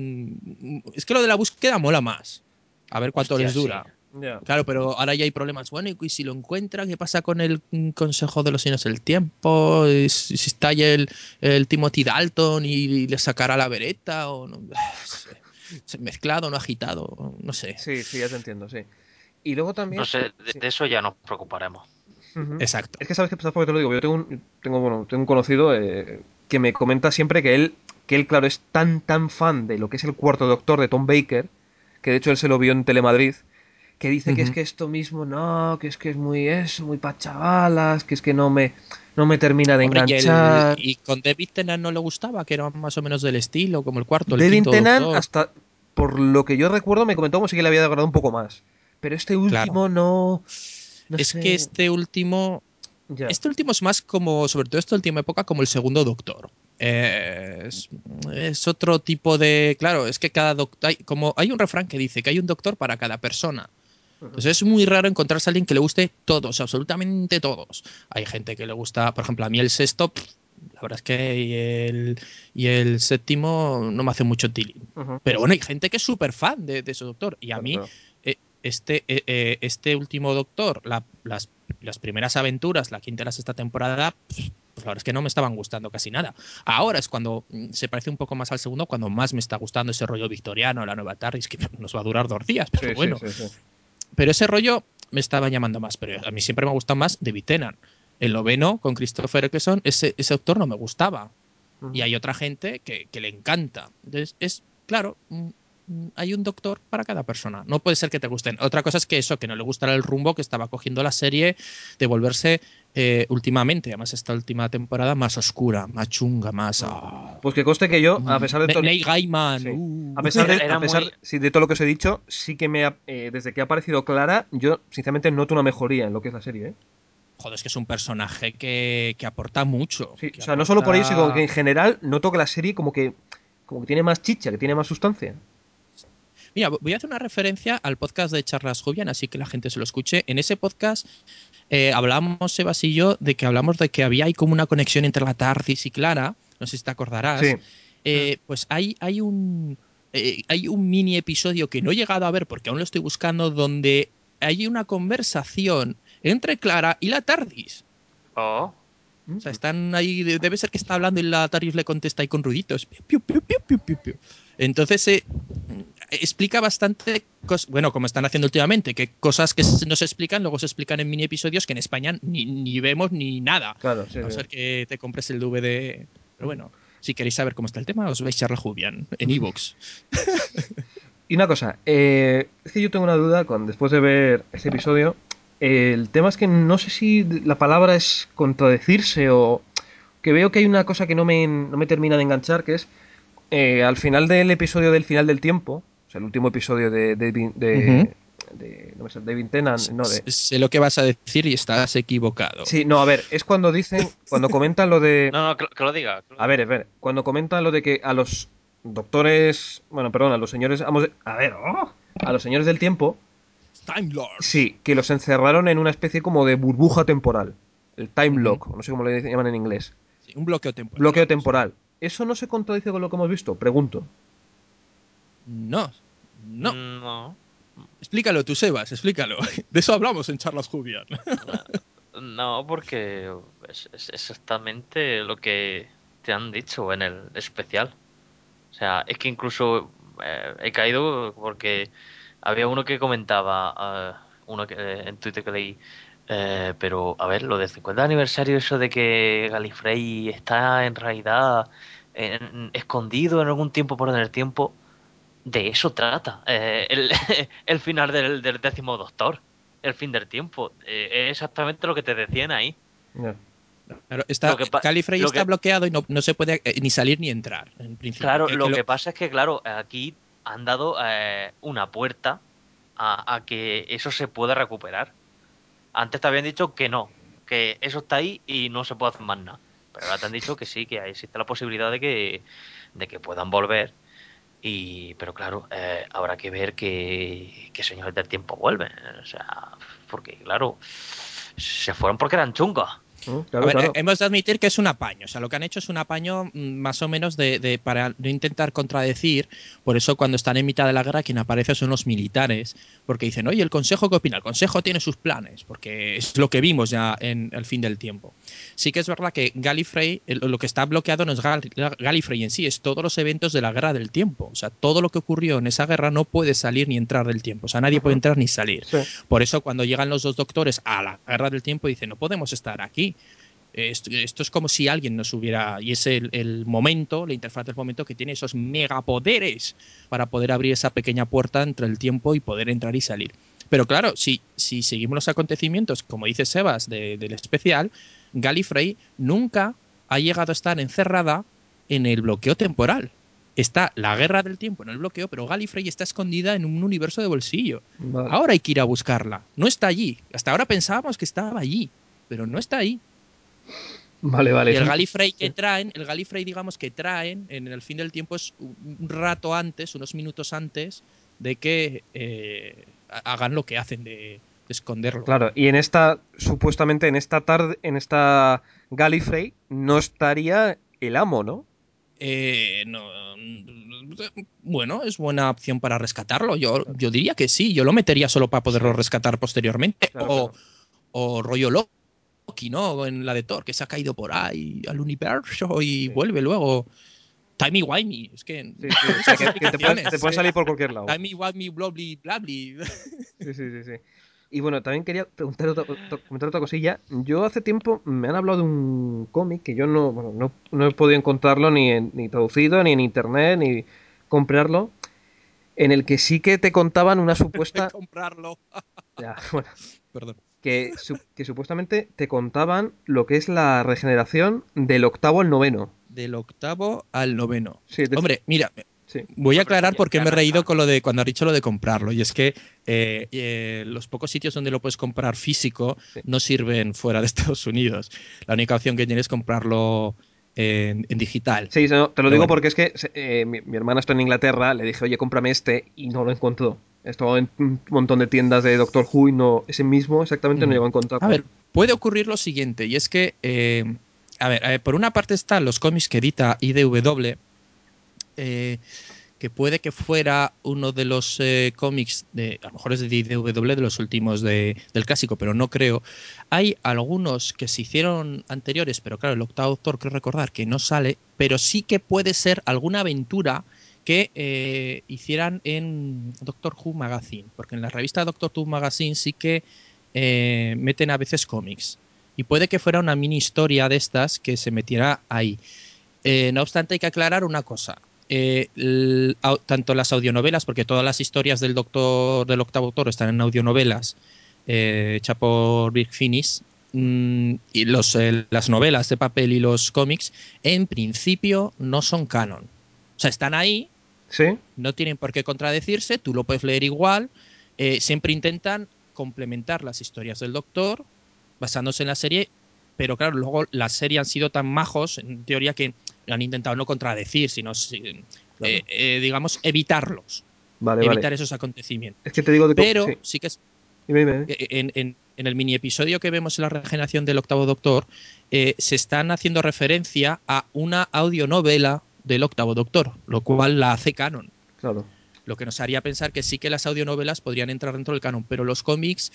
mm, Es que lo de la búsqueda mola más. A ver cuánto Hostia, les sí. dura. Ya. Claro, pero ahora ya hay problemas. Bueno, y si lo encuentran, ¿qué pasa con el mm, Consejo de los Señores del Tiempo? Y Si, si está ahí el, el Timothy Dalton y le sacará la vereta o no. Se- Mezclado, no agitado, no sé. Sí, sí, ya te entiendo, sí. Y luego No también... sé, de, Sí. de eso ya nos preocuparemos. Ujú. Exacto. Es que sabes qué pasa porque te lo digo. Yo tengo un, tengo, bueno, tengo un conocido eh, que me comenta siempre que él, que él, claro, es tan, tan fan de lo que es el cuarto doctor de Tom Baker, que de hecho él se lo vio en Telemadrid, que dice que es Ujú. que esto mismo no, que es que es muy eso, muy pa' chavalas, que es que no me, no me termina de Hombre, y, el, enganchar. y con David Tennant no le gustaba, que era más o menos del estilo, como el cuarto, el Devin quinto Tennant, Doctor. hasta por lo que yo recuerdo, me comentó como si que le había agradado un poco más. Pero este Claro. último no. No Es que sé. este último. Ya. Este último es más como, sobre todo esta última época, como el segundo Doctor. Eh, es, es otro tipo de. Claro, es que cada doctor. Hay, como hay un refrán que dice que hay un doctor para cada persona. Entonces es muy raro encontrarse a alguien que le guste todos, absolutamente todos. Hay gente que le gusta, por ejemplo, a mí el sexto, pff, la verdad es que y el, y el séptimo no me hace mucho tilín. Ujú. Pero bueno, hay gente que es súper fan de, de ese doctor. Y a Claro, mí, claro. eh, este, eh, eh, este último doctor, la- las, las primeras aventuras, la quinta y la sexta temporada, pff, pues la verdad es que no me estaban gustando casi nada. Ahora es cuando mm, se parece un poco más al segundo, cuando más me está gustando ese rollo victoriano, la nueva TARDIS, que nos va a durar dos días, pero Sí, sí, bueno. sí, sí. Pero ese rollo me estaba llamando más. Pero a mí siempre me ha gustado más David Tennant. El noveno, con Christopher Eccleston, ese, ese autor no me gustaba. Ujú. Y hay otra gente que, que le encanta. Entonces, es claro, mm, mm, hay un doctor para cada persona. No puede ser que te gusten. Otra cosa es que eso, que no le gustara el rumbo que estaba cogiendo la serie de volverse eh, últimamente, además esta última temporada, más oscura, más chunga, más... Mm. ah, Pues que conste que yo, a mm, pesar de todo. Neil Gaiman. Sí. uh. A pesar Era, de, a era pesar muy. sí, de todo lo que os he dicho, sí que me ha, eh, desde que ha aparecido Clara, yo sinceramente noto una mejoría en lo que es la serie, ¿eh? Joder, es que es un personaje que, que aporta mucho. Sí, o Que sea, no solo por ello, sino que aporta. en general noto que la serie como que, como que tiene más chicha, que tiene más sustancia. Mira, voy a hacer una referencia al podcast de Charlas Jovian, así que la gente se lo escuche. En ese podcast eh, hablamos, Sebas y yo, de que hablamos de que había ahí como una conexión entre la TARDIS y Clara. No sé si te Sí. acordarás. Eh, pues hay, hay un. eh, hay un mini episodio que no he llegado a ver porque aún lo estoy buscando, donde hay una conversación entre Clara y la TARDIS. Oh. O sea, están ahí, de- debe ser que está hablando y la TARDIS le contesta ahí con ruiditos. Piu, piu, piu, piu, piu, piu. Entonces, eh, explica bastante, cos- bueno, como están haciendo últimamente, que cosas que no se explican, luego se explican en mini episodios que en España ni, ni vemos ni nada. Claro, sí, A no sí. ser que te compres el D V D. Pero bueno, si queréis saber cómo está el tema, os veis Charla Jubian en iVoox. Y una cosa, eh, es que yo tengo una duda con después de ver ese episodio. Eh, el tema es que no sé si la palabra es contradecirse o que veo que hay una cosa que no me, no me termina de enganchar, que es eh, al final del episodio del final del tiempo, o sea, el último episodio de, de, de, Ujú. de- no me sale, David Tennant, no, de... Sé lo que vas a decir y estás equivocado. Sí, no, a ver, es cuando dicen, cuando comentan lo de... No, no, que, que lo diga. Que lo A diga. ver, a ver, cuando comentan lo de que a los doctores, bueno, perdón, a los señores, vamos, a ver, ¡oh! A los señores del tiempo, Time Lords. sí, que los encerraron en una especie como de burbuja temporal, el time Ujú. lock, no sé cómo le llaman en inglés, Sí, un bloqueo temporal. bloqueo Vamos. temporal. ¿Eso no se contradice con lo que hemos visto? Pregunto. No, no. Mm, No. Explícalo tú, Sebas, explícalo. De eso hablamos en Charlas Jubian. No, porque es, es exactamente lo que te han dicho en el especial. O sea, es que incluso eh, he caído porque había uno que comentaba, ah, uno que, eh, en Twitter que leí, eh, pero a ver, lo del cincuenta aniversario, eso de que Gallifrey está en realidad en- escondido en algún tiempo por en el tiempo, de eso trata eh, el, el final del, del décimo Doctor, el fin del tiempo. Eh, es exactamente lo que te decían ahí. Ya. Claro, está, Lo que, pa- Gallifrey lo está que, bloqueado y no, no se puede eh, ni salir ni entrar, en principio. Claro, Que, que lo lo- que pasa es que, claro, aquí han dado eh, una puerta a, a que eso se pueda recuperar. Antes te habían dicho que no, que eso está ahí y no se puede hacer más nada. Pero ahora te han dicho que sí, que existe la posibilidad de que, de que puedan volver. Y, pero claro, eh, habrá que ver que, que Señores del Tiempo vuelven. O sea, porque, claro, se fueron porque eran chungos. Mm, A claro, ver, eh, claro. hemos de admitir que es un apaño. O sea, lo que han hecho es un apaño mm, más o menos de, de- para no intentar contradecir. Por eso, cuando están en mitad de la guerra, quien aparece son los militares. Porque dicen, oye, ¿el Consejo qué opina? El Consejo tiene sus planes. Porque es lo que vimos ya en El fin del tiempo. Sí que es verdad que Gallifrey, el- lo que está bloqueado no es Gal- Gallifrey en sí, es todos los eventos de la guerra del tiempo. O sea, todo lo que ocurrió en esa guerra no puede salir ni entrar del tiempo. O sea, nadie puede Ujú. entrar ni salir. Sí. Por eso, cuando llegan los dos doctores a la guerra del tiempo, dicen, no podemos estar aquí. Esto, esto es como si alguien nos hubiera. Y es el, el momento, la interfaz del momento que tiene esos megapoderes para poder abrir esa pequeña puerta entre el tiempo y poder entrar y salir. Pero claro, si, si seguimos los acontecimientos, como dice Sebas, de, del especial, Gallifrey nunca ha llegado a estar encerrada en el bloqueo temporal. Está la guerra del tiempo en el bloqueo, pero Gallifrey está escondida en un universo de bolsillo. Vale. Ahora hay que ir a buscarla. No está allí. Hasta ahora pensábamos que estaba allí, pero no está ahí. Vale, vale. Y el sí. Gallifrey que Sí. traen, el Gallifrey, digamos, que traen en el fin del tiempo es un rato antes, unos minutos antes de que eh, hagan lo que hacen de, de esconderlo. Claro, y en esta, supuestamente en esta tarde, en esta Gallifrey, no estaría el amo, ¿no? Eh, no, bueno, es buena opción para rescatarlo. Yo, yo diría que sí. Yo lo metería solo para poderlo Sí. rescatar posteriormente. Claro, o, claro. o rollo Loki, ¿no? En la de Thor, que se ha caído por ahí al universo y Sí. vuelve luego. Timey-wimey. Es que. Sí, sí, o sea, que, que te, puede, te puede salir por cualquier lado. Timey-wimey, blobly, blably. Sí, sí, sí, sí. Y bueno, también quería preguntar otra, otra- comentar otra cosilla. Yo hace tiempo me han hablado de un cómic que yo no, bueno, no, no he podido encontrarlo ni, en- ni traducido, ni en internet, ni comprarlo, en el que sí que te contaban una supuesta... Comprarlo. Ya, bueno, Perdón. que, su- que supuestamente te contaban lo que es la regeneración del octavo al noveno. Del octavo al noveno. Sí, de- Hombre, mira, sí. voy a Hombre, aclarar ya- por qué ya me he no reído está. con lo de cuando has dicho lo de comprarlo. Y es que eh, eh, los pocos sitios donde lo puedes comprar físico Sí. no sirven fuera de Estados Unidos. La única opción que tienes es comprarlo en, en digital. Sí, no, te lo Pero digo bueno. porque es que eh, mi, mi hermana está en Inglaterra, le dije, oye, cómprame este, y no lo encontró. Estaba en un montón de tiendas de Doctor Who y no, ese mismo exactamente no Mm. llegó a A encontrarlo. ver, puede ocurrir lo siguiente, y es que, eh, a ver, eh, por una parte están los cómics que edita I D W, eh, que puede que fuera uno de los eh, cómics, de, a lo mejor es de I D W de los últimos de, del clásico, pero no creo. Hay algunos que se hicieron anteriores, pero claro, el octavo Doctor, creo recordar que no sale, pero sí que puede ser alguna aventura que eh, hicieran en Doctor Who Magazine, porque en la revista Doctor Who Magazine sí que eh, meten a veces cómics. Y puede que fuera una mini historia de estas que se metiera ahí. Eh, no obstante, hay que aclarar una cosa. Eh, el, au, tanto las audionovelas, porque todas las historias del Doctor, del Octavo Doctor están en audionovelas eh, hechas por Big Finish, mmm, y los, eh, las novelas de papel y los cómics, en principio no son canon. O sea, están ahí, ¿Sí? no tienen por qué contradecirse, tú lo puedes leer igual, eh, siempre intentan complementar las historias del Doctor basándose en la serie, pero claro, luego la serie han sido tan majos, en teoría, que han intentado no contradecir, sino, eh, Claro. eh, digamos, evitarlos, Vale, evitar vale. esos acontecimientos. Es que te digo de co- Pero sí. sí que es, Dime, dime, dime. en, en, en el mini episodio que vemos en la regeneración del Octavo Doctor, eh, se están haciendo referencia a una audionovela del Octavo Doctor, lo cual la hace canon. Claro. Lo que nos haría pensar que sí que las audionovelas podrían entrar dentro del canon, pero los cómics,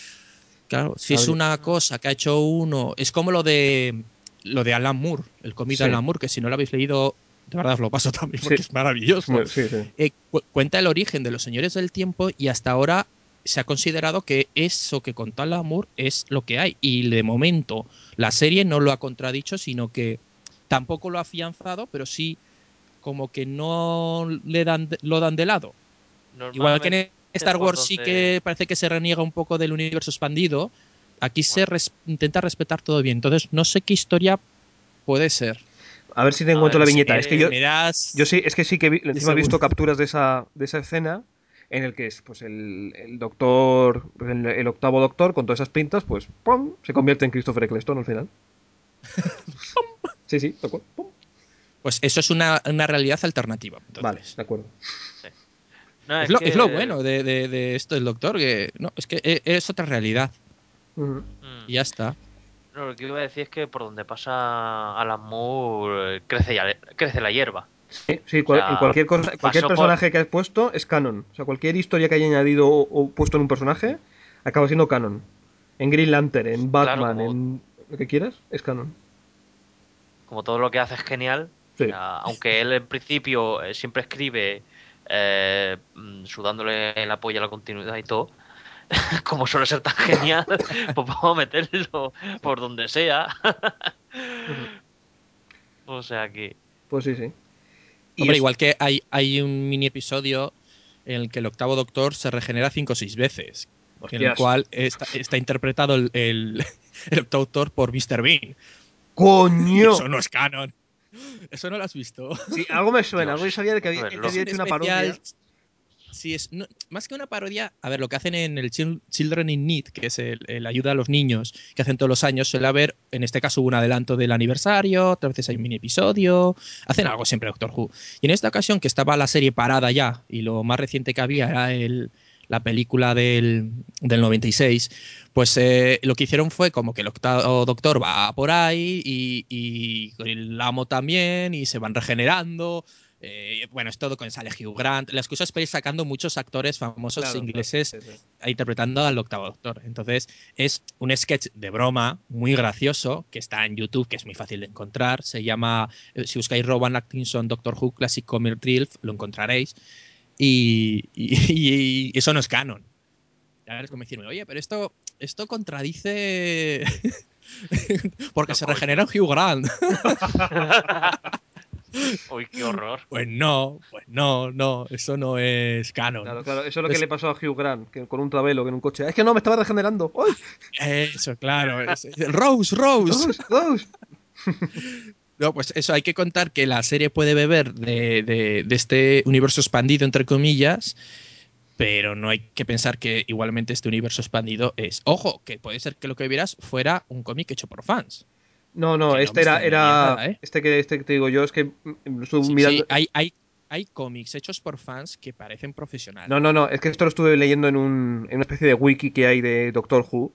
claro, si es Habría- una cosa que ha hecho uno, es como lo de lo de Alan Moore, el cómic Sí. de Alan Moore, que si no lo habéis leído, de verdad os lo paso también Sí. porque es maravilloso. Bueno, sí, sí. Eh, cu- cuenta el origen de los Señores del Tiempo y hasta ahora se ha considerado que eso que contó Alan Moore es lo que hay. Y de momento la serie no lo ha contradicho, sino que tampoco lo ha afianzado, pero sí como que no le dan de- lo dan de lado. Igual que en Star por Wars sí donde- que parece que se reniega un poco del universo expandido, aquí se res- intenta respetar todo bien. Entonces no sé qué historia puede ser. A ver si te A encuentro ver, la es viñeta. que- Es que yo, Me das yo sí, es que sí que vi- de encima he visto segundo. capturas de esa, de esa escena en el que es pues el, el doctor, el, el octavo doctor con todas esas pintas, pues ¡pum! Se convierte en Christopher Eccleston al final. Sí, sí, de acuerdo. ¡Pum! Pues eso es una, una realidad alternativa. Vale, Entonces. de acuerdo. sí. No, Es es lo, es lo que... bueno de, de- de esto del doctor, que no, es que e- es otra realidad. Ujú. Mm. Y ya está. No, lo que iba a decir es que por donde pasa Alan Moore eh, crece, ya- crece la hierba. Sí, sí, O cual- en sea, cualquier cosa, cualquier pasó por... personaje que has puesto es canon. O sea, cualquier historia que haya añadido o, o puesto en un personaje acaba siendo canon. En Green Lantern, en Claro, Batman, como, en lo que quieras, es canon. como todo lo que hace es genial. O Sí. sea, aunque él en principio eh, siempre escribe eh, mm, sudándole la polla a la continuidad y todo, como suele ser tan genial, pues vamos a meterlo por donde sea. Ujú. O sea que... Pues sí, sí. Y Hombre, es, igual que hay, hay un mini episodio en el que el octavo doctor se regenera cinco o seis veces. Hostias. en el cual está, está interpretado el, el, el Doctor por míster Bean. ¡Coño! Y eso no es canon. Eso no lo has visto. Sí, algo me suena, Dios, algo yo sabía de que había, a ver, él lo- había Es un hecho una especial. parodia. Sí, es no, más que una parodia. A ver, lo que hacen en el Chil- Children in Need, que es el, el ayuda a los niños que hacen todos los años, suele haber, en este caso, hubo un adelanto del aniversario, otras veces hay un mini episodio. Hacen algo siempre Doctor Who. Y en esta ocasión, que estaba la serie parada ya, y lo más reciente que había era el, la película del, del noventa y seis, pues eh, lo que hicieron fue como que el octavo Doctor va por ahí y, y el amo también, y se van regenerando. Eh, bueno, es todo con sale Hugh Grant. La excusa es para ir sacando muchos actores famosos Claro, ingleses claro, sí, sí. interpretando al octavo Doctor. Entonces, es un sketch de broma muy gracioso que está en YouTube, que es muy fácil de encontrar. Se llama, eh, si buscáis Rowan Atkinson Doctor Who Classic Comic Relief, lo encontraréis. Y, y, y eso no es canon. Ahora es como decirme, oye, pero esto, esto contradice. Porque No, se coño. regenera Hugh Grant. Uy, qué horror. Pues no, pues no, no, eso no es canon. Claro, claro, eso es lo que Entonces, le pasó a Hugh Grant, que con un Travelo, que en un coche. Es que no, me estaba regenerando. ¡Ay! eso, claro. Es, es- Rose, Rose. ¡Dos! ¡Dos! No, pues eso, hay que contar que la serie puede beber de, de- de este universo expandido, entre comillas, pero no hay que pensar que igualmente este universo expandido es. Ojo, que puede ser que lo que vieras fuera un cómic hecho por fans. No, no, Que no me este era, extrañaría era. nada, ¿eh? Este que, este que te digo yo es que mm, lo estuve Sí, mirando. sí, hay, hay, hay cómics hechos por fans que parecen No, profesionales. no, no, es que esto lo estuve leyendo en, un, en una especie de wiki que hay de Doctor Who.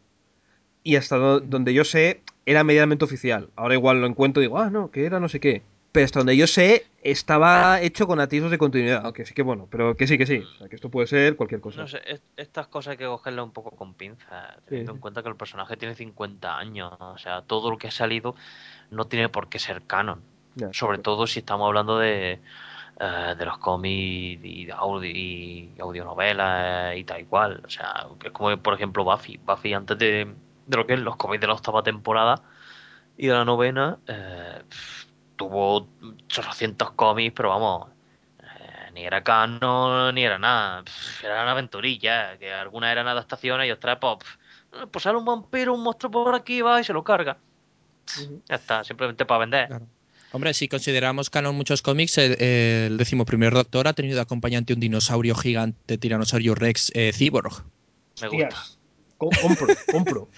Y hasta do- donde yo sé, era medianamente oficial. Ahora igual lo encuentro y digo, ah, no, que era no sé qué. Pero hasta donde yo sé, estaba hecho con atisbos de continuidad. Aunque sí que bueno, pero que sí, que sí. O sea, que esto puede ser cualquier cosa. No sé, es- estas cosas hay que cogerlas un poco con pinzas, teniendo Sí, en cuenta que el personaje tiene cincuenta años. O sea, todo lo que ha salido no tiene por qué ser canon. ya, Sobre exacto. todo si estamos hablando de, eh, de los cómics y, de audio, y audionovelas y tal y cual. O sea, que es como por ejemplo Buffy. Buffy antes de, de lo que es los cómics de la octava temporada y de la novena, eh, pf, tuvo ochocientos cómics, pero vamos, eh, ni era canon ni era nada. Pf, eran aventurillas, que algunas eran adaptaciones y otras, pues, pf, pues sale un vampiro, un monstruo por aquí, va y se lo carga. Ujú. Ya está, simplemente para vender. Claro. Hombre, si consideramos canon muchos cómics, el, el décimo primer Doctor ha tenido de acompañante un dinosaurio gigante, Tiranosaurio Rex eh, Cyborg. Me gusta. Hostias. Co- compro, compro.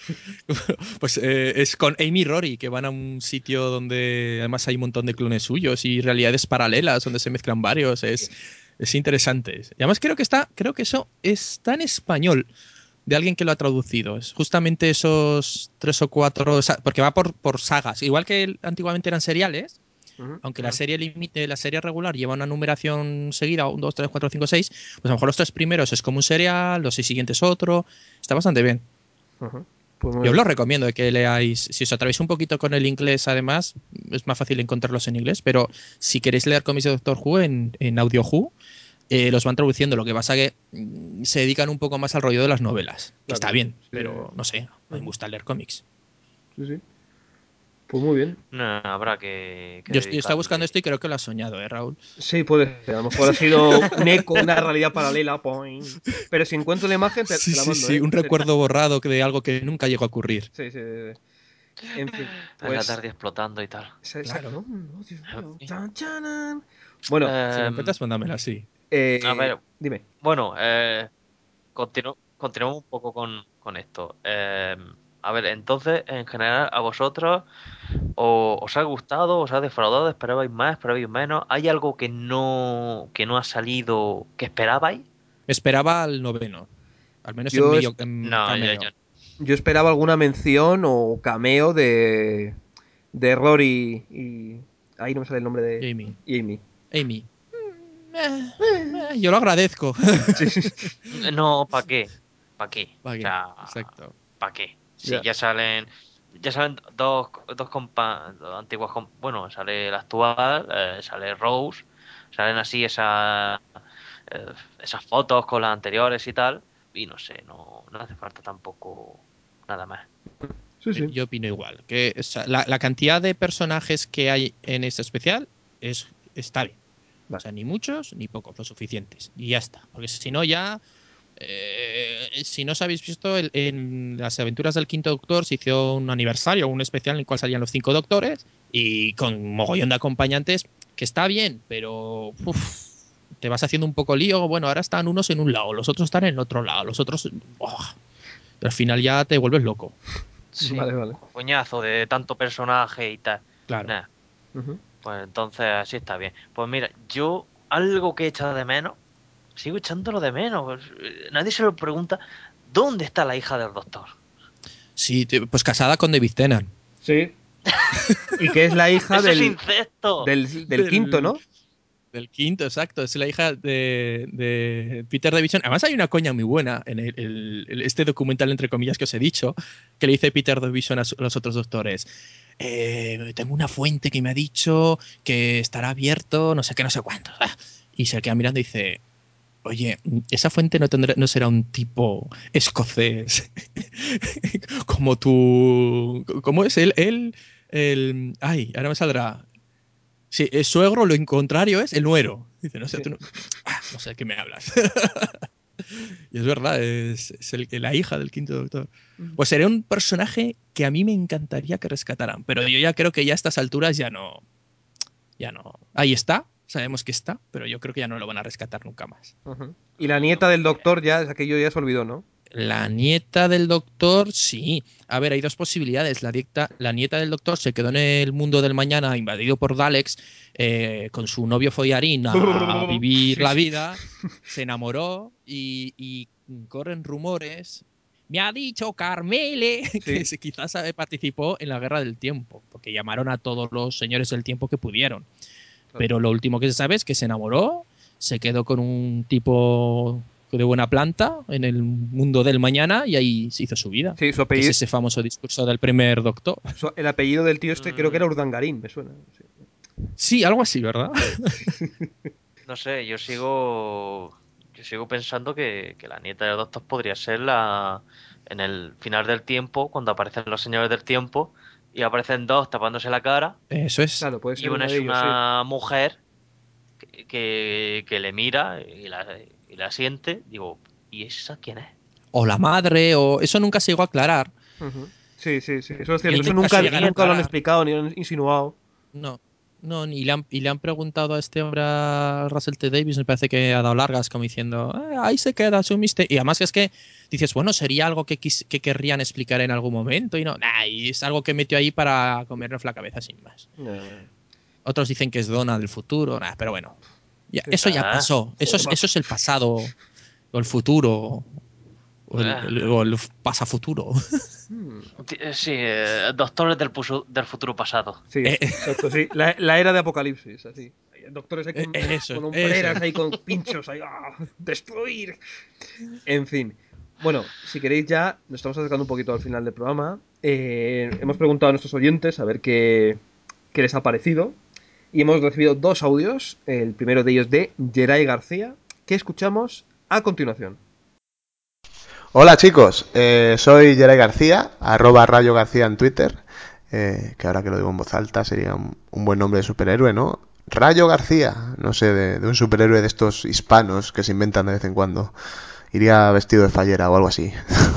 Pues eh, es con Amy y Rory, que van a un sitio donde además hay un montón de clones suyos y realidades paralelas donde se mezclan varios. Es, es interesante. Y además creo que está, creo que eso está en español de alguien que lo ha traducido. Es justamente esos tres o cuatro, sa- porque va por, por sagas. Igual que el- antiguamente eran seriales, Ujú. aunque la serie límite, la serie regular lleva una numeración seguida, un, dos, tres, cuatro, cinco, seis, pues a lo mejor los tres primeros es como un serial, los seis siguientes otro. Está bastante bien. Ujú. Pues muy Yo os lo bien. recomiendo que leáis. Si os atrevéis un poquito con el inglés, además, es más fácil encontrarlos en inglés. Pero si queréis leer cómics de Doctor Who en, en Audio Who, eh, los van traduciendo. Lo que pasa que mm, se dedican un poco más al rollo de las novelas, que Claro. está bien, Sí, pero no sé, a mí me Ujú. gusta leer cómics. Sí, sí. Pues muy bien. No, habrá que, que Yo, yo estaba buscando dedicarle. esto y creo que lo has soñado, ¿eh, Raúl? Sí, puede ser. A lo mejor ha sido un eco, una realidad paralela. Poing. Pero si encuentro la imagen, te, Sí, te la sí, mando, sí, ¿eh? un En serio. recuerdo borrado de algo que nunca llegó a ocurrir. Sí, sí, sí, sí. En fin, En la pues. tarde explotando y tal. es Exacto. Claro. Mm, oh, Dios En mío. fin. Chan, chanan. Bueno, Si lo Em, encuentras, mándamela así. a eh, ver, dime. bueno, eh, continu- continuamos un poco con, con esto. Em, a ver, entonces, en general, ¿a vosotros o- os ha gustado, os ha defraudado, esperabais más, esperabais menos? ¿Hay algo que no, que no ha salido que esperabais? Esperaba al noveno, al menos en Yo, es- medio en No, yo, yo- cameo. yo esperaba alguna mención o cameo de. De Rory y. Ahí no me sale el nombre de. Jamie. Y Amy. Amy. Eh, eh, yo lo agradezco. Sí, sí. no, ¿para qué? ¿Para qué? O Vale, sea, exacto. ¿para qué? Si Ya. ya salen, ya salen dos, dos compa, dos antiguas, com- bueno, sale la actual, eh, sale Rose, salen así esas, eh, esas fotos con las anteriores y tal, y no sé, no, no hace falta tampoco nada más. Sí, Eh, sí. Yo opino igual. Que o sea, la, la cantidad de personajes que hay en este especial es, está bien. O Vale. sea, ni muchos ni pocos, lo suficientes. Y ya está. Porque si no, ya Eh, si no os habéis visto, el, en las aventuras del Quinto Doctor se hizo un aniversario, un especial en el cual salían los cinco doctores y con mogollón de acompañantes, que está bien, pero uf, te vas haciendo un poco lío. Bueno, ahora están unos en un lado, los otros están en el otro lado, los otros... Oh, al final ya te vuelves loco. Sí, Vale, vale. coñazo de tanto personaje y tal. Claro. Nah, Ujú. pues entonces así está bien. Pues mira, yo algo que he echado de menos, sigo echándolo de menos. Pues, eh, nadie se lo pregunta, ¿dónde está la hija del doctor? Sí, te- pues casada con David Tennant. Sí. Y que es la hija ¡Eso es del, incesto! del, del quinto, ¿no? Del quinto, exacto. Es la hija de, de Peter Davison. Además hay una coña muy buena en el, el- el- este documental, entre comillas, que os he dicho, que le dice Peter Davison a, su- a los otros doctores. Eh, tengo una fuente que me ha dicho que estará abierto, no sé qué, no sé cuánto. Ah. Y se queda mirando y dice, oye, esa fuente no, tendrá, no será un tipo escocés como tú... ¿Cómo es? Él, él, el... Ay, ahora me saldrá. Sí, el suegro, lo contrario es el nuero. Dice, no sé, Sí. tú no, ah, no sé de qué me hablas. Y es verdad, es, es el- la hija del quinto doctor. Pues sería un personaje que a mí me encantaría que rescataran, pero yo ya creo que ya a estas alturas ya no, ya no. Ahí está, sabemos que está, pero yo creo que ya no lo van a rescatar nunca más. Ujú. Y la nieta del doctor ya, es aquello ya se olvidó, ¿no? La nieta del doctor, sí. A ver, hay dos posibilidades. La, dieta, la nieta del doctor se quedó en el mundo del mañana invadido por Daleks eh, con su novio follarín a, a vivir Sí, la sí. vida, se enamoró y, y corren rumores. Me ha dicho Carmele que Sí. se, quizás eh, participó en la Guerra del Tiempo, porque llamaron a todos los señores del tiempo que pudieron. Claro. Pero lo último que se sabe es que se enamoró, se quedó con un tipo de buena planta en el mundo del mañana y ahí se hizo su vida. Sí, su Que es apellido, ese famoso discurso del primer doctor. su- el apellido del tío este creo que era Mm, Urdangarín, me suena. Sí. Sí, algo así, ¿verdad? no sé, yo sigo. Yo sigo pensando que, que la nieta del doctor podría ser la. En el final del tiempo, cuando aparecen los señores del tiempo, y aparecen dos tapándose la cara, Eso es. Claro, puede y ser una una de es ellos, sí. una mujer que, que, que le mira y la, y la siente. Digo, ¿y esa quién es? O la madre, o eso nunca se llegó a aclarar. Ujú. Sí, sí, sí, eso es Y cierto. Eso nunca nunca, se Su llegará a nunca lo han aclarar. explicado ni lo han insinuado. No, no, y le han, y le han preguntado a este hombre, a Russell T. Davies, me parece que ha dado largas, como diciendo, "Ah, ahí se queda su misterio". Y además es que dices, bueno, sería algo que, quis- que querrían explicar en algún momento, y no, nah, y es algo que metió ahí para comernos la cabeza sin más. Eh, Otros dicen que es Donna del futuro, nah, pero bueno, ya, sí. eso ya Ah, pasó, eso es, eso es el pasado, o el futuro, o el, ah. el- o el pasafuturo. Hmm. Ti- eh, Sí, eh, doctores del, pusu- del futuro pasado. Sí, Eh, exacto, sí. La, la era de Apocalipsis, así. Doctores ahí eh, con, eso, con eso. hombreras, ahí con pinchos, ahí. ¡Ah! ¡Destruir! En fin. Bueno, si queréis ya, nos estamos acercando un poquito al final del programa. Eh, hemos preguntado a nuestros oyentes a ver qué, qué les ha parecido. Y hemos recibido dos audios. El primero de ellos de Geray García, que escuchamos a continuación. Hola chicos, eh, soy Geray García, arroba Rayo García en Twitter, eh, que ahora que lo digo en voz alta sería un, un buen nombre de superhéroe, ¿no? Rayo García, no sé, de, de un superhéroe de estos hispanos que se inventan de vez en cuando. Iría vestido de fallera o algo así.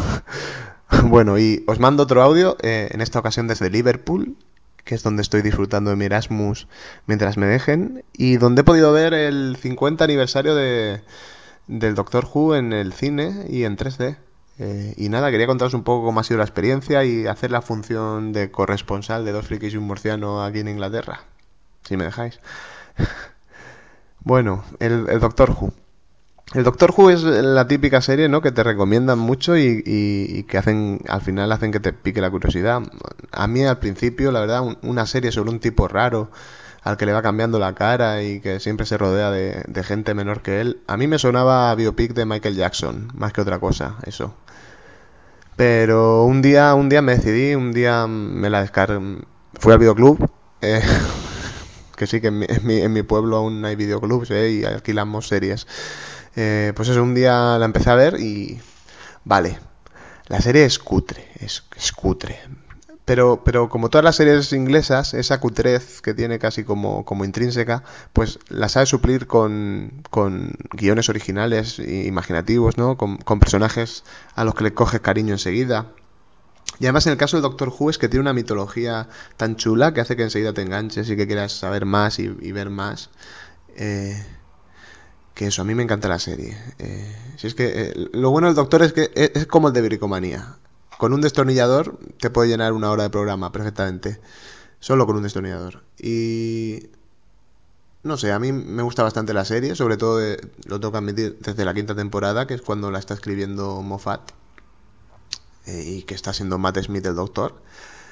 Bueno, y os mando otro audio, eh, en esta ocasión desde Liverpool, que es donde estoy disfrutando de mi Erasmus mientras me dejen, y donde he podido ver el cincuenta aniversario de, del Doctor Who en el cine y en tres D. Eh, y nada, quería contaros un poco cómo ha sido la experiencia y hacer la función de corresponsal de Dos Frikis y un Murciano aquí en Inglaterra, si me dejáis. Bueno, el, el Doctor Who. El Doctor Who es la típica serie, ¿no?, que te recomiendan mucho y, y, y que hacen, al final hacen que te pique la curiosidad. A mí al principio, la verdad, un, una serie sobre un tipo raro al que le va cambiando la cara y que siempre se rodea de, de gente menor que él, a mí me sonaba a biopic de Michael Jackson, más que otra cosa, eso. Pero un día, un día me decidí, un día me la descargué, fui al videoclub, eh, que sí que en mi, en mi, en mi pueblo aún hay videoclubs, eh, y alquilamos series. Eh, pues eso, un día la empecé a ver y... Vale, la serie es cutre, es, es cutre. Pero, pero como todas las series inglesas, esa cutrez que tiene casi como, como intrínseca, pues la sabe suplir con, con guiones originales e imaginativos, ¿no? Con, con personajes a los que le coges cariño enseguida. Y además en el caso del Doctor Who es que tiene una mitología tan chula que hace que enseguida te enganches y que quieras saber más y, y ver más. Eh, que eso, a mí me encanta la serie. Eh, si es que eh, lo bueno del Doctor es que es, es como el de Bricomanía. Con un destornillador te puede llenar una hora de programa perfectamente. Solo con un destornillador. Y no sé, a mí me gusta bastante la serie, sobre todo, de, lo tengo que admitir, desde la quinta temporada, que es cuando la está escribiendo Moffat, eh, y que está siendo Matt Smith el Doctor.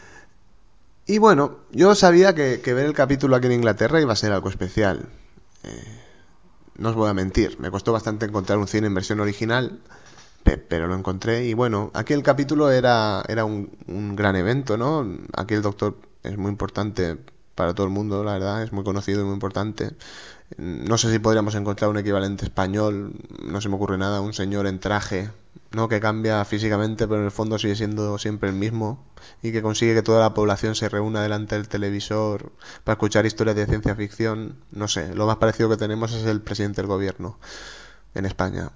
Y bueno, yo sabía que, que ver el capítulo aquí en Inglaterra iba a ser algo especial. Eh, no os voy a mentir, me costó bastante encontrar un cine en versión original, pe- pero lo encontré. Y bueno, aquí el capítulo era, era un, un gran evento, ¿no? Aquí el Doctor es muy importante para todo el mundo, la verdad, es muy conocido y muy importante. No sé si podríamos encontrar un equivalente español, no se me ocurre nada, un señor en traje, ¿no? Que cambia físicamente, pero en el fondo sigue siendo siempre el mismo y que consigue que toda la población se reúna delante del televisor para escuchar historias de ciencia ficción. No sé, lo más parecido que tenemos es el presidente del gobierno en España.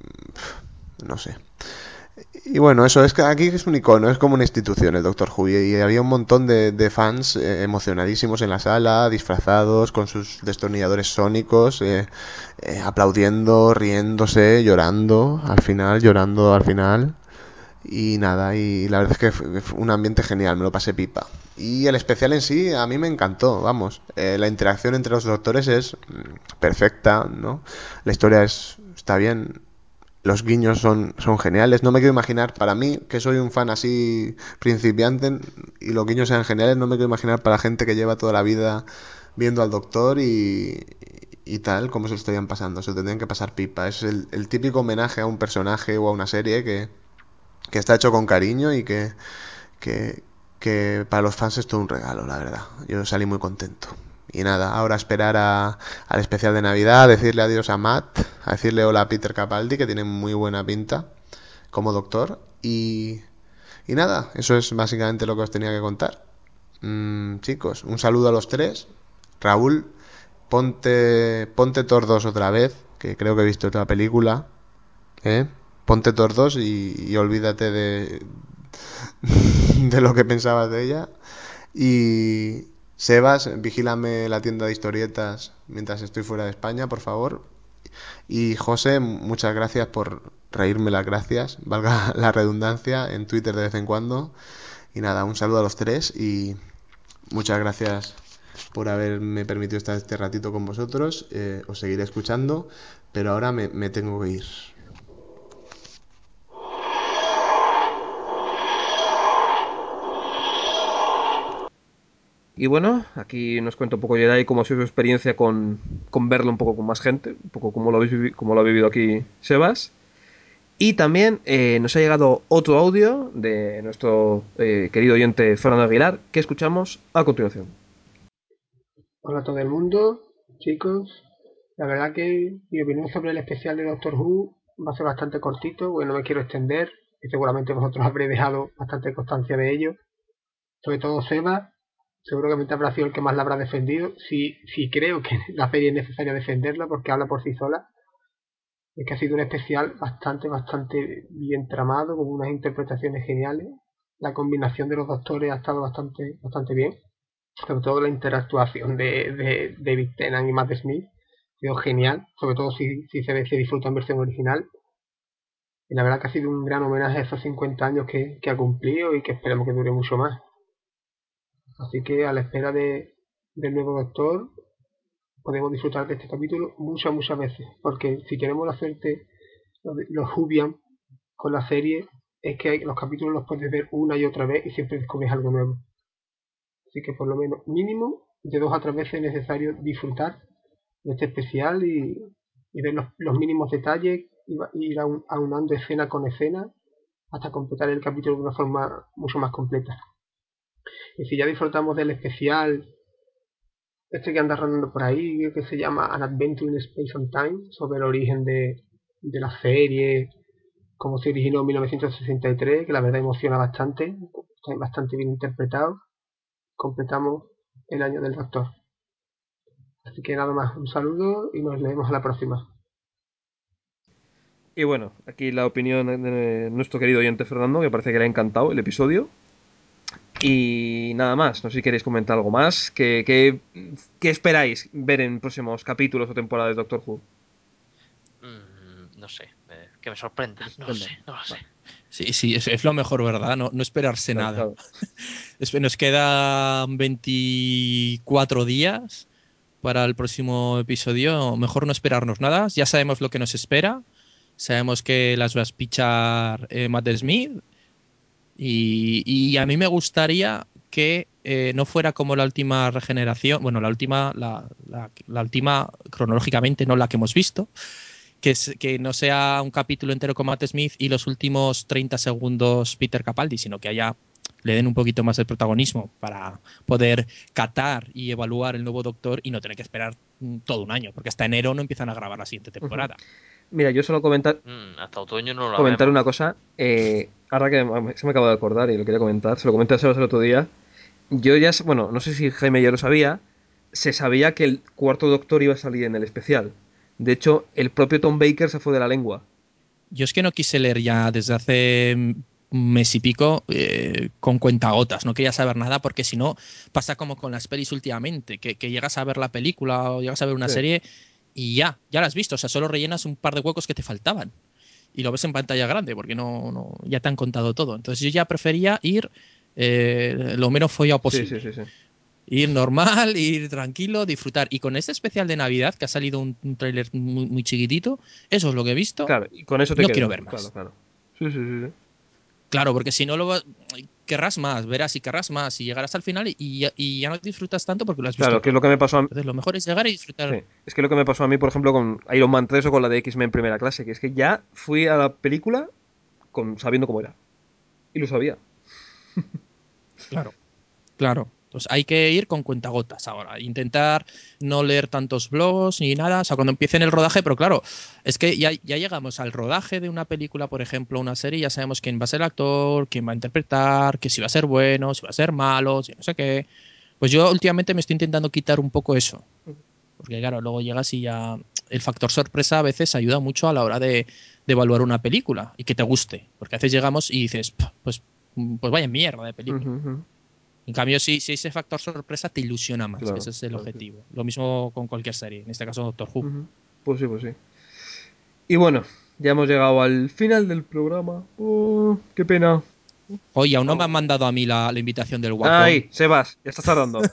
No sé. Y bueno, eso es que aquí es un icono, es como una institución el Doctor Who. Y había un montón de, de fans eh, emocionadísimos en la sala, disfrazados, con sus destornilladores sónicos, eh, eh, aplaudiendo, riéndose, llorando, al final, llorando al final. Y nada, y la verdad es que fue fue un ambiente genial, me lo pasé pipa. Y el especial en sí, a mí me encantó, vamos. Eh, la interacción entre los doctores es mm, perfecta, ¿no? La historia es, está bien, los guiños son, son geniales. No me quiero imaginar, para mí, que soy un fan así principiante y los guiños sean geniales, no me quiero imaginar para gente que lleva toda la vida viendo al Doctor y, y tal, cómo se lo estarían pasando. Se lo tendrían que pasar pipa. Es el, el típico homenaje a un personaje o a una serie que, que está hecho con cariño y que, que, que para los fans es todo un regalo, la verdad. Yo salí muy contento. Y nada, ahora esperar a, al especial de Navidad, a decirle adiós a Matt, a decirle hola a Peter Capaldi, que tiene muy buena pinta como doctor. Y, y nada, eso es básicamente lo que os tenía que contar. Mm, chicos, un saludo a los tres. Raúl, ponte, ponte Thor dos otra vez, que creo que he visto otra película. ¿Eh? Ponte Thor dos y, y olvídate de, de lo que pensabas de ella. Y Sebas, vigílame la tienda de historietas mientras estoy fuera de España, por favor. Y José, muchas gracias por reírme las gracias, valga la redundancia, en Twitter de vez en cuando. Y nada, un saludo a los tres y muchas gracias por haberme permitido estar este ratito con vosotros. Eh, os seguiré escuchando, pero ahora me, me tengo que ir. Y bueno, aquí nos cuenta un poco Jedi cómo ha sido su experiencia con, con verlo un poco con más gente, un poco cómo lo, habéis vivi- cómo lo ha vivido aquí Sebas. Y también eh, nos ha llegado otro audio de nuestro eh, querido oyente Fernando Aguilar, que escuchamos a continuación. Hola a todo el mundo, chicos. La verdad que mi opinión sobre el especial de Doctor Who va a ser bastante cortito, porque no me quiero extender, y seguramente vosotros habréis dejado bastante constancia de ello. Sobre todo Seba, seguramente habrá sido el que más la habrá defendido. Si, si creo que la serie es necesaria defenderla, porque habla por sí sola. Es que ha sido un especial bastante, bastante bien tramado, con unas interpretaciones geniales. La combinación de los doctores ha estado bastante, bastante bien. Sobre todo la interactuación de, de David Tennant y Matt Smith ha sido genial, sobre todo si, si se ve, se disfruta en versión original. Y la verdad que ha sido un gran homenaje a esos cincuenta años que, que ha cumplido y que esperemos que dure mucho más. Así que a la espera de, del nuevo Doctor podemos disfrutar de este capítulo muchas, muchas veces. Porque si queremos la suerte, los, los Whovian con la serie, es que hay, los capítulos los puedes ver una y otra vez y siempre descubres algo nuevo. Así que por lo menos mínimo de dos a tres veces es necesario disfrutar de este especial y, y ver los, los mínimos detalles y va- y ir aun- aunando escena con escena hasta completar el capítulo de una forma mucho más completa. Y si ya disfrutamos del especial este que anda rondando por ahí, que se llama An Adventure in Space and Time, sobre el origen de, de la serie, cómo se originó en mil novecientos sesenta y tres, que la verdad emociona bastante, están bastante bien interpretados. Completamos el año del Doctor. Así que nada más, un saludo y nos leemos a la próxima. Y bueno, aquí la opinión de nuestro querido oyente Fernando, que parece que le ha encantado el episodio. Y nada más, no sé si queréis comentar algo más. ¿Qué, qué, qué esperáis ver en próximos capítulos o temporadas de Doctor Who? Mm, no sé, eh, que me sorprenda. No lo sé, no lo sé. Sí, sí, es, es lo mejor, ¿verdad? No, no esperarse Claro, nada. claro. Nos quedan veinticuatro días para el próximo episodio. Mejor no esperarnos nada. Ya sabemos lo que nos espera. Sabemos que las va a pichar eh, Matt Smith. Y, y a mí me gustaría que eh, no fuera como la última regeneración. Bueno, la última, la, la, la última cronológicamente, no la que hemos visto. Que, es, que no sea un capítulo entero con Matt Smith y los últimos treinta segundos Peter Capaldi, sino que haya le den un poquito más de protagonismo para poder catar y evaluar el nuevo Doctor y no tener que esperar todo un año, porque hasta enero no empiezan a grabar la siguiente temporada. Uh-huh. Mira, yo solo comentar mm, hasta otoño no lo comentar vemos. una cosa. Eh, ahora que se me acaba de acordar y lo quería comentar, se lo comenté a Sebas el otro día. Yo ya, bueno, no sé si Jaime ya lo sabía, se sabía que el cuarto Doctor iba a salir en el especial. De hecho, el propio Tom Baker se fue de la lengua. Yo es que no quise leer ya desde hace un mes y pico eh, con cuentagotas, no quería saber nada porque si no pasa como con las pelis últimamente, que, que llegas a ver la película o llegas a ver una Sí. serie y ya, ya la has visto, o sea, solo rellenas un par de huecos que te faltaban y lo ves en pantalla grande porque no, no ya te han contado todo. Entonces yo ya prefería ir eh, lo menos follado posible. Sí, sí, sí, sí. Ir normal, ir tranquilo, disfrutar. Y con este especial de Navidad, que ha salido un, un tráiler muy, muy chiquitito, eso es lo que he visto. Claro, y con eso te no quedas. quiero ver más. Claro, claro. Sí, sí, sí, sí. Claro, porque si no lo va, querrás más, verás y querrás más y llegarás al final y, y, y ya no disfrutas tanto porque lo has visto Claro, que todo. es lo que me pasó a mí. Entonces lo mejor es llegar y disfrutar. Sí. Es que lo que me pasó a mí, por ejemplo, con Iron Man tres o con la de X-Men primera clase, que es que ya fui a la película con, sabiendo cómo era. Y lo sabía. Claro, claro. Entonces hay que ir con cuentagotas ahora. Intentar no leer tantos blogs ni nada. O sea, cuando empiecen el rodaje, pero claro, es que ya, ya llegamos al rodaje de una película, por ejemplo, una serie, ya sabemos quién va a ser el actor, quién va a interpretar, que si va a ser bueno, si va a ser malo, si no sé qué. Pues yo últimamente me estoy intentando quitar un poco eso. Porque claro, luego llegas y ya el factor sorpresa a veces ayuda mucho a la hora de, de evaluar una película y que te guste. Porque a veces llegamos y dices, pues, pues vaya mierda de película. Uh-huh, uh-huh. En cambio, si, si ese factor sorpresa te ilusiona más, Claro, que ese es el claro, objetivo. Lo mismo con cualquier serie, en este caso Doctor Who. Uh-huh. Pues sí, pues sí. Y bueno, ya hemos llegado al final del programa. Oh, qué pena. Oye, aún no me han Oh. mandado a mí la, la invitación del Wacom. Ay, Sebas, ya estás tardando.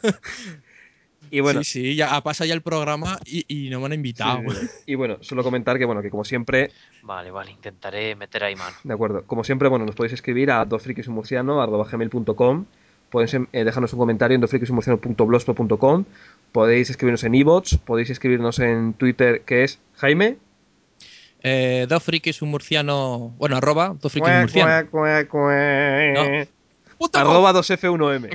Y bueno, sí, sí, ya pasa ya el programa y, y no me han invitado. Sí, sí, sí. Y bueno, solo comentar que bueno, que como siempre. Vale, vale, intentaré meter ahí mano. De acuerdo. Como siempre, bueno, nos podéis escribir a dosfrikisumurciano arroba gmail punto com. Podéis eh, dejarnos un comentario en dosfrikisumurciano punto blogspot punto com. Podéis escribirnos en iVoox, podéis escribirnos en Twitter, que es Jaime. Eh, dos frikis, un murciano. Bueno, arroba, dos frikis, un Cue, murciano. cue, cue, cue. No. Punto Arroba com. dos F uno M.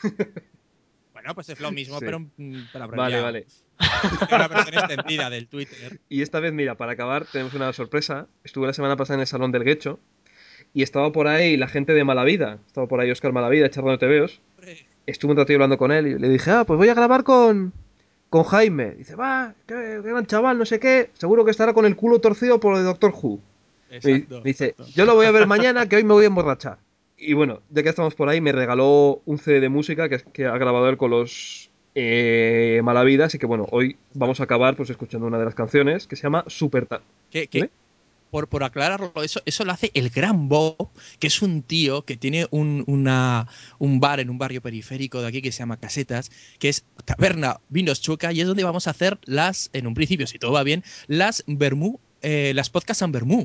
Bueno, pues es lo mismo, Sí. pero, mm, pero Vale, abreviado. vale. Es una versión extendida del Twitter. Y esta vez, mira, para acabar, tenemos una sorpresa. Estuve la semana pasada en el Salón del Guecho y estaba por ahí la gente de Malavida. Estaba por ahí Oscar Malavida, charlando de tebeos. Estuve un rato hablando con él y le dije, ah, pues voy a grabar con, con Jaime. Dice, va, qué, qué gran chaval, no sé qué. Seguro que estará con el culo torcido por lo de Doctor Who. Exacto, Me dice, exacto. yo lo voy a ver mañana, que hoy me voy a emborrachar. Y bueno, ya que estamos por ahí, me regaló un C D de música que, que ha grabado él con los eh, Malavida. Así que bueno, hoy vamos a acabar pues escuchando una de las canciones que se llama Super Ta- ¿Qué, qué? Por, por aclararlo, eso, eso lo hace el gran Bob, que es un tío que tiene un, una, un bar en un barrio periférico de aquí que se llama Casetas, que es Taberna Vinos Chuca, y es donde vamos a hacer las, en un principio, si todo va bien, las Bermú, eh, las podcasts en Bermú.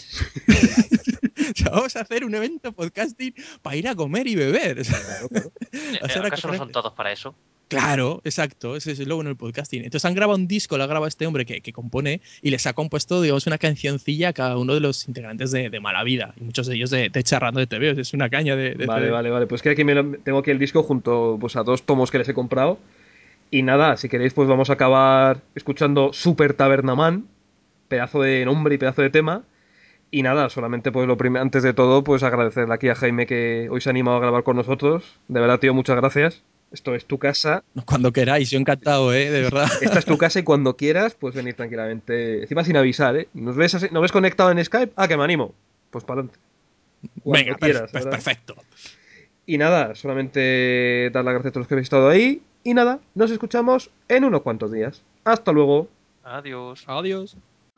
O sea, vamos a hacer un evento podcasting para ir a comer y beber. Claro, claro. ¿Acaso no son todos para eso? Claro, exacto, ese es lo bueno del podcasting. Entonces han grabado un disco, lo ha grabado este hombre que, que compone y les ha compuesto, digamos, una cancioncilla a cada uno de los integrantes de, de Mala Vida y muchos de ellos de, de Charrando de T V. Es una caña de, de Vale, C D. vale, vale. Pues que aquí me lo- tengo aquí el disco junto pues, a dos tomos que les he comprado. Y nada, si queréis, pues vamos a acabar escuchando Super Tabernaman, pedazo de nombre y pedazo de tema. Y nada, solamente pues lo prim- antes de todo, pues agradecerle aquí a Jaime que hoy se ha animado a grabar con nosotros. De verdad, tío, muchas gracias. Esto es tu casa. Cuando queráis, yo encantado, ¿eh? De verdad. Esta es tu casa y cuando quieras, pues venir tranquilamente. Encima sin avisar, ¿eh? ¿Nos ves, así- ¿nos ves conectado en Skype? Ah, que me animo. Pues para adelante. Cuando Venga, quieras, perf- ¿verdad? perfecto. Y nada, solamente dar las gracias a todos los que habéis estado ahí. Y nada, nos escuchamos en unos cuantos días. Hasta luego. Adiós. Adiós.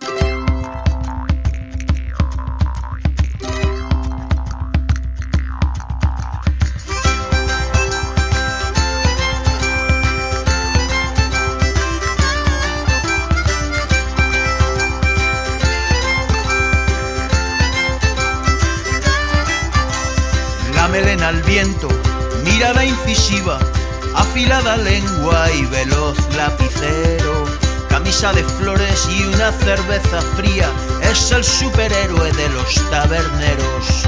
La melena al viento, mirada incisiva, afilada lengua y veloz lapicero, camisa de flores y una cerveza fría, es el superhéroe de los taberneros.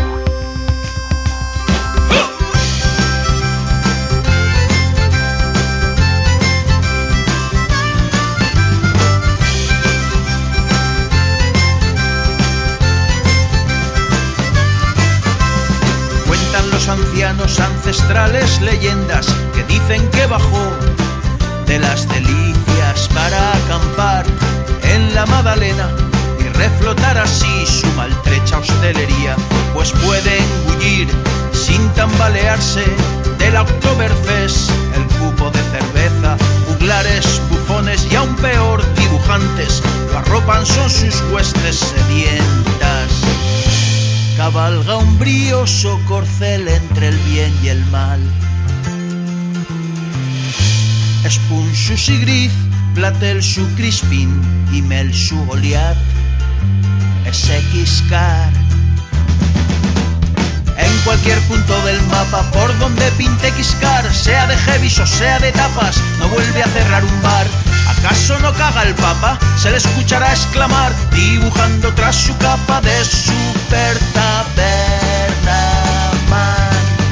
Ancianos ancestrales leyendas que dicen que bajó de las delicias para acampar en la Madalena y reflotar así su maltrecha hostelería, pues puede engullir sin tambalearse del Oktoberfest el cupo de cerveza. Juglares, bufones y aún peor dibujantes lo arropan, son sus huestes sedientas. Cabalga un brioso corcel entre el bien y el mal. Spun su Sigrid, Platel su Crispin y Mel su Goliat. Es X-Car. En cualquier punto del mapa por donde pinte X-Car, sea de heavies o sea de tapas, no vuelve a cerrar un bar. ¿Acaso no caga el papa? Se le escuchará exclamar, dibujando tras su capa de super tabernaman.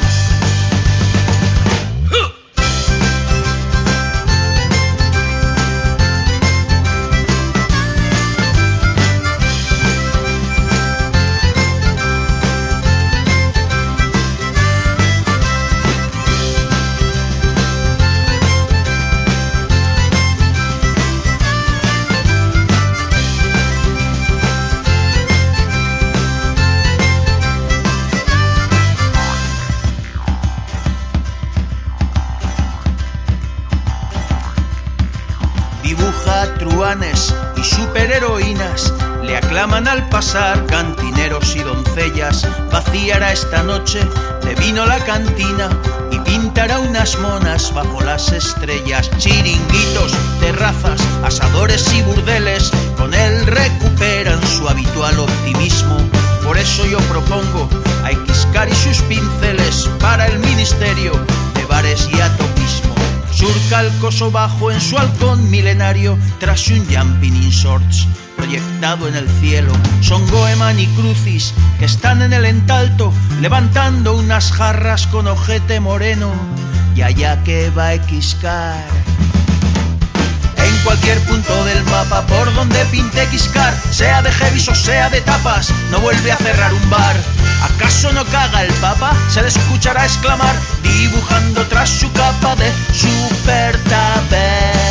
Truanes y superheroínas le aclaman al pasar, cantineros y doncellas. Vaciará esta noche de vino la cantina y pintará unas monas bajo las estrellas. Chiringuitos, terrazas, asadores y burdeles con él recuperan su habitual optimismo. Por eso yo propongo a X-Car y sus pinceles para el ministerio de bares y atopismo. Surca el coso bajo en su halcón milenario tras un jumping in shorts proyectado en el cielo. Son Goeman y Crucis que están en el entalto levantando unas jarras con ojete moreno. Y allá que va X-Car. En cualquier punto del mapa por donde pinte X-Car, sea de heavies o sea de tapas, no vuelve a cerrar un bar. ¿Acaso no caga el papa? Se le escuchará exclamar, dibujando tras su capa de super taber.